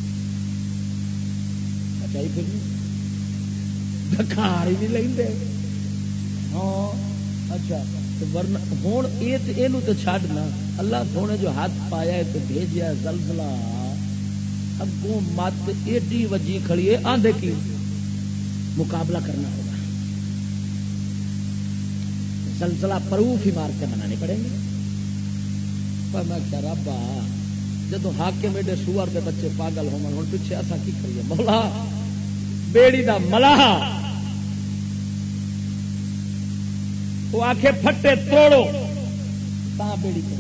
بچائی پھر دکھار ہی نہیں لے ہاں اچھا ورنہ ہوں یہ تو چھڈنا اللہ سونے جو ہاتھ پایا تو بھیجیا زلزلہ اگوں مت ایڈی وجی کھڑی ہے آندے کی مقابلہ کرنا ہوگا زلزلہ پروف ہی مار کے بنانے پڑیں گے پر میں کیا ربا جدو حاکم ایڈے سور کے بچے پاگل ہو ہوں پیچھے ایسا کی کریے مولا بیڑی دا ملاح وہ آخے پھٹے توڑو تا بیڑی توڑ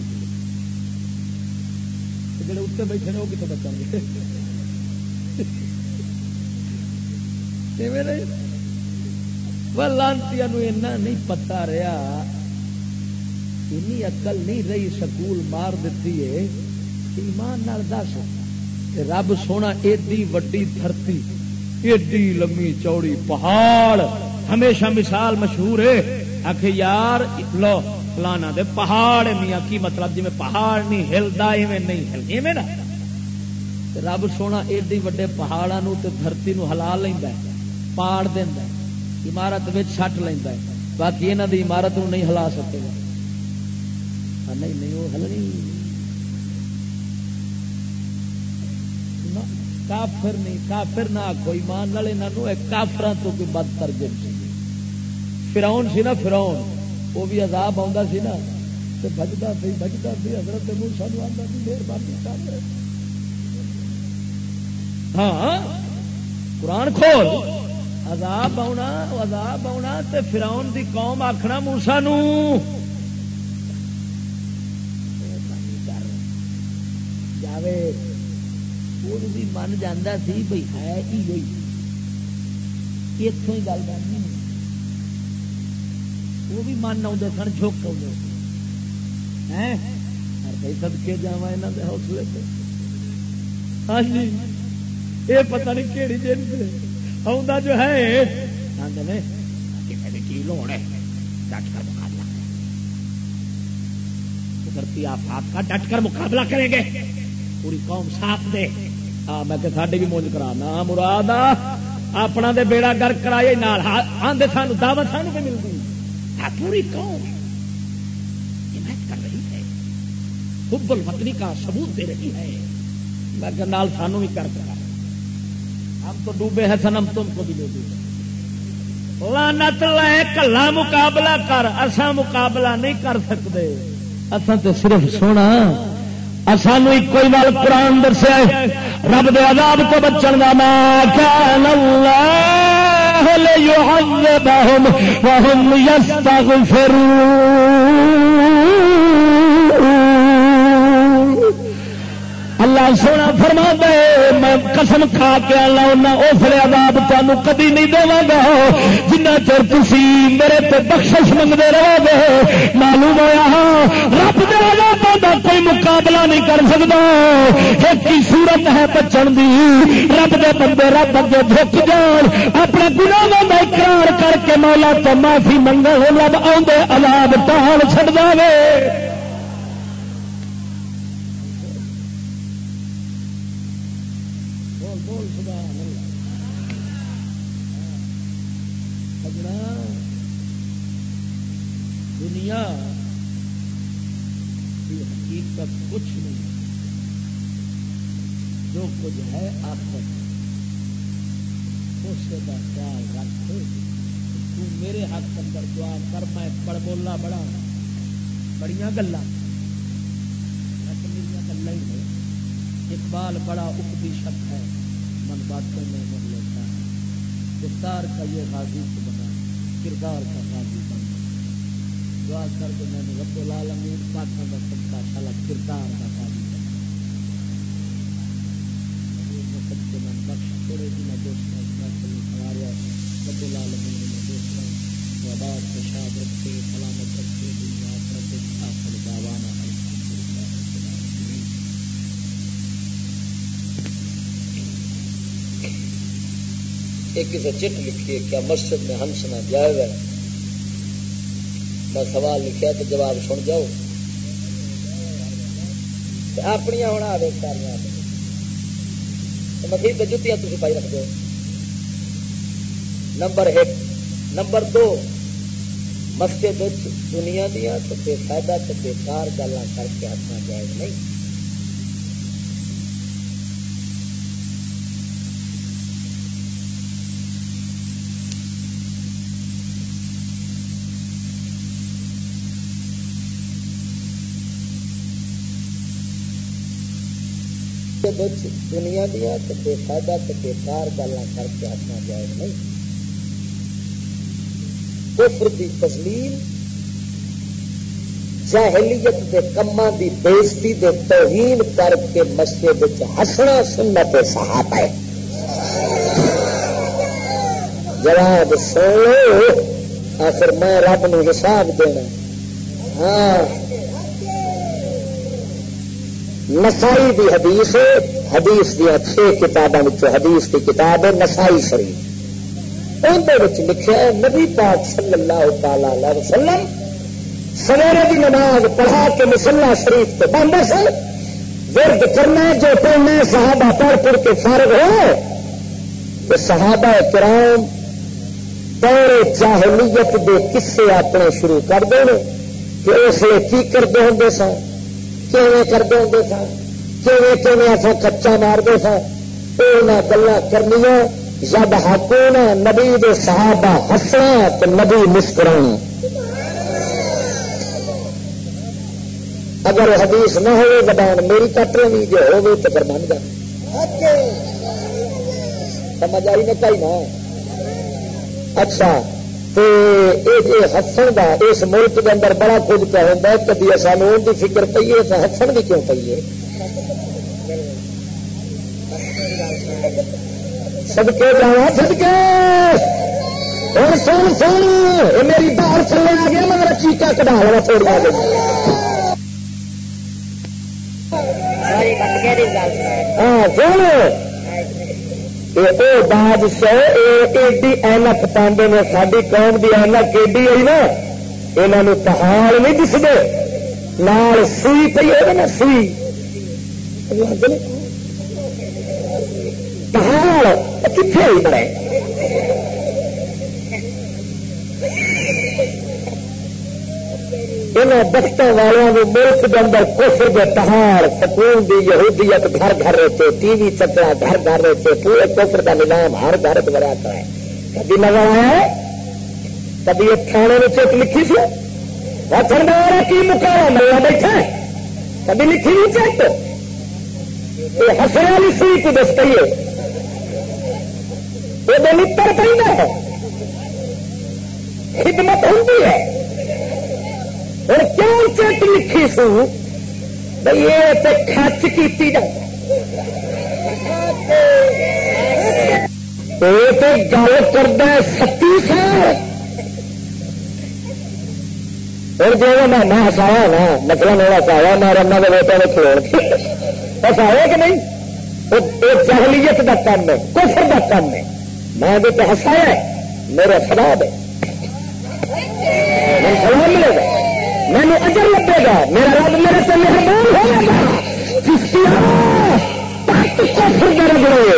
جڑے اتنے بیٹھے نے وہ کتنے بچا گے لانتی نہیں پتا رہا اقل نہیں رہی سکول مار دیتی ہے ایمان نال دس رب سونا ایڈی وڈی دھرتی ایڈی لمبی چوڑی پہاڑ ہمیشہ مثال مشہور ہے آخ یار لو فلانا دے پہاڑ میاں کی مطلب جی میں پہاڑ نہیں ہلدا ایویں نہیں ہل ایویں نا رب سونا ایڈی وڈے پہاڑاں نو تے دھرتی نو ہلا لیندا ہے پاڑ دیندا ہے عمارت وچ سٹ لیندا ہے باقی انہاں دی عمارت نو نہیں ہلا سکے گا نہیں وہ ہلنی کافر نہیں کافر نہ کوئی مان والے انہوں کافراں تو کوئی بدتر جن سی فرعون سی نا فرعون وہ بھی عذاب آتا سی نا تو بجتا سی حضرت موسیٰ نوں آندا سی مہربانی کر ہاں قرآن کھول عذاب آنا تے فرعون دی قوم آکھنا موسیٰ نوں جاوے وہ بھی من جانا سی بھائی ہے ہی ہوئی اتوں ہی گل بننی وہ بھی من آتے سن جھک آتے بھائی سدکے جا یہاں کے حوصلے سے ہاں جی یہ پتہ نہیں کہڑی جن سے آتا جو ہے کی لوڑ ہے ڈٹ کر مقابلہ قدرتی آفات کا ڈٹ کر مقابلہ کریں گے پوری قوم ساتھ دے میں کہ ساڈے بھی موج کرا نہ مراد اپنا دے بیڑا گرک کرائے آدھے سانو دعوت سانو بھی ملتی پوری قوم حمایت کر رہی ہے حب الوطنی کا ثبوت دے رہی ہے میں کہ نال سانو بھی کر کرا ہم تو ڈوبے ہیں سنم تم کو بھی لے ڈوبے لعنت لے کلا مقابلہ کر اساں مقابلہ نہیں کر سکتے اساں تو صرف سونا سانو کوئی نال قرآن دسیا رب دے عذاب تو بچن دا ما کان اللہ لیعذبہم وہم یستغفرون اللہ سونا فرما دے میں قسم کھا کے اللہ اس لیے عذاب تمہیں کبھی نہیں دے گا جنہ چر تسی میرے تے بخشش منگتے رہو گے معلوم ہوا رب دے عذابوں دا کوئی مقابلہ نہیں کر سکتا ایک ہی صورت ہے بچن دی رب دے بندے رب اگے جھک جان اپنے گناہوں دا اقرار کر کے مولا تو معافی منگن رب آندے عذاب ٹال چھڈ جاوے حقیقت کچھ نہیں جو کچھ ہے آخرت اس کا خیال رکھ تو میرے حق اندر دعا کر میں بڑ بولا بڑا بڑیاں گلا گلا ہی ہے اقبال بڑا اپتی شک ہے من باتوں میں مر لیتا ہے کردار کا یہ غازی کو بنا کردار کا غازی بنا دعا کر کے میں نے رب العالمین پاکوں کا سچا شالا کردار کا غازی بنا سچے من بخش تھوڑے دن دوستوں رب العالمین نے دوستوں آباد خوشحال رکھے سلامت رکھے دنیا آخرت آخر دعوانا ایک کسی چٹ لکھی ہے کیا مسجد میں ہنسنا جائز ہے میں سوال لکھا تو جواب سن جاؤ اپنی ہونا آئے سارا مسیح سے جتیاں تھی پائی رکھ دو. نمبر 1. نمبر 2 مسجد دنیا دیا تو بے فائدہ تو بےکار گلا کر کے ہٹنا جائز نہیں. دنیا دیا تو بے فائدہ تو بےکار گلا کر کے ہٹنا جائز نہیں. کفر دی تسلیم جاہلیت دے کماں دی بےزتی دے توہین کر کے مسجد وچ ہسنا سنت صحابہ ہے. جواب سنو آخر میں رب نو حساب دینا. ہاں نسائی دی حدیث حدیث دیا 6 کتاباں حدیث کی کتاب ہے نسائی شریف. اندر لکھا ہے نبی پاک صلی اللہ تعالی علیہ وسلم سویرے کی نماز پڑھا کے مصلی شریف کے باندھے سن. ورد کرنا جو پڑھنا صحابہ پڑھ پڑھ کے فارغ ہو تو صحابہ کرام دور جاہلیت دے قصے اپنے شروع کر دیں کہ اس لیے کی کرتے ہوں سن کیویں کرتے ہوں سن کیویں اصا کچا مارتے سن وہ گلا کرنیاں جب حقونا نبی دے صحابہ ہسنا تو نبی مسکرانا. اگر حدیث نہ ہو زبان میری کٹ رہی جو ہو تو پھر بن جائے. سمجھ آئی نہ کئی نا. اچھا تو یہ ہسن کا اس ملک کے اندر بڑا کچھ پہ ہوتا ہے. کبھی سانو ان کی فکر پی ہے تو ہسن بھی کیوں پی ہے. صدقے جانا صدقے اور سن سن یہ میری بار چلے آ گیا مگر چیقا کٹا لوا تھوڑی آ گئی. ہاں سن یہ بادشاہ ایڈی اینک پاندے نے ساری قوم کی اینک ایڈی آئی نا یہاں پہاڑ نہیں دستے نال سوئی پی ہے نا سوئی پہاڑ کتنے ہی بڑے انہوں دفتر والوں نے ملک کے اندر کفر کے پہاڑ سکون دی یہودیت گھر گھر رہتے ٹی وی چکرا گھر گھر رہتے پورے کفر کا نظام ہر گھر بڑا ہے. کبھی نظر آیا ہے کبھی یہ تھانے میں چیک لکھی سی وطندار کی مقام ملا بیٹھا ہے کبھی لکھی نہیں چیک یہ ہسنے والی سوئی کو دس پہ وہ بلتر پہنا ہے خدمت ہوتی ہے. اور کیوں چیٹ لکھی سو بھائی یہ تو خرچ کی جائے تو گل کرتا ہے 37 سال. اور جو میں ہسایا نا مطلب میرا ہسایا میں رنا کے بیٹے میں کھلو ہسایا کہ نہیں وہ جاہلیت کا کام ہے کفر کا کام ہے. میں بھی تو ہسایا ہے میرا سواب ہے میں سلام ملے گا مینو اجر لگے گا میرا رب میرے سے مہربان ہوگا. کفر کے رگڑے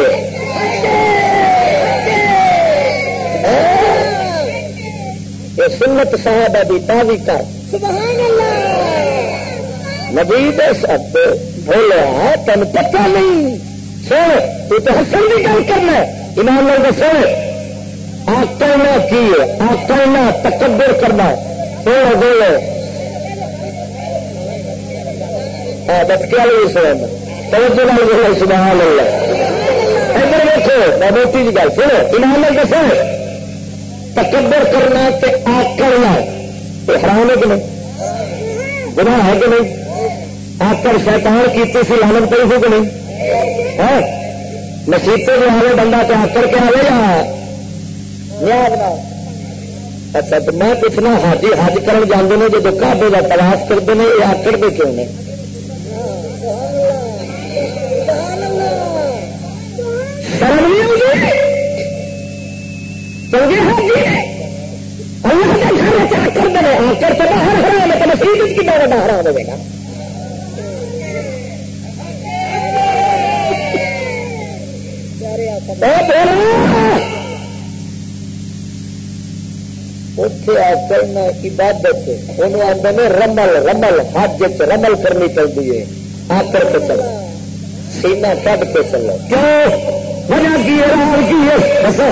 یہ سنت صحابہ دی تازی کر سبحان اللہ نبی دے سب بولیا تین پتہ نہیں سن تو حسن کی گل کرنا ایمان لوگ سن آکڑنا کی آکڑنا تکبر کرنا بولو بولو بچے والی سن توجہ نال بولو سبحان اللہ. ادھر دیکھو میں موٹی جی گل سنو ایمان لوگ سن تکبر کرنا تے آکڑنا یہ حرام ہے کہ نہیں گناہ ہے کہ نہیں. آکڑ شیطان کیتی سی لعنت پئی سی کہ نہیں ہاں نصیبے جو آئے بندہ تو آکڑ کے آئے یا اچھا تو میں پوچھنا حاجی حج کرن جاندے نے جو کعبے کا طواف کرتے ہیں یہ آکڑ دے کیوں نے شرم نہیں ہوگی چنگے حاجی اللہ کے گھر میں آکڑ دے آکڑ تو باہر حرام ہے تو نصیب کی بڑا حرام ہوگا اتے آ کرنا عبادت انہوں آتے ہیں رمل رمل حج رمل کرنی چاہیے آ کر کے چلو سینہ کٹ کے چلو کیوں وجہ کی ہے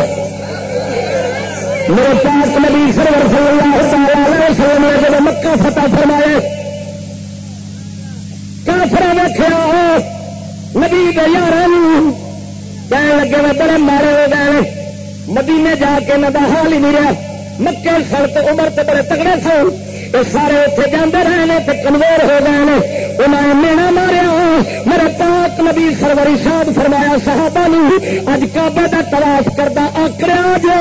میرے پاس نبی سرور صلی اللہ علیہ وسلم نے جب مکہ فتح فرمائے کافر ویکھیا نبی دے یار کہنے لگے میں بڑے مارے ہو گئے مدینے جا کے نہ حال ہی نہیں رہا مکے سڑک عمر تو بڑے تگڑے سن یہ سارے اتنے جانے رہے تے کمزور ہو گئے انہوں نے مینا ماریا میرے پاک نبی سرور ارشاد فرمایا صحابہ نے اج کعبے دا طواف کردا آکڑیا جو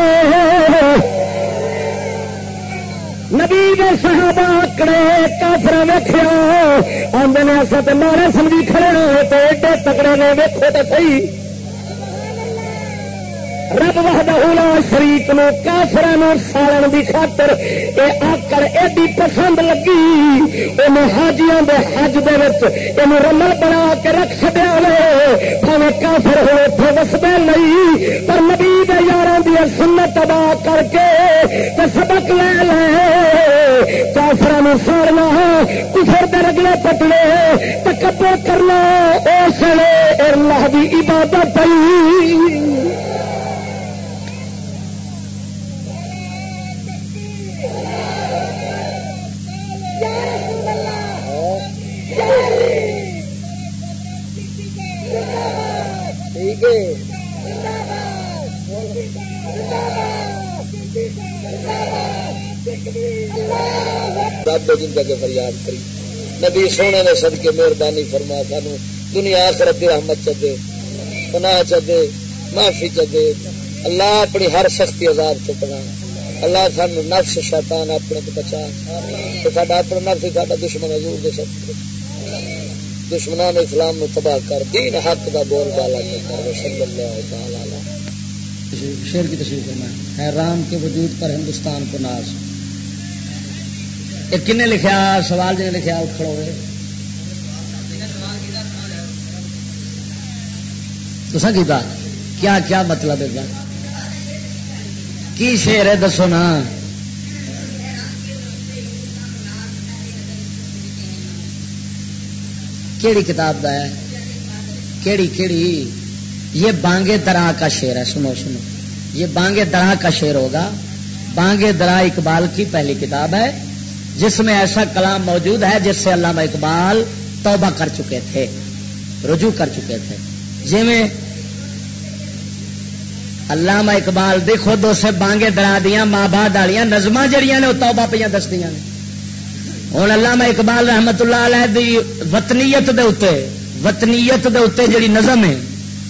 نبی دے صحابہ آکڑے کافر ویکھیا آندے نے اساں تے مارے سمجھی کھڑے ہوئے تے ایڈے تگڑے نے ویکھو تے صحیح رب وحدہ لا شریک نو کافراں سالن دی خاطر اے آکڑ ایڈی پسند لگی انہوں حاجیاں دے حج دے وچ اینوں رمل بنا کے رکھ چھڈیا لے بھاویں کافر ہوئے تھے وسدے نہیں پر نبی دے یاراں دی سنت ادا کر کے تے سبق لے لے کافراں سارنا کفر دے رگلے پٹنے تکبر کرنا اس لیے اللہ دی عبادت پئی رب جن کے فریاد کری نبی سونے نے صدقے مہربانی فرما سانو دنیا آخرت دی رحمت چدے پناہ چدے معافی چدے اللہ اپنی ہر سختی عذاب چکنا اللہ سانو نفس شیطان اپنے تو بچا تو ساڈا اپنا نفس ساڈا دشمن حضور دے سب دشمنان اسلام نو تباہ کر دین حق دا بول بالا کر صلی اللہ تعالی علیہ شعر کی تشریح کرنا ہے رام کے وجود پر ہندوستان کو ناز یہ کن نے لکھا سوال جن نے لکھا اکھڑ ہوئے تو سنگیتا کیا کیا مطلب ہے کی شعر ہے دسو نا کیڑی کتاب دا ہے کیڑی کیڑی یہ بانگے درا کا شعر ہے سنو سنو یہ بانگے درا کا شعر ہوگا بانگے درا اقبال کی پہلی کتاب ہے جس میں ایسا کلام موجود ہے جس سے علامہ اقبال توبہ کر چکے تھے رجوع کر چکے تھے جی میں علامہ اقبال دی خود اسے بانگے درا دیا ماں بعد والیاں نظماں جڑیاں نے وہ توبہ پہ دسدیاں نے ہوں علامہ اقبال رحمت اللہ علیہ دی وطنیت دے اتے جڑی نظم ہے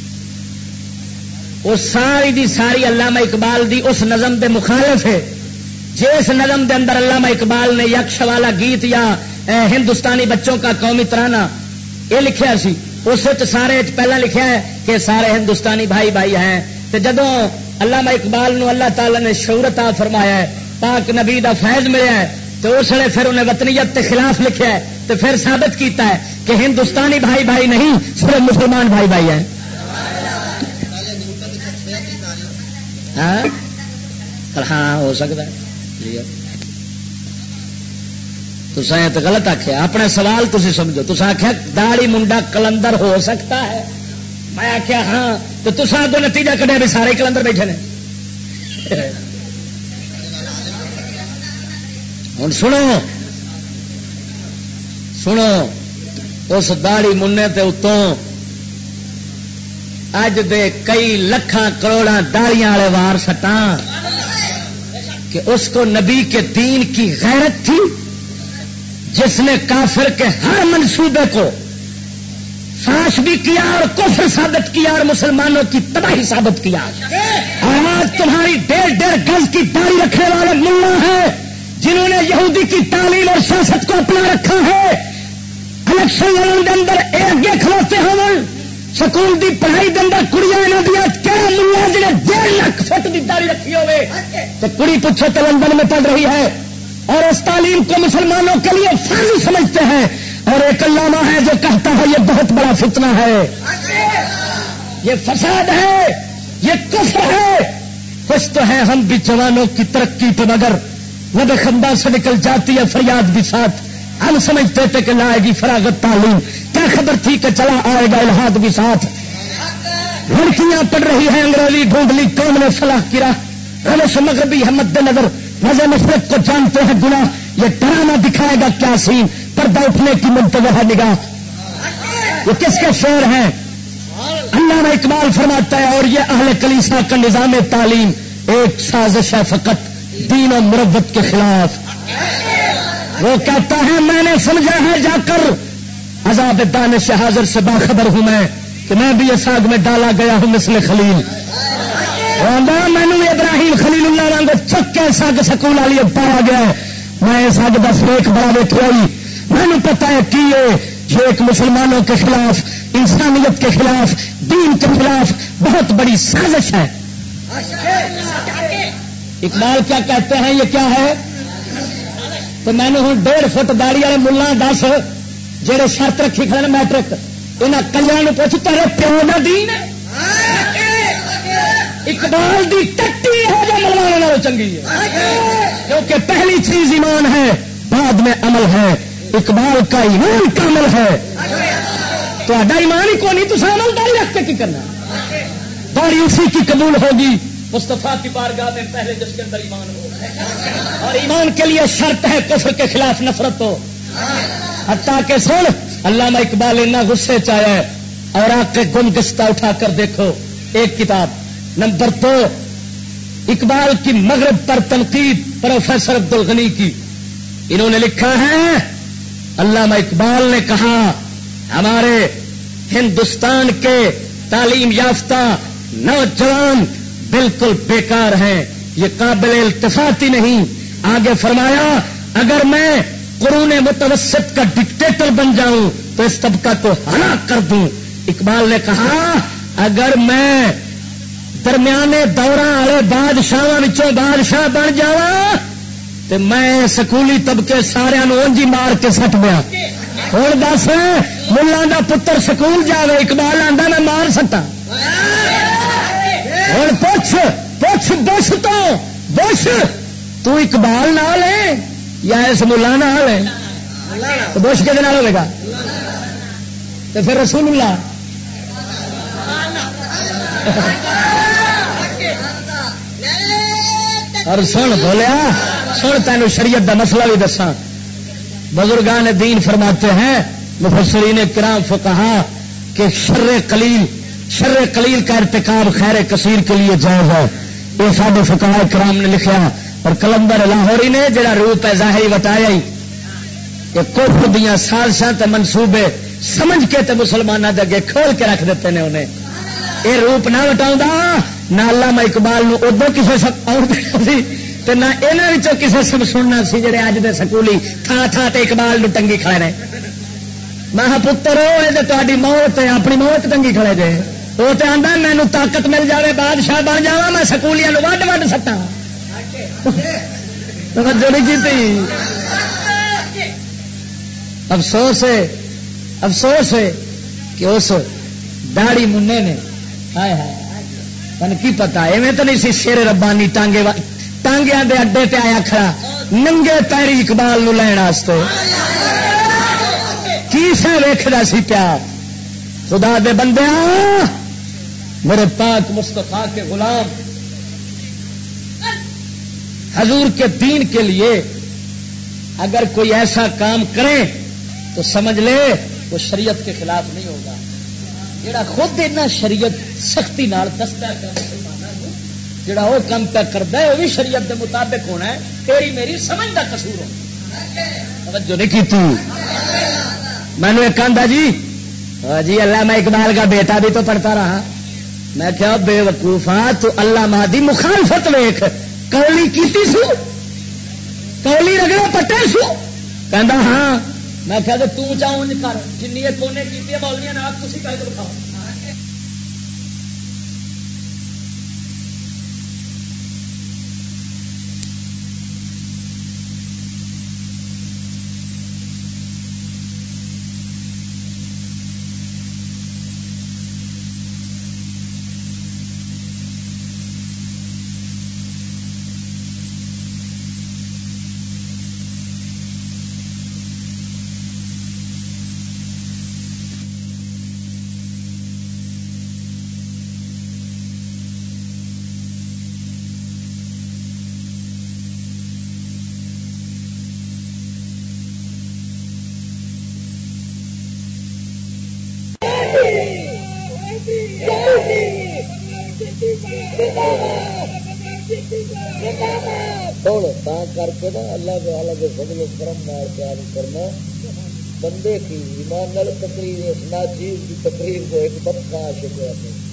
وہ ساری دی ساری علامہ اقبال دی اس نظم دے مخالف ہے جس نظم دے اندر علامہ اقبال نے یکش والا گیت یا ہندوستانی بچوں کا قومی ترانہ یہ لکھیا سی اس سارے پہلا لکھا ہے کہ سارے ہندوستانی بھائی بھائی ہیں تو جدوں علامہ اقبال نو اللہ تعالی نے شہرت عطا فرمایا ہے پاک نبی دا فیض ملیا ہے تو اس نے پھر انہیں وطنیت کے خلاف لکھا ہے تو پھر ثابت کیتا ہے کہ ہندوستانی بھائی بھائی نہیں صرف مسلمان بھائی بھائی ہیں ہاں ہو سکتا ہے تو غلط آخیا اپنا سوال تھی سمجھو تو آخیا داڑی منڈا کلندر ہو سکتا ہے میں آخیا ہاں تو تصا اگو نتیجہ کڈیا بھی سارے کلندر بیٹھے نے ہوں سنو اس داڑی مننے تے اتوں اج دے کئی لکھاں کروڑاں داڑیاں والے وار سٹاں کہ اس کو نبی کے دین کی غیرت تھی جس نے کافر کے ہر منصوبے کو فاش بھی کیا اور کفر ثابت کیا اور مسلمانوں کی تباہی ثابت کیا اور آج تمہاری 1.5 گز کی داڑھی رکھنے والے ملا ہیں جنہوں نے یہودی کی تعلیم اور سیاست کو اپنا رکھا ہے الیکشن لڑنے کے اندر اگے کھلوتے ہو سکول دی پڑھائی کے اندر کڑیاں دیا کہڑا ملا جی 1.5 لاکھ فٹ کی داڑھی رکھی ہوئے تو کڑی پوچھو تو لندن میں پڑھ رہی ہے اور اس تعلیم کو مسلمانوں کے لیے فرض سمجھتے ہیں اور ایک علامہ ہے جو کہتا ہے یہ بہت بڑا فتنہ ہے یہ فساد ہے یہ کفر ہے. کچھ تو ہے ہم بھی جوانوں کی ترقی پہ مگر لب خندہ سے نکل جاتی ہے فریاد بھی ساتھ. ہم سمجھتے تھے کہ لائے گی فراغت تعلیم, کیا خبر تھی کہ چلا آئے گا الہاد بھی ساتھ. لڑکیاں پڑھ رہی ہیں انگریزی ڈھونڈ لی قوم نے فلاح کی راہ. روش مغربی ہے مد نظر مزے مشرق کو جانتے ہیں گناہ. یہ ڈرامہ دکھائے گا کیا سین پردہ اٹھنے کی منتظر ہے نگاہ. یہ کس کے شعر ہیں؟ علامہ اقبال فرماتا ہے اور یہ اہل کلیسا کا نظام تعلیم ایک سازش ہے فقط دین و مروت کے خلاف. وہ کہتا ہے میں نے سمجھا ہے جا کر عذاب دانش حاضر سے باخبر ہوں میں کہ میں بھی اس آگ میں ڈالا گیا ہوں مثل خلیل. میں نے ابراہیم خلیل اللہ وانگو چک کے ساگ سکول والی پایا گیا ہے. میں اس آگ دس ایک بڑا ویٹھوئی میں نے پتا ہے کہ یہ ایک مسلمانوں کے خلاف انسانیت کے خلاف دین کے خلاف بہت بڑی سازش ہے. اقبال کیا کہتے ہیں یہ کیا ہے؟ تو میں نے ہوں 1.5 فٹ داڑھی والے ملا 10 جہے شرط رکھی کھڑے میٹرک انہوں کلیاں پوچھ تیرے پیو کا دین اقبال دی ٹٹی ہے جو ملوانے والوں چنگی ہے کیونکہ پہلی چیز ایمان ہے بعد میں عمل ہے. اقبال کا ایمان کامل ہے. تو ایمان ہی کو نہیں تو عمل داری رکھ کے کی کرنا. داڑھی اسی کی قبول ہوگی مصطفیٰ کی بارگاہ میں پہلے جس کے اندر ایمان ہو. اور ایمان کے لیے شرط ہے کفر کے خلاف نفرت ہو. حتیٰ کہ سن علامہ اقبال اتنا غصے چاہے اور آ کے گنگستہ اٹھا کر دیکھو ایک کتاب. نمبر 2 اقبال کی مغرب پر تنقید پروفیسر عبد الغنی کی. انہوں نے لکھا ہے علامہ اقبال نے کہا ہمارے ہندوستان کے تعلیم یافتہ نوجوان بالکل بیکار ہیں, یہ قابل التفات ہی نہیں. آگے فرمایا اگر میں قرون متوسط کا ڈکٹیٹر بن جاؤں تو اس طبقہ کو ہلاک کر دوں. اقبال نے کہا اگر میں درمیانے دوراں والے بادشاہ بن جاواں تو میں سکولی طبقے سارے اونجی مار کے سٹ دیا. ہوں دس ملا دا پتر سکول جاوے اقبال آندا میں مار سٹا. ہوں پوچھ بش تو اقبال نہ لے یا اس ملا نہ لے تو بش کے دن ہوے گا تو پھر رسول اللہ. اور سن بولیا سن تینوں شریعت دا مسئلہ بھی دساں. بزرگان دین فرماتے ہیں مفسرین کرام فقہا کہ شر قلیل کا ارتکاب خیر کثیر کے لیے جائز ہے. یہ سارے فقہاء کرام نے لکھا. اور کلندر لاہوری نے جڑا روپ ہے ظاہری وٹایا ہی یہ کفر دیاں سازشاں تے منصوبے سمجھ کے تے مسلمانوں دے اگے کھول کے رکھ دیتے ہیں. انہیں یہ روپ نہ وٹاؤں نہ علامہ اقبال نو ادو کسی سب تے نہ یہاں کسی سب سننا سی جڑے اج دے سکولی تھان تھان تے اقبال نو ٹنگی کھڑے نے. میں پتر تاری موت اپنی موت ٹنگی کھڑے جے. وہ تو آدھا مینو طاقت مل جائے بادشاہ بن جا میں سکولیاں وڈ سٹا. افسوس ہے کہ اس داڑھی منہ نے تن کی پتا ایویں تو نہیں سی شیر ربانی ٹانگیاں دے اڈے تے آیا کھڑا ننگے پیری اقبال نو لین واسطے کی سا ویکھدا سی پیا. خدا دے بندیاں میرے پاک مصطفیٰ کے غلام حضور کے دین کے لیے اگر کوئی ایسا کام کرے تو سمجھ لے وہ شریعت کے خلاف نہیں ہوگا. جڑا خود اتنا شریعت سختی نال دستا ہے جڑا وہ کام پہ کرتا ہے وہ بھی شریعت کے مطابق ہونا ہے. تیری میری سمجھ کا قصور ہو. توجہ نہیں کی میں نے ایک آندا جی علامہ اقبال کا بیٹا بھی تو پڑھتا رہا. میں کیا بے وقوفا تو علامہ دی مخالفت ویخ کولی کیتی سو کولی رگڑا پٹے سو کہندا ہاں. میں کہا تو چاہوں کر جن کونے کی مولویاں نے آپ تھی کہہ دکھاؤ. کر کے نا اللہ کے حال کے فضل و کرم نال پیار کرنا بندے کی ایمان نال تقریر اس ناچیز کی تقریر کو ایک بدکا عاشق ہوا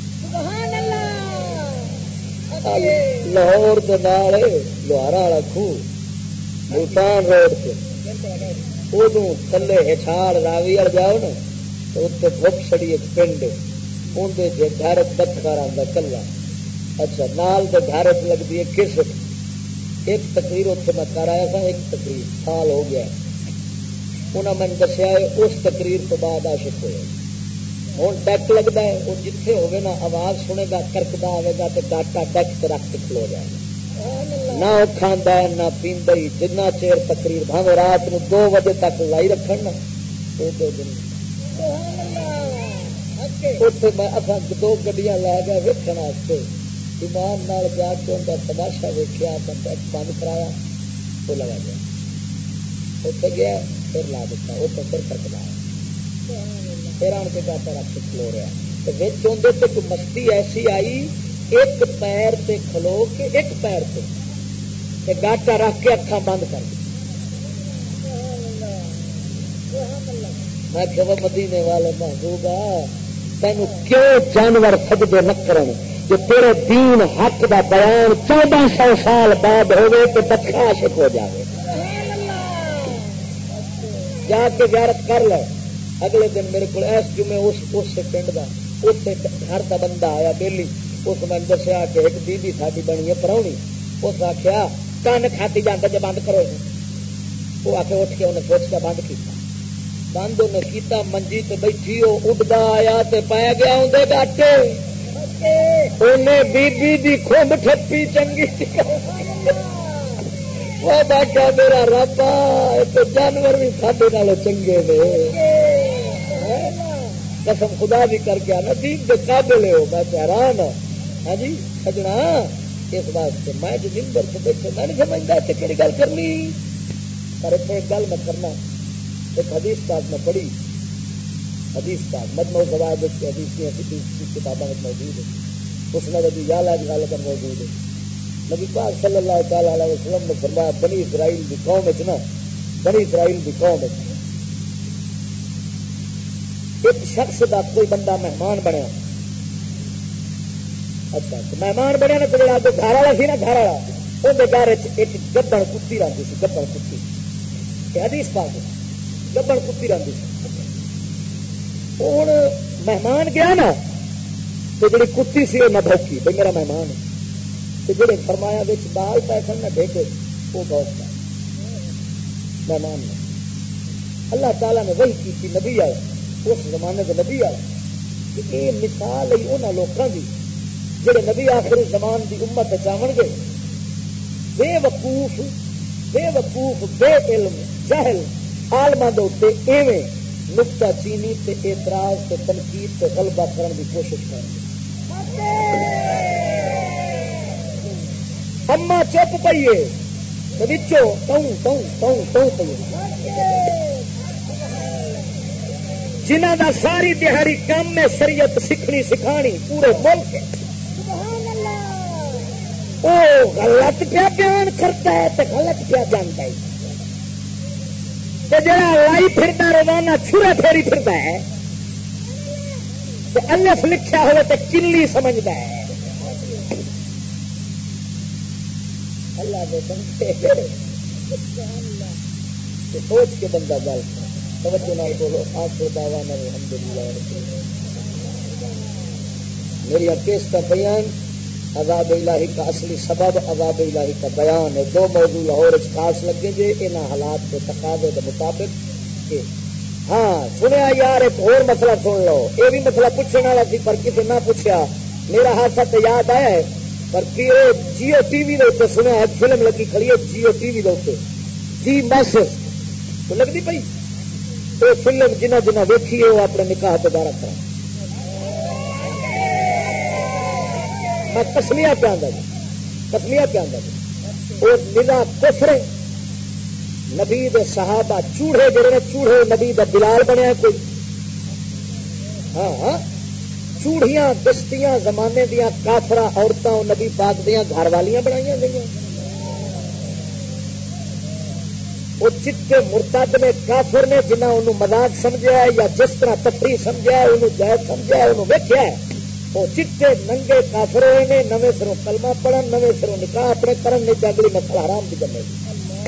لاہور کے نال لوہارا والا خوہ ملتان روڈ سے ادو تھلے ہچاڑ راوی وال جاؤ نا تو اتنے بک چڑی ایک پنڈ اندر گھر بتکار آتا کلا اچھا نال دے گھر لگتی ہے کسٹ ایک تقریر اتنے میں کر آیا تھا ایک تقریر سال ہو گیا انہیں میں دسیا اس تقریر تو بعد عاشق ہوئے ہوں ڈیک لگتا ہے وہ جتنے ہوگی نا آواز سنے گا کرکدا آئے گا تو ڈاٹا ڈیک سے رکھ کے کھلو جائے گا نہ وہ کھانا ہے نہ پیندا ہی جنہ چیر تقریر بھاوے رات کو 2 بجے تک لائی رکھن نا 2 دن میں 2 گڈیاں لے گئے ویکن واسطے ایمان نال جا کے ان کا تماشا ویکیا بند کرایا تو لگا گیا اتنے گیا پھر لا دیتا اتنے پھر کرکلایا پھر آن کے گاٹا رکھ کے کھلو رہا تو کوئی مستی ایسی آئی ایک پیر سے کھلو کے ایک پیر سے گاٹا رکھ کے اکھاں بند کر دی میں کہ مدینے والے محبوبا تینوں کیوں جانور سجدے نہ کرن جو تیرے دین حق دا بیان 1400 سال بعد ہوئے تو بچہ عاشق ہو جائے جا کے زیارت کر لے اگلے دن میرے کو اس جمعے اس پنڈ کا اس گھر کا بندہ آیا بیلی اس میں دسیا کہ ایک بیوی ساری بنی ہے پراؤنی اس آخیا کن کھاتی جانا جی بند کرو وہ آ کے اٹھ کے انہیں سوچ کے بند کیا بند انہیں کیتا منجی تے بیٹھی وہ اڈتا آیا تے پی گیا اندر گاٹے انہیں بی دی کھمب ٹھپی چنگی وہ باقا میرا رابا تو جانور بھی ساڈے نالوں چنگے نے قسم خدا بھی کر کے آنا دین کے قابل ہو میں حیران ہاں جی سجنا اس واسطے میں جو ممبر سے بیٹھے میں نہیں سمجھتا کہ کہڑی گل کرنی پر اتنے ایک گل میں کرنا ایک حدیث پاک میں پڑھی حدیث پاک مجموع فوائد کی حدیث کی کتابوں میں موجود ہے اس میں بھی یالاج غالباً موجود ہے نبی پاک صلی اللہ تعالی علیہ وسلم نے فرمایا بنی اسرائیل کی قوم نا بنی اسرائیل کی قوم ایک شخص کا کوئی بندہ مہمان بنیا اچھا مہمان بنیا نا تو جا گھر والا سی نا گھر والا اندر گھر ایک گبن کتی رہتی سی گبن کتی حدیث پاک گبن کتی رہتی سی ہوں مہمان گیا نا تو جی کتی سی نہ بھوکی بھائی میرا مہمان ہے تو جڑے فرمایا بال پیسے نہ بھیجے وہ بہت مہمان نے اللہ تعالیٰ نے وہی کی نبی آیا اس زمانے کے نبی آیا کہ یہ مثال ہے انہوں لوگوں کی جڑے نبی آخر زمان کی امت چاون گے بے وقوف بے علم جہل عالماں دے اوتے ایویں نکتہ چینی تے اعتراض تے تنقید تے غلبہ کرنے کی کوشش کریں اما چپ پیے پیے جنہ دا ساری دیہڑی کام میں شریعت سیکھنی سکھانی پورے ملک وہ غلط پیا بیان کرتا ہے تو غلط پیا جانتا ہے جڑا لائی پھرتا روزانہ چھرا پھیری پھرتا ہے تو الف لکھا ہوئے تو کلی سمجھتا ہے اللہ دے بندے سوچ کے بندہ گل توجہ نہ بولو آخر دعوانا الحمدللہ میری کیسٹ کا بیان عذاب الہی کا اصلی سبب عذاب الہی کا بیان ہے 2 موضوع لاہور خاص لگے جی ان حالات کے تقاضے کے مطابق ہاں سنیا یار ایک اور مسئلہ سن لو یہ بھی مسئلہ پوچھنے والا سی پر کسی نہ پوچھا میرا حادثہ تو یاد آیا ہے پر جیو ٹی وی دے سنیا ایک فلم لگی کھڑی ہے جیو ٹی وی دے جی بس تو لگتی پی تو فلم جنہ جنہ ویکھی ہے وہ اپنے نکاح دوبارہ کرا میں کسمیا پہ آدھا وہ نگا کفر نبی دے صحابہ چوڑے جڑے چوڑے نبی دا بلال بنیا کوئی ہاں چوڑیاں دستیاں زمانے دیا کافرا عورتوں نبی پاک دیا گھر والیاں بنائی گئی. وہ چٹے مرتد نے کافر نے جنہیں انہوں مذاق سمجھا ہے یا جس طرح تفریح سمجھا ہے انہوں جائز سمجھا ہے انہوں ویکھیا ہے وہ چٹے ننگے کافر ہوئے نے نویں سروں کلمہ پڑھن نویں سروں نکاح اپنے کرن نے اگلی نسل حرام کی بنے گی.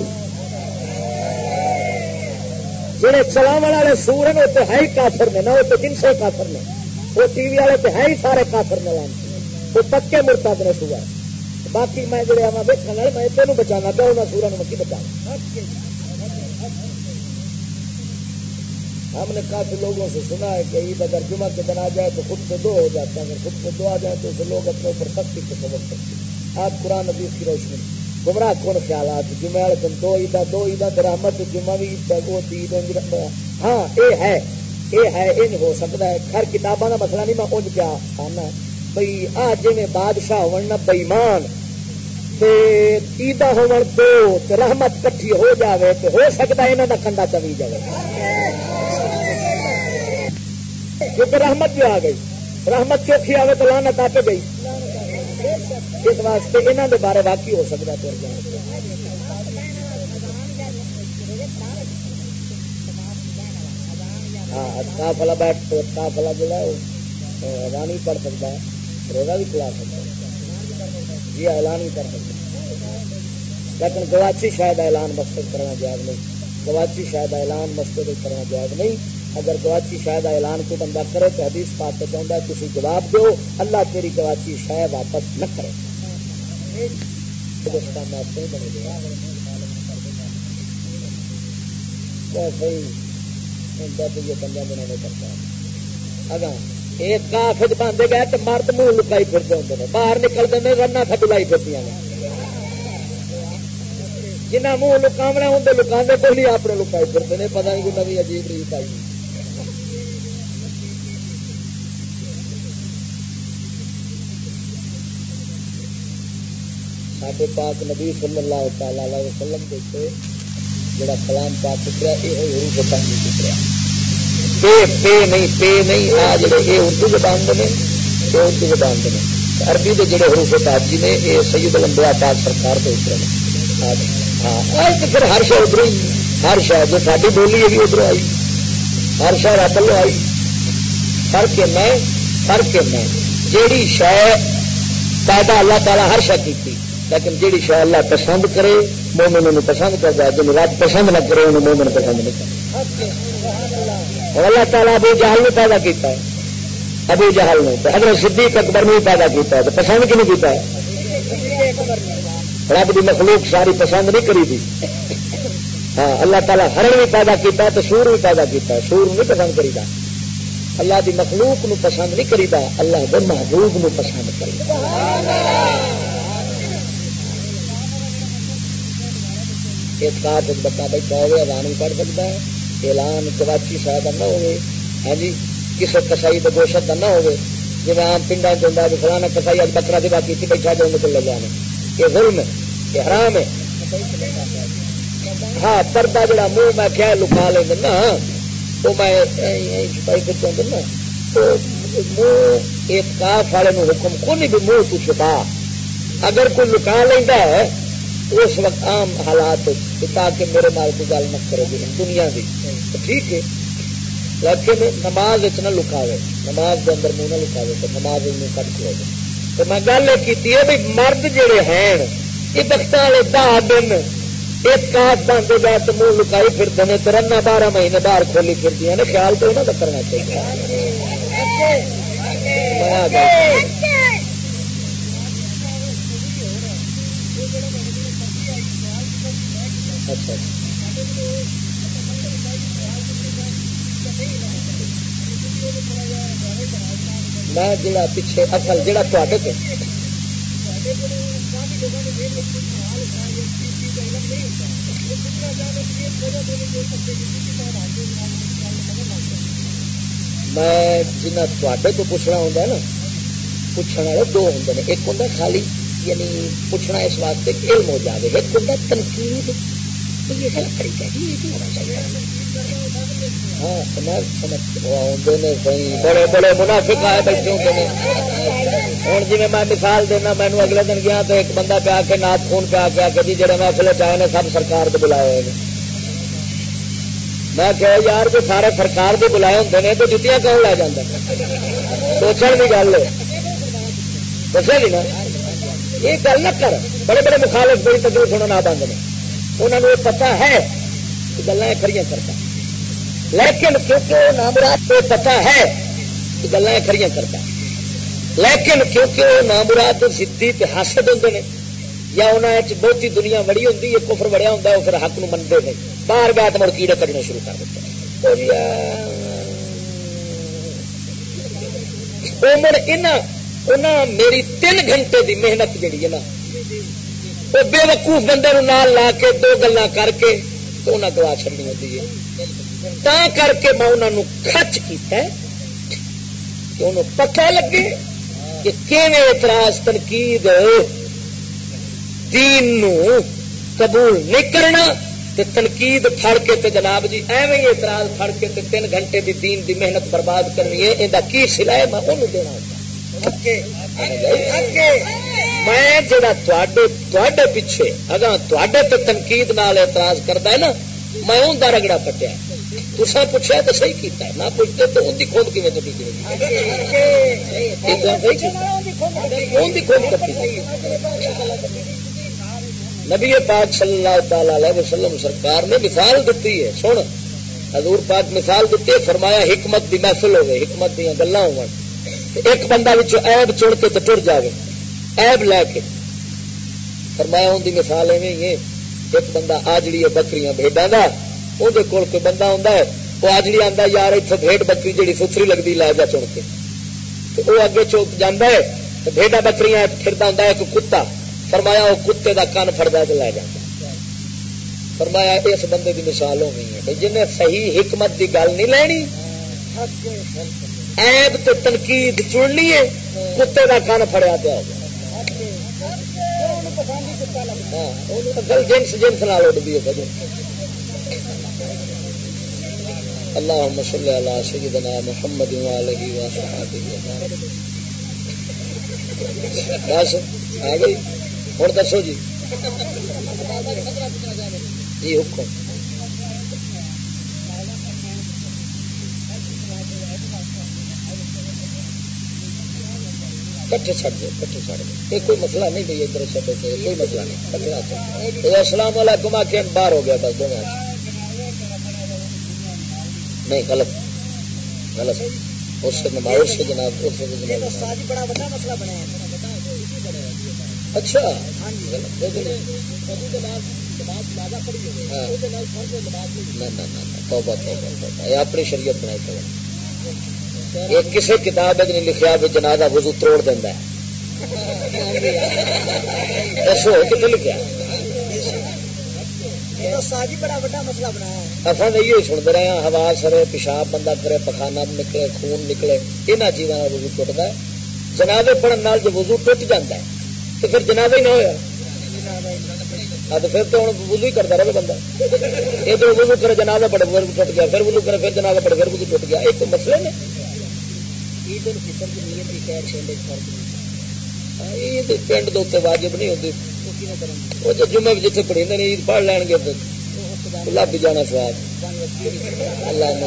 جہے چلاو والے سور ہیں وہ تو ہے ہی کافر نے نہ وہ تو جنسے کافر نے وہ ٹی وی والے تو ہے ہی سارے کافر نے لانتے وہ پکے مرتد نے سور. باقی میں جڑے آنا ویکن والے میں تینوں بچانا پیا انہیں سورا میں کی بچانا. ہم نے کافی لوگوں سے سنا ہے کہ عید اگر جمعہ کے دن آ جائے تو خود کو دو ہو جاتا ہے اگر خود کو دو آ جائے تو اسے لوگ اپنے اوپر سختی سے سبق کرتے ہیں. آج قرآن حدیث کی روشنی گمراہ کون خیالات جمعے والے دن دو عیدہ رحمت جمعہ بھی عید ہاں یہ ہے یہ نہیں ہو سکتا ہے. خیر کتابوں کا مسئلہ نہیں میں انج کیا آنا بھائی آ جی بادشاہ ہونا بئیمان عیدہ ہو رحمت کٹھی ہو جاوے تو ہو سکتا ہے یہاں کا کنڈا چوی جائے کیونکہ رحمت بھی آ گئی. رحمت چوکھی آئے تو لعنت آ کے گئی. اس واسطے یہاں کے بارے واقعی ہو سکتا ہے. ہاں کافلا بیٹھ تو کافلا جو ہے وہ اعلان بھی پڑھ سکتا ہے روزہ بھی کھلا سکتا ہے جی اعلان بھی کر سکتا ہے. لیکن گواچی شاید اعلان مسجد کرنا جائز نہیں. گواچی شاید اعلان مسجد کرنا جائز نہیں. اگر گواچی شاید اعلان کو بندہ کرے تو حدیث پاک سے چاہتا ہے کسی جواب دو اللہ تیری گواچی شاید واپس نہ کرے. اگا ایک کافج باندھے گئے تو مرد منہ لکائی پھرتے ہوتے ہیں باہر نکلتے ہیں رنا تھا لائی پھرتی ہیں. جنہیں منہ لکاونا ہوں لکا کو نہیں اپنے لکائی پھرتے ہیں. پتا نہیں کوئی نوی عجیب ریت آئی. ساڈے پاک نبی صلی اللہ تعالی علیہ وسلم دیکھے جڑا کلام پاک اتریا یہ حروف پانی اتریا پے نہیں آ جڑے یہ اردو زبان دے نے یہ اردو زبان دے نے. عربی کے جڑے حروف تاجی نے یہ سید الانبیاء پاک سرکار کے اترے نے. ہاں تو پھر ہر شہر ادھر ہی ہر شہر جو ساری بولی ہے بھی ادھر آئی ہر شہر ادھر آئی. فرق میں جیڑی شہ پیدا اللہ تعالیٰ ہر شہ کی لیکن جیڑی شاید اللہ پسند کرے مومن انہوں پسند کر جائے جن رب پسند نہ کرے انہوں مومن پسند نہیں کرے. اور اللہ تعالیٰ ابو جہل نے پیدا کیتا ہے ابو جہل نے حضرت صدیق اکبر نے پیدا کیتا ہے تو پسند کی نہیں کیتا ہے. رب کی مخلوق ساری پسند نہیں کری تھی. ہاں اللہ تعالیٰ ہرن بھی پیدا کیتا ہے تو سور بھی پیدا کیتا ہے سور نہیں پسند کریدا. اللہ کی مخلوق نو پسند نہیں کریدا اللہ کے محبوب نو پسند کریدا. ایک ساتھ بندہ بیٹھا ہوئے اذان بھی پڑھ سکتا ہے اعلان گواچی شاید نہ ہوئے ہاں جی کسی کسائی کے گوشت کا نہ ہوئے جی عام پنڈا چاہتا ہے فلانا کسائی اج بکرا دبا کی بیٹھا جو ان کو لے جانے یہ ظلم ہے یہ حرام ہے. ہاں پردہ جڑا منہ میں کیا لکا لیں نا وہ میں چھپائی کر چاہتا نا تو منہ اعتکاف والے حکم کو نہیں بھی منہ تو چھپا اگر کوئی لکا لینا ہے اس وقت عام حالات تاکہ میرے مال کی گل نہ کرے گی دنیا کی ٹھیک ہے لیکن نماز نہ لکاوے نماز کے اندر منہ نہ لکاوے تو نماز منہ کٹ کے ہو جائے. تو میں گل یہ کی بھی مرد جڑے ہیں یہ وقت والے 10 دن ایک کاف باندھے گئے تو منہ لکائی پھرتے ہیں تو رنا 12 مہینے باہر کھولی پھرتی ہیں خیال تو انہوں کا کرنا چاہیے. اچھا میں جڑا پیچھے اصل جڑا تے میں جنہیں تے تو پوچھنا ہوں نا پوچھنے والے 2 ہوں نے ایک ہوں خالی یعنی پوچھنا اس واسطے علم ہو جائے ایک ہوں تنقید یہ غلط طریقہ ہے بڑے بڑے منافق آئے بیٹھے ہوتے ہیں. ہوں جی میں مثال دینا، مینو اگلے دن گیا تو ایک بندہ پہ آ کے نات خون پہ آ کے کہ جی جڑے محفل چائے نے سب سرکار کے بلائے ہوئے ہیں. میں کہ یار جو سارے سرکار کے بلائے ہوتے ہیں تو جتیاں کون لے جانا؟ سوچنے کی گل ہے، دسے گی نا یہ گل نہ کر. بڑے بڑے مخالف بڑی تکلیف ہونا نہ بند نے، انہوں نے یہ پتا ہے کہ گلیں کھڑیاں کرتا، لیکن کیونکہ وہ نامراد کو پتا ہے کہ گلیں کھڑیاں کرتا، لیکن کیونکہ وہ نامراد ضدی حاسد ہوتے ہیں یا انہیں بہتی دنیا بڑی ہوتی ہے، کفر بڑیا ہوتا ہے، وہ پھر حق نو منتے ہیں، باہر گیا تو مڑ کیڑے کٹنے شروع کر دیتے ہیں. میری 3 گھنٹے دی محنت جڑی ہے نا وہ بے وقوف بندے نال لا کے 2 گلاں کر کے تو انہیں گوا چڑنی ہوتی ہے. تا کر کے میں انہوں خرچ کیتا ہے کہ انہوں پتہ لگے کہ کیویں اعتراض تنقید دین نو قبول نہیں کرنا تے تنقید پھڑ کے تے جناب جی ایویں ہی اعتراض پھڑ کے تے 3 گھنٹے دی دین دی محنت برباد کرنی ہے. ایندا کی صلہ ہے میں انہوں دینا ہوتا. میں جڑا تواڈے پیچھے اگاں تواڈے تے تنقید نال اعتراض کردا ہے نا، میں اون دا رگڑا پٹیا. تساں پوچھا تو صحیح کیتا ہے، نہ پوچھتے تو ان دی کھود کیویں کٹی گئی؟ ان دی کھود کٹی گئی. نبی پاک صلی اللہ تعالی علیہ وسلم سرکار نے مثال دیتی ہے. سن حضور پاک مثال دیتی ہے، فرمایا حکمت دی محفل ہوے، حکمت دیاں گلاں ہون، ایک بندہ وچوں عیب چن کے تے ٹر جاوے عیب لے کے. فرمایا ان دی مثال ایویں ہی ہے، ایک بندہ آجڑی ہے بکریاں بھیڈاں دا، اون دے کول کوئی بندہ ہوندا ہے، وہ آجڑی آندا یار ایتھے بھیڑ بکری جڑی ستھری لگدی لے جا چن کے، تے او اگے چوک جاندا ہے تے بھیڈاں بکریاں پھردا ہوندا ہے ایک کتا. فرمایا وہ کتے دا کان پھڑدا تے لے جاندا. فرمایا اس بندے دی مثال ہوئی ہے جن نے صحیح حکمت دی گل نہیں لینی، عیب تے تنقید چننی ہے، کتے دا کان پھڑیا پیا ہوگا. گل جنس جنس نال اڑدی ہے. اللہم صلی علی سیدنا محمد وآلہ وصحبہ. بس آ گئی. ہوں دسو جی جی حکم. کٹھے چھڑ دو، کٹھے چھڑ دو، یہ کوئی مسئلہ نہیں بھائی ادھر چھٹے سے کوئی مسئلہ نہیں. السلام علیکم آ کے باہر ہو گیا بس دونوں نہیں. غلط غلط اس سے نماز سے جناب اس سے بڑا بڑا مسئلہ بنا ہے. اچھا یہ اپنی شریعت بنائی کرو. یہ کسی کتاب نہیں لکھا بھی جنازہ وضو توڑ دینا ہے. دسو کتنے لکھا؟ اصل تو یہ سنتے رہے ہیں، ہوا سرے پیشاب بندہ کرے، پخانہ نکلے، خون نکلے، یہاں چیزوں کا وضو ٹوٹتا ہے. جنازے پڑھنے جو وضو ٹوٹ جاتا ہے تو پھر جنازہ ہی نہ ہوا. تو پھر تو ہوں وضو ہی کرتا رہے بندہ. یہ تو وضو کرے جنازہ پڑے پھر ٹوٹ گیا، پھر وضو کرے پھر جنازہ پڑے پھر وضو ٹوٹ گیا. ایک تو مسئلے نے پنڈ دے واجب نہیں ہوتی. وہ جو جمعے جتنے پڑھی نہیں عید پڑھ لین گے لب بھی جانا سواد. اللہ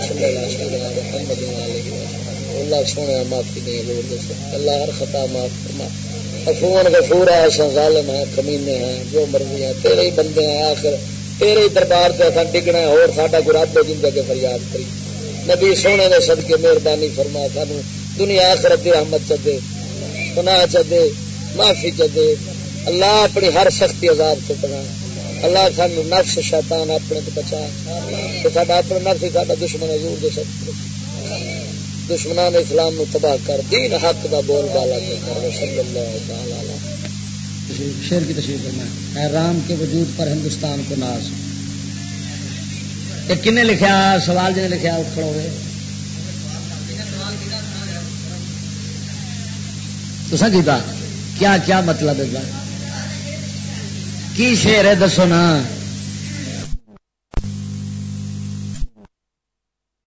اللہ سونے معافی نہیں لوگ. اللہ ہر خطا معاف فرما. عفون غفور ہے، ظالم ہے، کمینے ہیں، جو مرضی ہیں، تیرے ہی بندے ہیں. آخر تیرے ہی دربار سے اصل ڈگنا ہے اور ساڈا گراب جن کے فریاد کری. نبی سونے نے صدقے مہربانی فرما سانو دنیا آخرت دی رحمت چدے، گناہ چدے، معافی چدے. اللہ اپنی ہر سختی عذاب تو بنا. اللہ سانو نفس شیطان اپنے تو بچا. ساڈا اپنا نفس ہی ساڈا دشمن حضور دے سب دشمنان اسلام نو تباہ کر. دین حق دا بول بالا کر. صلی اللہ تعالی علیہ. شعر کی تشریح کرنا ہے. رام کے وجود پر ہندوستان کو ناز. کن نے لکھا سوال جن لکھا اٹھ کھڑو گے تو کیا کیا مطلب ہے کی شعر ہے دسو نا.